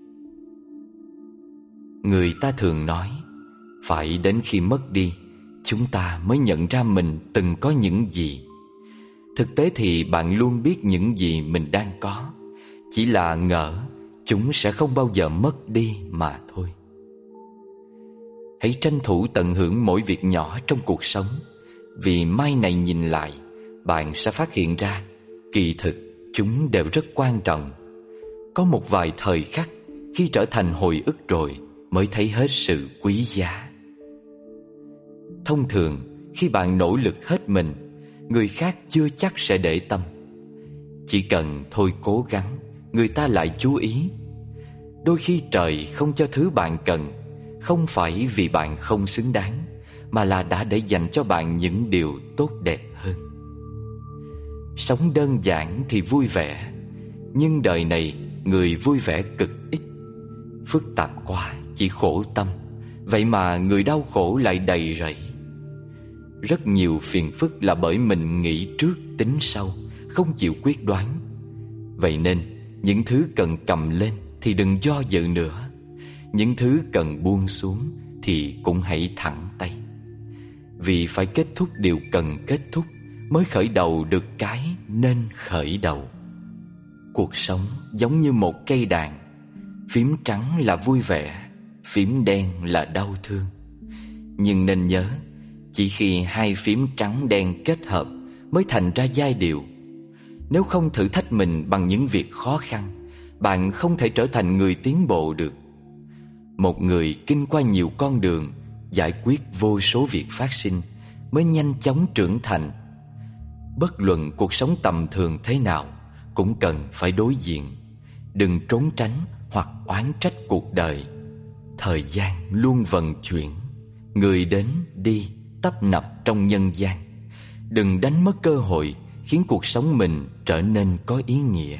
Người ta thường nói, phải đến khi mất đi, chúng ta mới nhận ra mình từng có những gì. Thực tế thì bạn luôn biết những gì mình đang có, chỉ là ngỡ chúng sẽ không bao giờ mất đi mà thôi. Hãy tranh thủ tận hưởng mỗi việc nhỏ trong cuộc sống, vì mai này nhìn lại, bạn sẽ phát hiện ra kỳ thực chúng đều rất quan trọng. Có một vài thời khắc khi trở thành hồi ức rồi mới thấy hết sự quý giá. Thông thường khi bạn nỗ lực hết mình, người khác chưa chắc sẽ để tâm. Chỉ cần thôi cố gắng, người ta lại chú ý. Đôi khi trời không cho thứ bạn cần, không phải vì bạn không xứng đáng, mà là đã để dành cho bạn những điều tốt đẹp hơn. Sống đơn giản thì vui vẻ, nhưng đời này người vui vẻ cực ít. Phức tạp quá chỉ khổ tâm, vậy mà người đau khổ lại đầy rẫy. Rất nhiều phiền phức là bởi mình nghĩ trước tính sau, không chịu quyết đoán. Vậy nên những thứ cần cầm lên thì đừng do dự nữa. Những thứ cần buông xuống thì cũng hãy thẳng tay. Vì phải kết thúc điều cần kết thúc mới khởi đầu được cái nên khởi đầu. Cuộc sống giống như một cây đàn, phím trắng là vui vẻ, phím đen là đau thương. Nhưng nên nhớ, chỉ khi hai phím trắng đen kết hợp mới thành ra giai điệu. Nếu không thử thách mình bằng những việc khó khăn, bạn không thể trở thành người tiến bộ được. Một người kinh qua nhiều con đường, giải quyết vô số việc phát sinh mới nhanh chóng trưởng thành. Bất luận cuộc sống tầm thường thế nào cũng cần phải đối diện. Đừng trốn tránh hoặc oán trách cuộc đời. Thời gian luôn vận chuyển, người đến đi tấp nập trong nhân gian. Đừng đánh mất cơ hội khiến cuộc sống mình trở nên có ý nghĩa.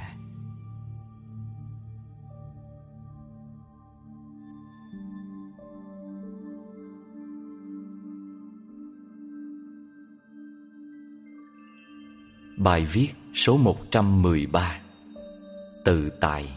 Bài viết số một trăm mười ba. Tự tại.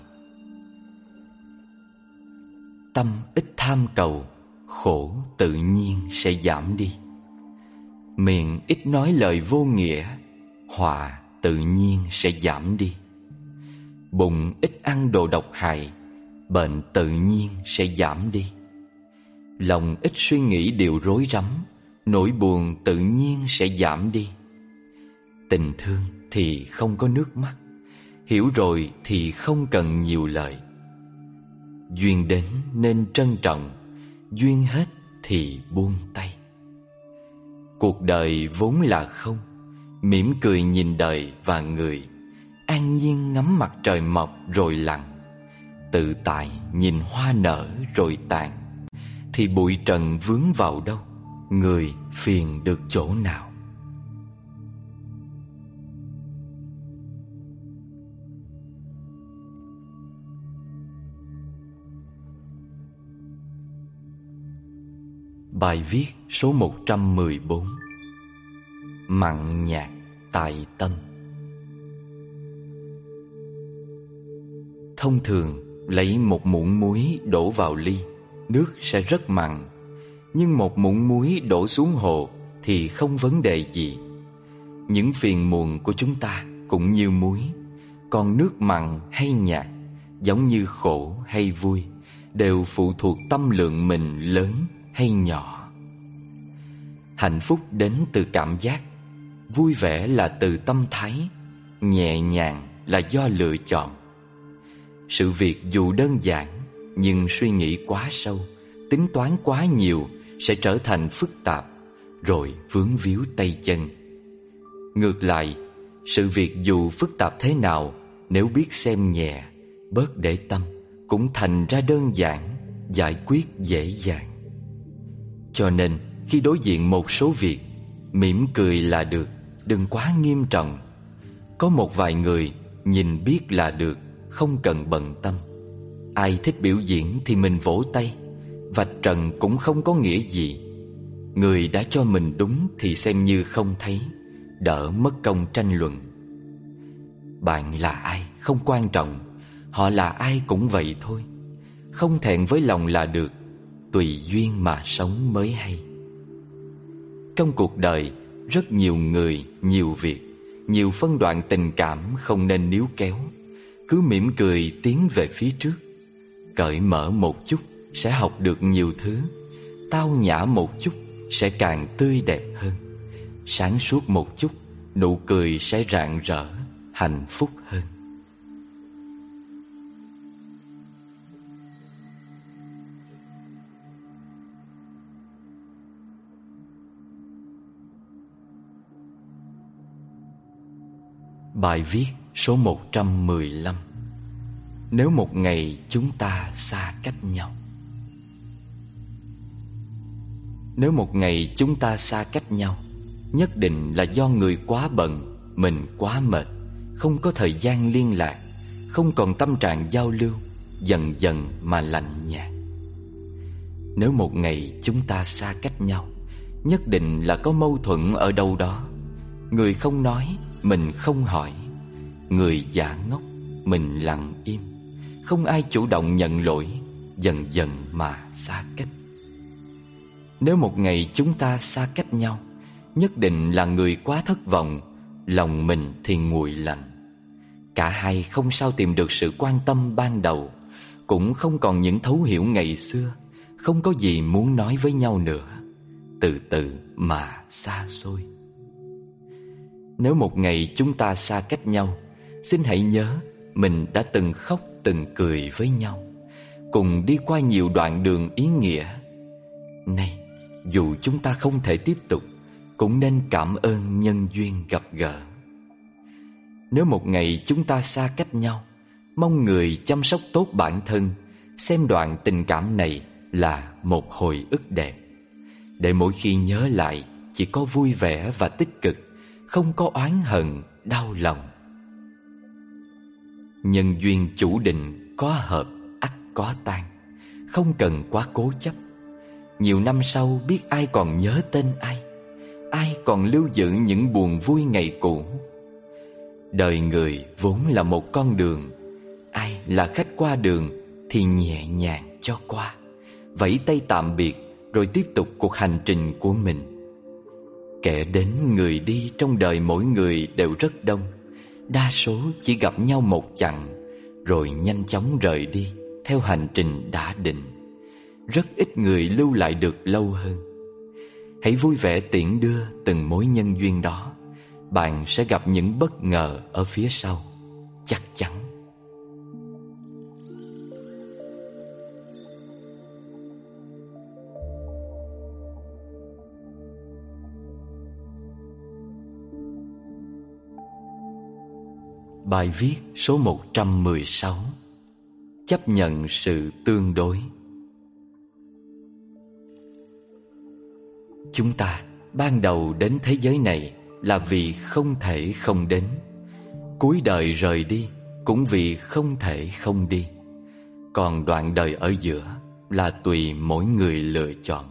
Tâm ít tham cầu, khổ tự nhiên sẽ giảm đi. Miệng ít nói lời vô nghĩa, họa tự nhiên sẽ giảm đi. Bụng ít ăn đồ độc hại, bệnh tự nhiên sẽ giảm đi. Lòng ít suy nghĩ điều rối rắm, nỗi buồn tự nhiên sẽ giảm đi. Tình thương thì không có nước mắt, hiểu rồi thì không cần nhiều lời. Duyên đến nên trân trọng, duyên hết thì buông tay. Cuộc đời vốn là không, mỉm cười nhìn đời và người, an nhiên ngắm mặt trời mọc rồi lặn, tự tại nhìn hoa nở rồi tàn. Thì bụi trần vướng vào đâu, người phiền được chỗ nào. Bài viết số một trăm mười bốn. Mặn nhạt tại tâm. Thông thường lấy một muỗng muối đổ vào ly, nước sẽ rất mặn. Nhưng một muỗng muối đổ xuống hồ thì không vấn đề gì. Những phiền muộn của chúng ta cũng như muối, còn nước mặn hay nhạt, giống như khổ hay vui, đều phụ thuộc tâm lượng mình lớn hay nhỏ. Hạnh phúc đến từ cảm giác, vui vẻ là từ tâm thái, nhẹ nhàng là do lựa chọn. Sự việc dù đơn giản, nhưng suy nghĩ quá sâu, tính toán quá nhiều sẽ trở thành phức tạp, rồi vướng víu tay chân. Ngược lại, sự việc dù phức tạp thế nào, nếu biết xem nhẹ, bớt để tâm, cũng thành ra đơn giản, giải quyết dễ dàng. Cho nên khi đối diện một số việc, mỉm cười là được, đừng quá nghiêm trọng. Có một vài người nhìn biết là được, không cần bận tâm. Ai thích biểu diễn thì mình vỗ tay, vạch trần cũng không có nghĩa gì. Người đã cho mình đúng thì xem như không thấy, đỡ mất công tranh luận. Bạn là ai không quan trọng, họ là ai cũng vậy thôi. Không thẹn với lòng là được, tùy duyên mà sống mới hay. Trong cuộc đời, rất nhiều người, nhiều việc, nhiều phân đoạn tình cảm không nên níu kéo. Cứ mỉm cười tiến về phía trước. Cởi mở một chút sẽ học được nhiều thứ, tao nhã một chút sẽ càng tươi đẹp hơn. Sáng suốt một chút, nụ cười sẽ rạng rỡ, hạnh phúc hơn. Bài viết số một trăm mười lăm. Nếu một ngày chúng ta xa cách nhau. Nếu một ngày chúng ta xa cách nhau, nhất định là do người quá bận, mình quá mệt, không có thời gian liên lạc, không còn tâm trạng giao lưu, dần dần mà lạnh nhạt. Nếu một ngày chúng ta xa cách nhau, nhất định là có mâu thuẫn ở đâu đó. Người không nói, mình không hỏi. Người giả ngốc, mình lặng im. Không ai chủ động nhận lỗi, dần dần mà xa cách. Nếu một ngày chúng ta xa cách nhau, nhất định là người quá thất vọng, lòng mình thì nguội lạnh. Cả hai không sao tìm được sự quan tâm ban đầu, cũng không còn những thấu hiểu ngày xưa, không có gì muốn nói với nhau nữa, từ từ mà xa xôi. Nếu một ngày chúng ta xa cách nhau, xin hãy nhớ mình đã từng khóc từng cười với nhau, cùng đi qua nhiều đoạn đường ý nghĩa. Nay, dù chúng ta không thể tiếp tục, cũng nên cảm ơn nhân duyên gặp gỡ. Nếu một ngày chúng ta xa cách nhau, mong người chăm sóc tốt bản thân, xem đoạn tình cảm này là một hồi ức đẹp, để mỗi khi nhớ lại chỉ có vui vẻ và tích cực, không có oán hận, đau lòng. Nhân duyên chủ định, có hợp ắt có tan, không cần quá cố chấp. Nhiều năm sau biết ai còn nhớ tên ai, ai còn lưu giữ những buồn vui ngày cũ. Đời người vốn là một con đường, ai là khách qua đường thì nhẹ nhàng cho qua, vẫy tay tạm biệt rồi tiếp tục cuộc hành trình của mình. Kẻ đến người đi trong đời mỗi người đều rất đông. Đa số chỉ gặp nhau một chặng rồi nhanh chóng rời đi theo hành trình đã định. Rất ít người lưu lại được lâu hơn. Hãy vui vẻ tiễn đưa từng mối nhân duyên đó. Bạn sẽ gặp những bất ngờ ở phía sau, chắc chắn. Bài viết số một trăm mười sáu. Chấp nhận sự tương đối. Chúng ta ban đầu đến thế giới này là vì không thể không đến. Cuối đời rời đi cũng vì không thể không đi. Còn đoạn đời ở giữa là tùy mỗi người lựa chọn.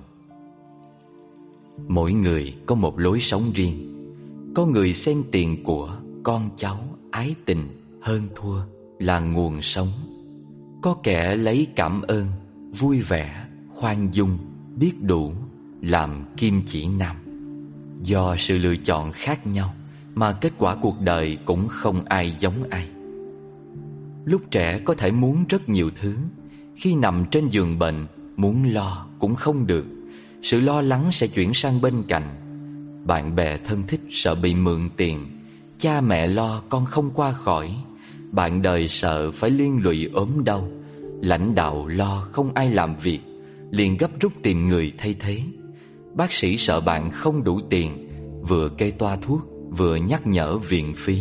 Mỗi người có một lối sống riêng. Có người xem tiền của, con cháu, ái tình, hơn thua là nguồn sống. Có kẻ lấy cảm ơn, vui vẻ, khoan dung, biết đủ làm kim chỉ nam. Do sự lựa chọn khác nhau mà kết quả cuộc đời cũng không ai giống ai. Lúc trẻ có thể muốn rất nhiều thứ. Khi nằm trên giường bệnh, muốn lo cũng không được. Sự lo lắng sẽ chuyển sang bên cạnh. Bạn bè thân thích sợ bị mượn tiền. Cha mẹ lo con không qua khỏi. Bạn đời sợ phải liên lụy ốm đau. Lãnh đạo lo không ai làm việc, liền gấp rút tìm người thay thế. Bác sĩ sợ bạn không đủ tiền, vừa kê toa thuốc vừa nhắc nhở viện phí.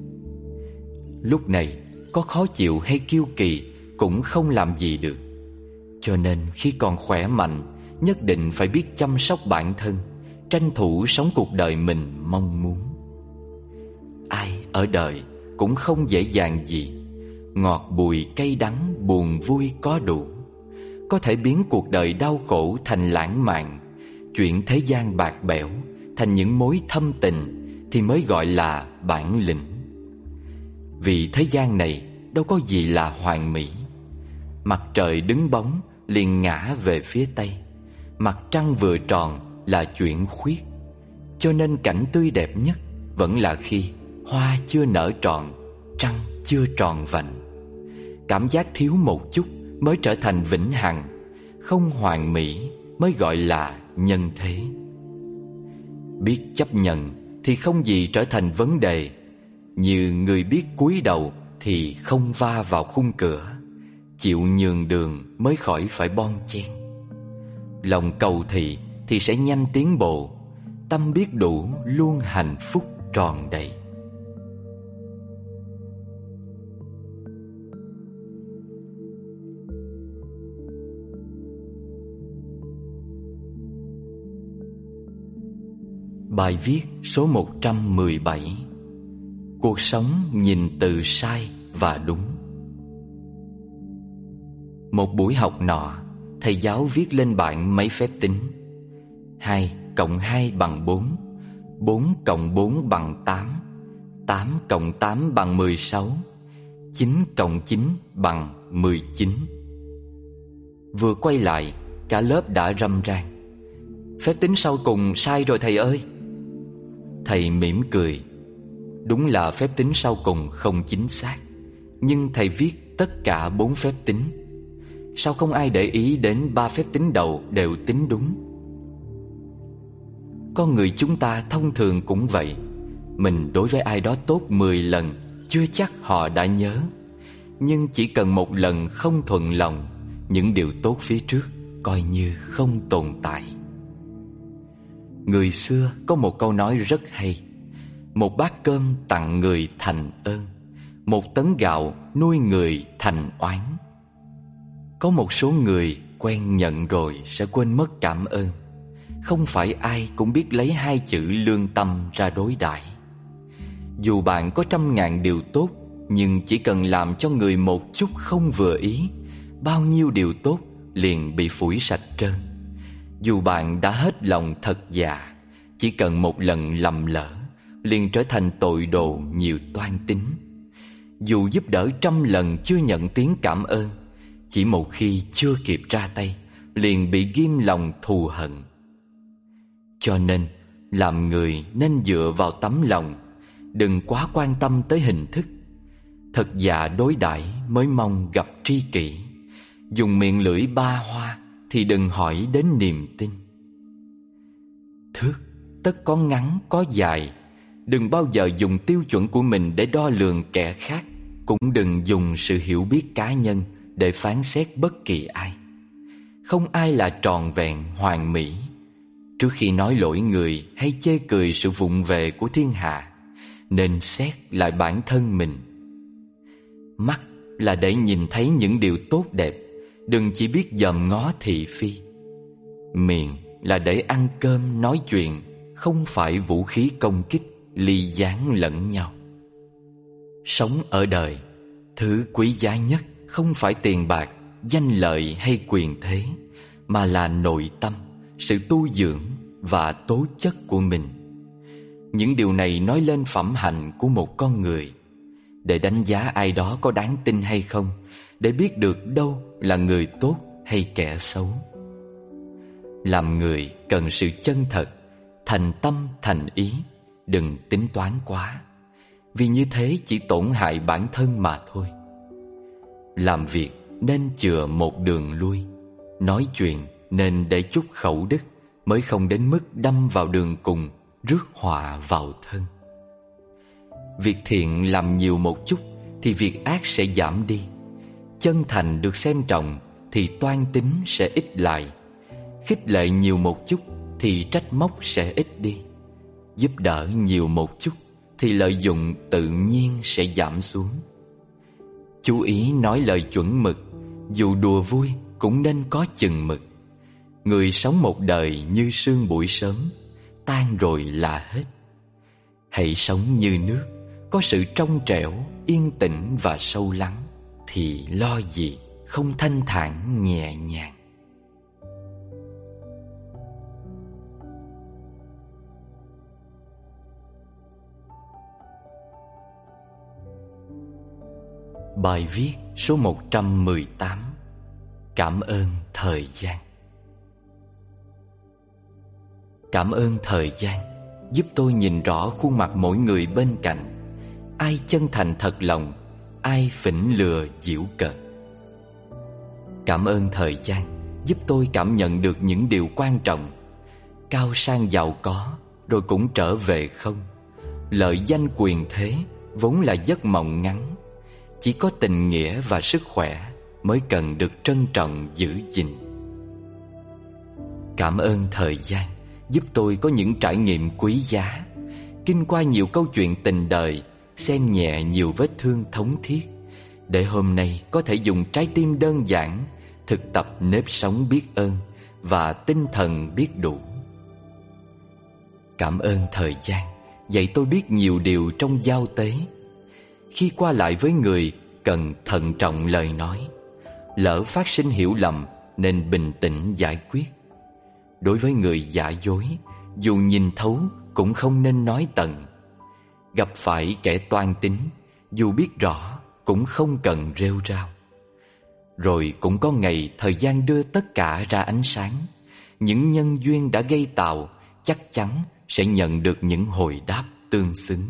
Lúc này có khó chịu hay kiêu kỳ cũng không làm gì được. Cho nên khi còn khỏe mạnh, nhất định phải biết chăm sóc bản thân, tranh thủ sống cuộc đời mình mong muốn. Ai ở đời cũng không dễ dàng gì. Ngọt bùi cay đắng, buồn vui có đủ. Có thể biến cuộc đời đau khổ thành lãng mạn, chuyện thế gian bạc bẽo thành những mối thâm tình thì mới gọi là bản lĩnh. Vì thế gian này đâu có gì là hoàn mỹ. Mặt trời đứng bóng liền ngã về phía tây. Mặt trăng vừa tròn là chuyện khuyết. Cho nên cảnh tươi đẹp nhất vẫn là khi hoa chưa nở trọn, trăng chưa tròn vành. Cảm giác thiếu một chút mới trở thành vĩnh hằng. Không hoàn mỹ mới gọi là nhân thế. Biết chấp nhận thì không gì trở thành vấn đề. Như người biết cúi đầu thì không va vào khung cửa. Chịu nhường đường mới khỏi phải bon chen. Lòng cầu thị thì sẽ nhanh tiến bộ. Tâm biết đủ luôn hạnh phúc tròn đầy. Bài viết số một trăm mười bảy. Cuộc sống nhìn từ sai và đúng. Một buổi học nọ, thầy giáo viết lên bảng mấy phép tính. Hai cộng hai bằng bốn. Bốn cộng bốn bằng tám. Tám cộng tám bằng mười sáu. Chín cộng chín bằng mười chín. Vừa quay lại, cả lớp đã râm ran. Phép tính sau cùng sai rồi thầy ơi. Thầy mỉm cười. Đúng là phép tính sau cùng không chính xác, nhưng thầy viết tất cả bốn phép tính. Sao không ai để ý đến ba phép tính đầu đều tính đúng? Con người chúng ta thông thường cũng vậy. Mình đối với ai đó tốt mười lần chưa chắc họ đã nhớ. Nhưng chỉ cần một lần không thuận lòng, những điều tốt phía trước coi như không tồn tại. Người xưa có một câu nói rất hay: một bát cơm tặng người thành ơn, một tấn gạo nuôi người thành oán. Có một số người quen nhận rồi sẽ quên mất cảm ơn. Không phải ai cũng biết lấy hai chữ lương tâm ra đối đãi. Dù bạn có trăm ngàn điều tốt, nhưng chỉ cần làm cho người một chút không vừa ý, bao nhiêu điều tốt liền bị phủi sạch trơn. Dù bạn đã hết lòng thật dạ, chỉ cần một lần lầm lỡ liền trở thành tội đồ nhiều toan tính. Dù giúp đỡ trăm lần chưa nhận tiếng cảm ơn, chỉ một khi chưa kịp ra tay liền bị ghim lòng thù hận. Cho nên Làm người nên dựa vào tấm lòng, đừng quá quan tâm tới hình thức. Thật dạ đối đãi mới mong gặp tri kỷ. Dùng miệng lưỡi ba hoa thì đừng hỏi đến niềm tin. Thước tất có ngắn có dài. Đừng bao giờ dùng tiêu chuẩn của mình để đo lường kẻ khác. Cũng đừng dùng sự hiểu biết cá nhân để phán xét bất kỳ ai. Không ai là tròn vẹn hoàn mỹ. Trước khi nói lỗi người hay chê cười sự vụng về của thiên hạ, nên xét lại bản thân mình. Mắt là để nhìn thấy những điều tốt đẹp, đừng chỉ biết dòm ngó thị phi. Miệng là để ăn cơm nói chuyện, không phải vũ khí công kích, ly gián lẫn nhau. Sống ở đời, thứ quý giá nhất không phải tiền bạc, danh lợi hay quyền thế, mà là nội tâm, sự tu dưỡng và tố chất của mình. Những điều này nói lên phẩm hạnh của một con người. Để đánh giá ai đó có đáng tin hay không, để biết được đâu là người tốt hay kẻ xấu. Làm người cần sự chân thật, thành tâm thành ý, đừng tính toán quá, vì như thế chỉ tổn hại bản thân mà thôi. Làm việc nên chừa một đường lui, nói chuyện nên để chút khẩu đức, mới không đến mức đâm vào đường cùng, rước họa vào thân. Việc thiện làm nhiều một chút thì việc ác sẽ giảm đi. Chân thành được xem trọng thì toan tính sẽ ít lại. Khích lệ nhiều một chút thì trách móc sẽ ít đi. Giúp đỡ nhiều một chút thì lợi dụng tự nhiên sẽ giảm xuống. Chú ý nói lời chuẩn mực, dù đùa vui cũng nên có chừng mực. Người sống một đời như sương buổi sớm, tan rồi là hết. Hãy sống như nước, có sự trong trẻo, yên tĩnh và sâu lắng, thì lo gì không thanh thản nhẹ nhàng. Bài viết số một trăm mười tám. Cảm ơn thời gian. Cảm ơn thời gian giúp tôi nhìn rõ khuôn mặt mỗi người bên cạnh. Ai chân thành thật lòng, ai phỉnh lừa giễu cợt. Cảm ơn thời gian giúp tôi cảm nhận được những điều quan trọng. Cao sang giàu có rồi cũng trở về không. Lợi danh quyền thế vốn là giấc mộng ngắn. Chỉ có tình nghĩa và sức khỏe mới cần được trân trọng giữ gìn. Cảm ơn thời gian giúp tôi có những trải nghiệm quý giá. Kinh qua nhiều câu chuyện tình đời, xem nhẹ nhiều vết thương thống thiết, để hôm nay có thể dùng trái tim đơn giản thực tập nếp sống biết ơn và tinh thần biết đủ. Cảm ơn thời gian dạy tôi biết nhiều điều trong giao tế. Khi qua lại với người cần thận trọng lời nói. Lỡ phát sinh hiểu lầm nên bình tĩnh giải quyết. Đối với người giả dối, dù nhìn thấu cũng không nên nói tận. Gặp phải kẻ toan tính, dù biết rõ cũng không cần rêu rao. Rồi cũng có ngày thời gian đưa tất cả ra ánh sáng. Những nhân duyên đã gây tạo chắc chắn sẽ nhận được những hồi đáp tương xứng.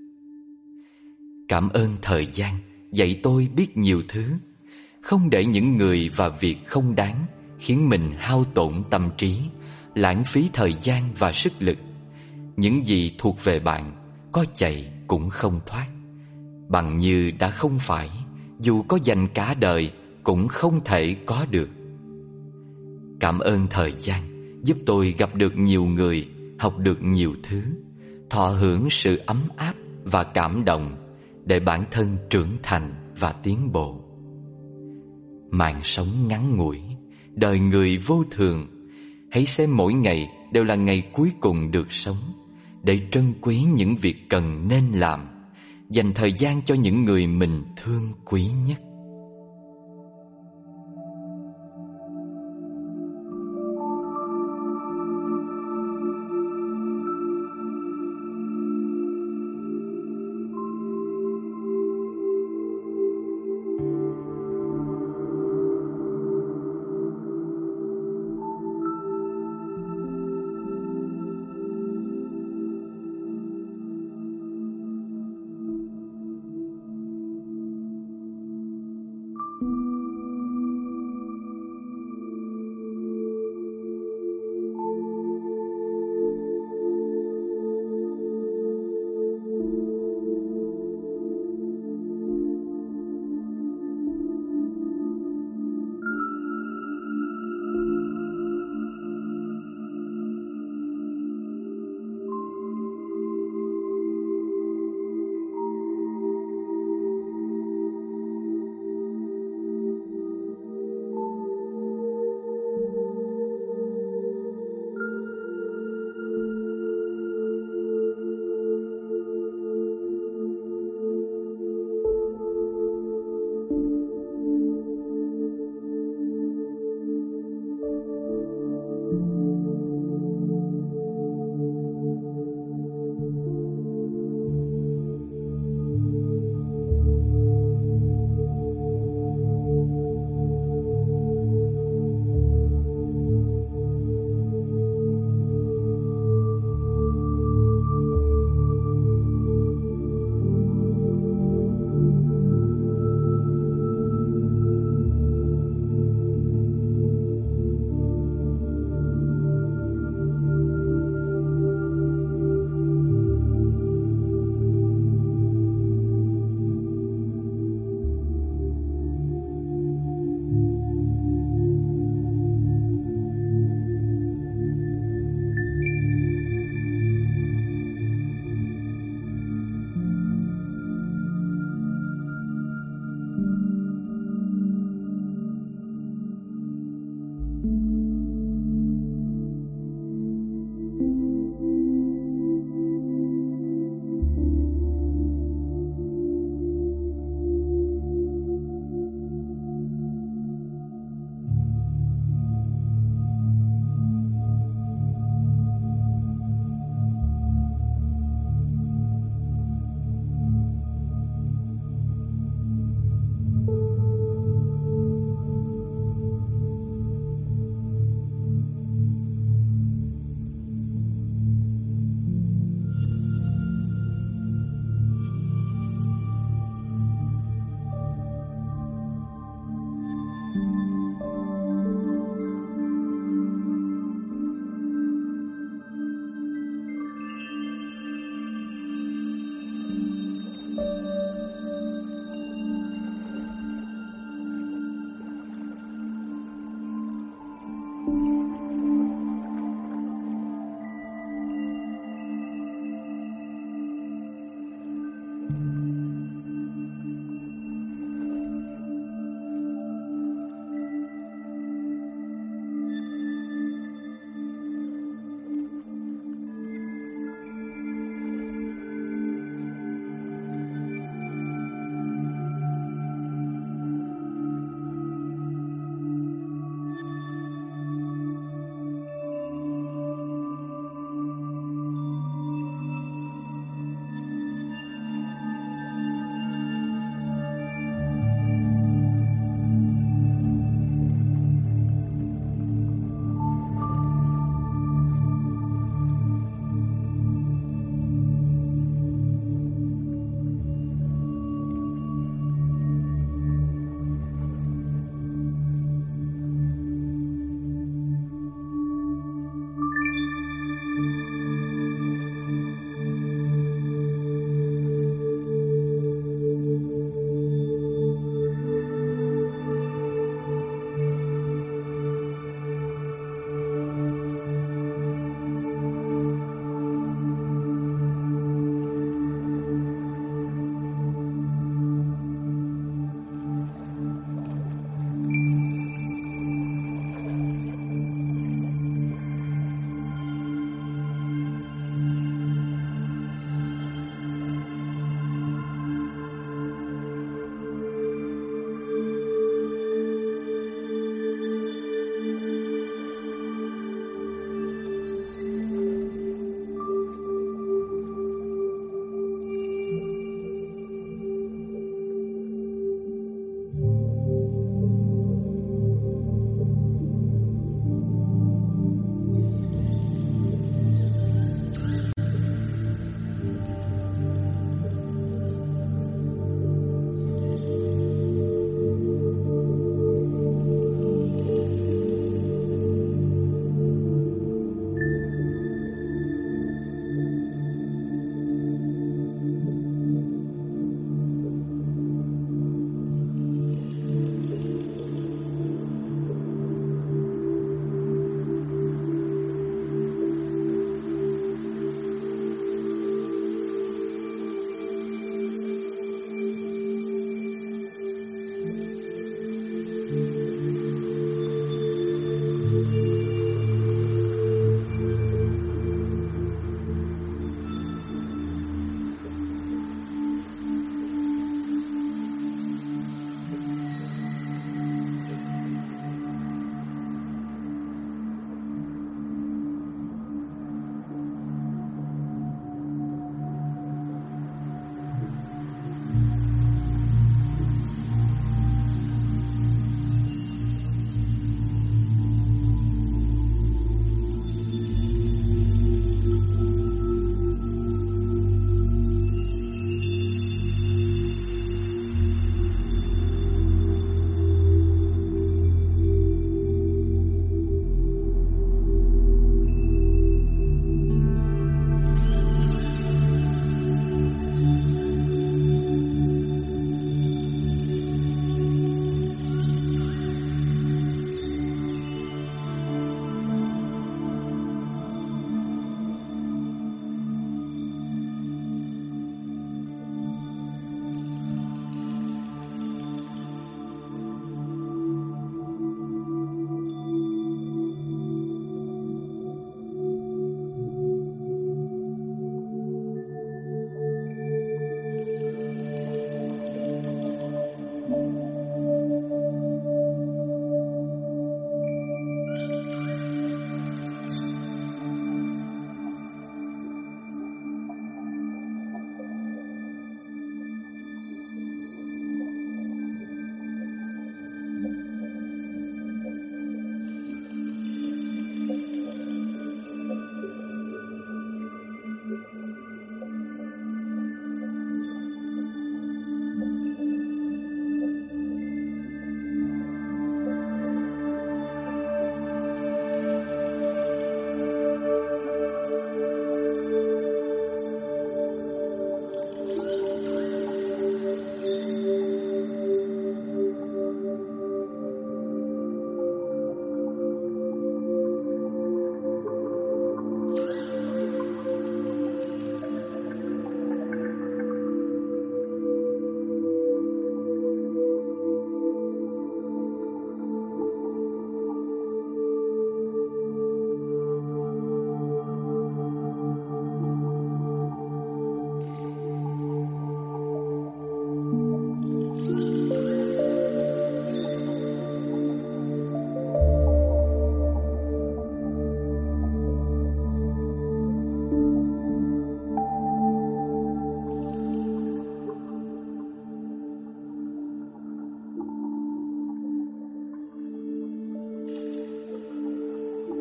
Cảm ơn thời gian dạy tôi biết nhiều thứ. Không để những người và việc không đáng khiến mình hao tổn tâm trí, lãng phí thời gian và sức lực. Những gì thuộc về bạn, có chạy cũng không thoát. Bằng như đã không phải, dù có dành cả đời cũng không thể có được. Cảm ơn thời gian giúp tôi gặp được nhiều người, học được nhiều thứ, thọ hưởng sự ấm áp và cảm động, để bản thân trưởng thành và tiến bộ. Mạng sống ngắn ngủi, đời người vô thường. Hãy xem mỗi ngày đều là ngày cuối cùng được sống, để trân quý những việc cần nên làm, dành thời gian cho những người mình thương quý nhất.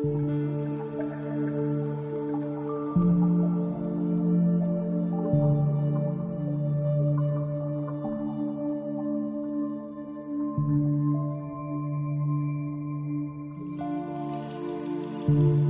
Thank you.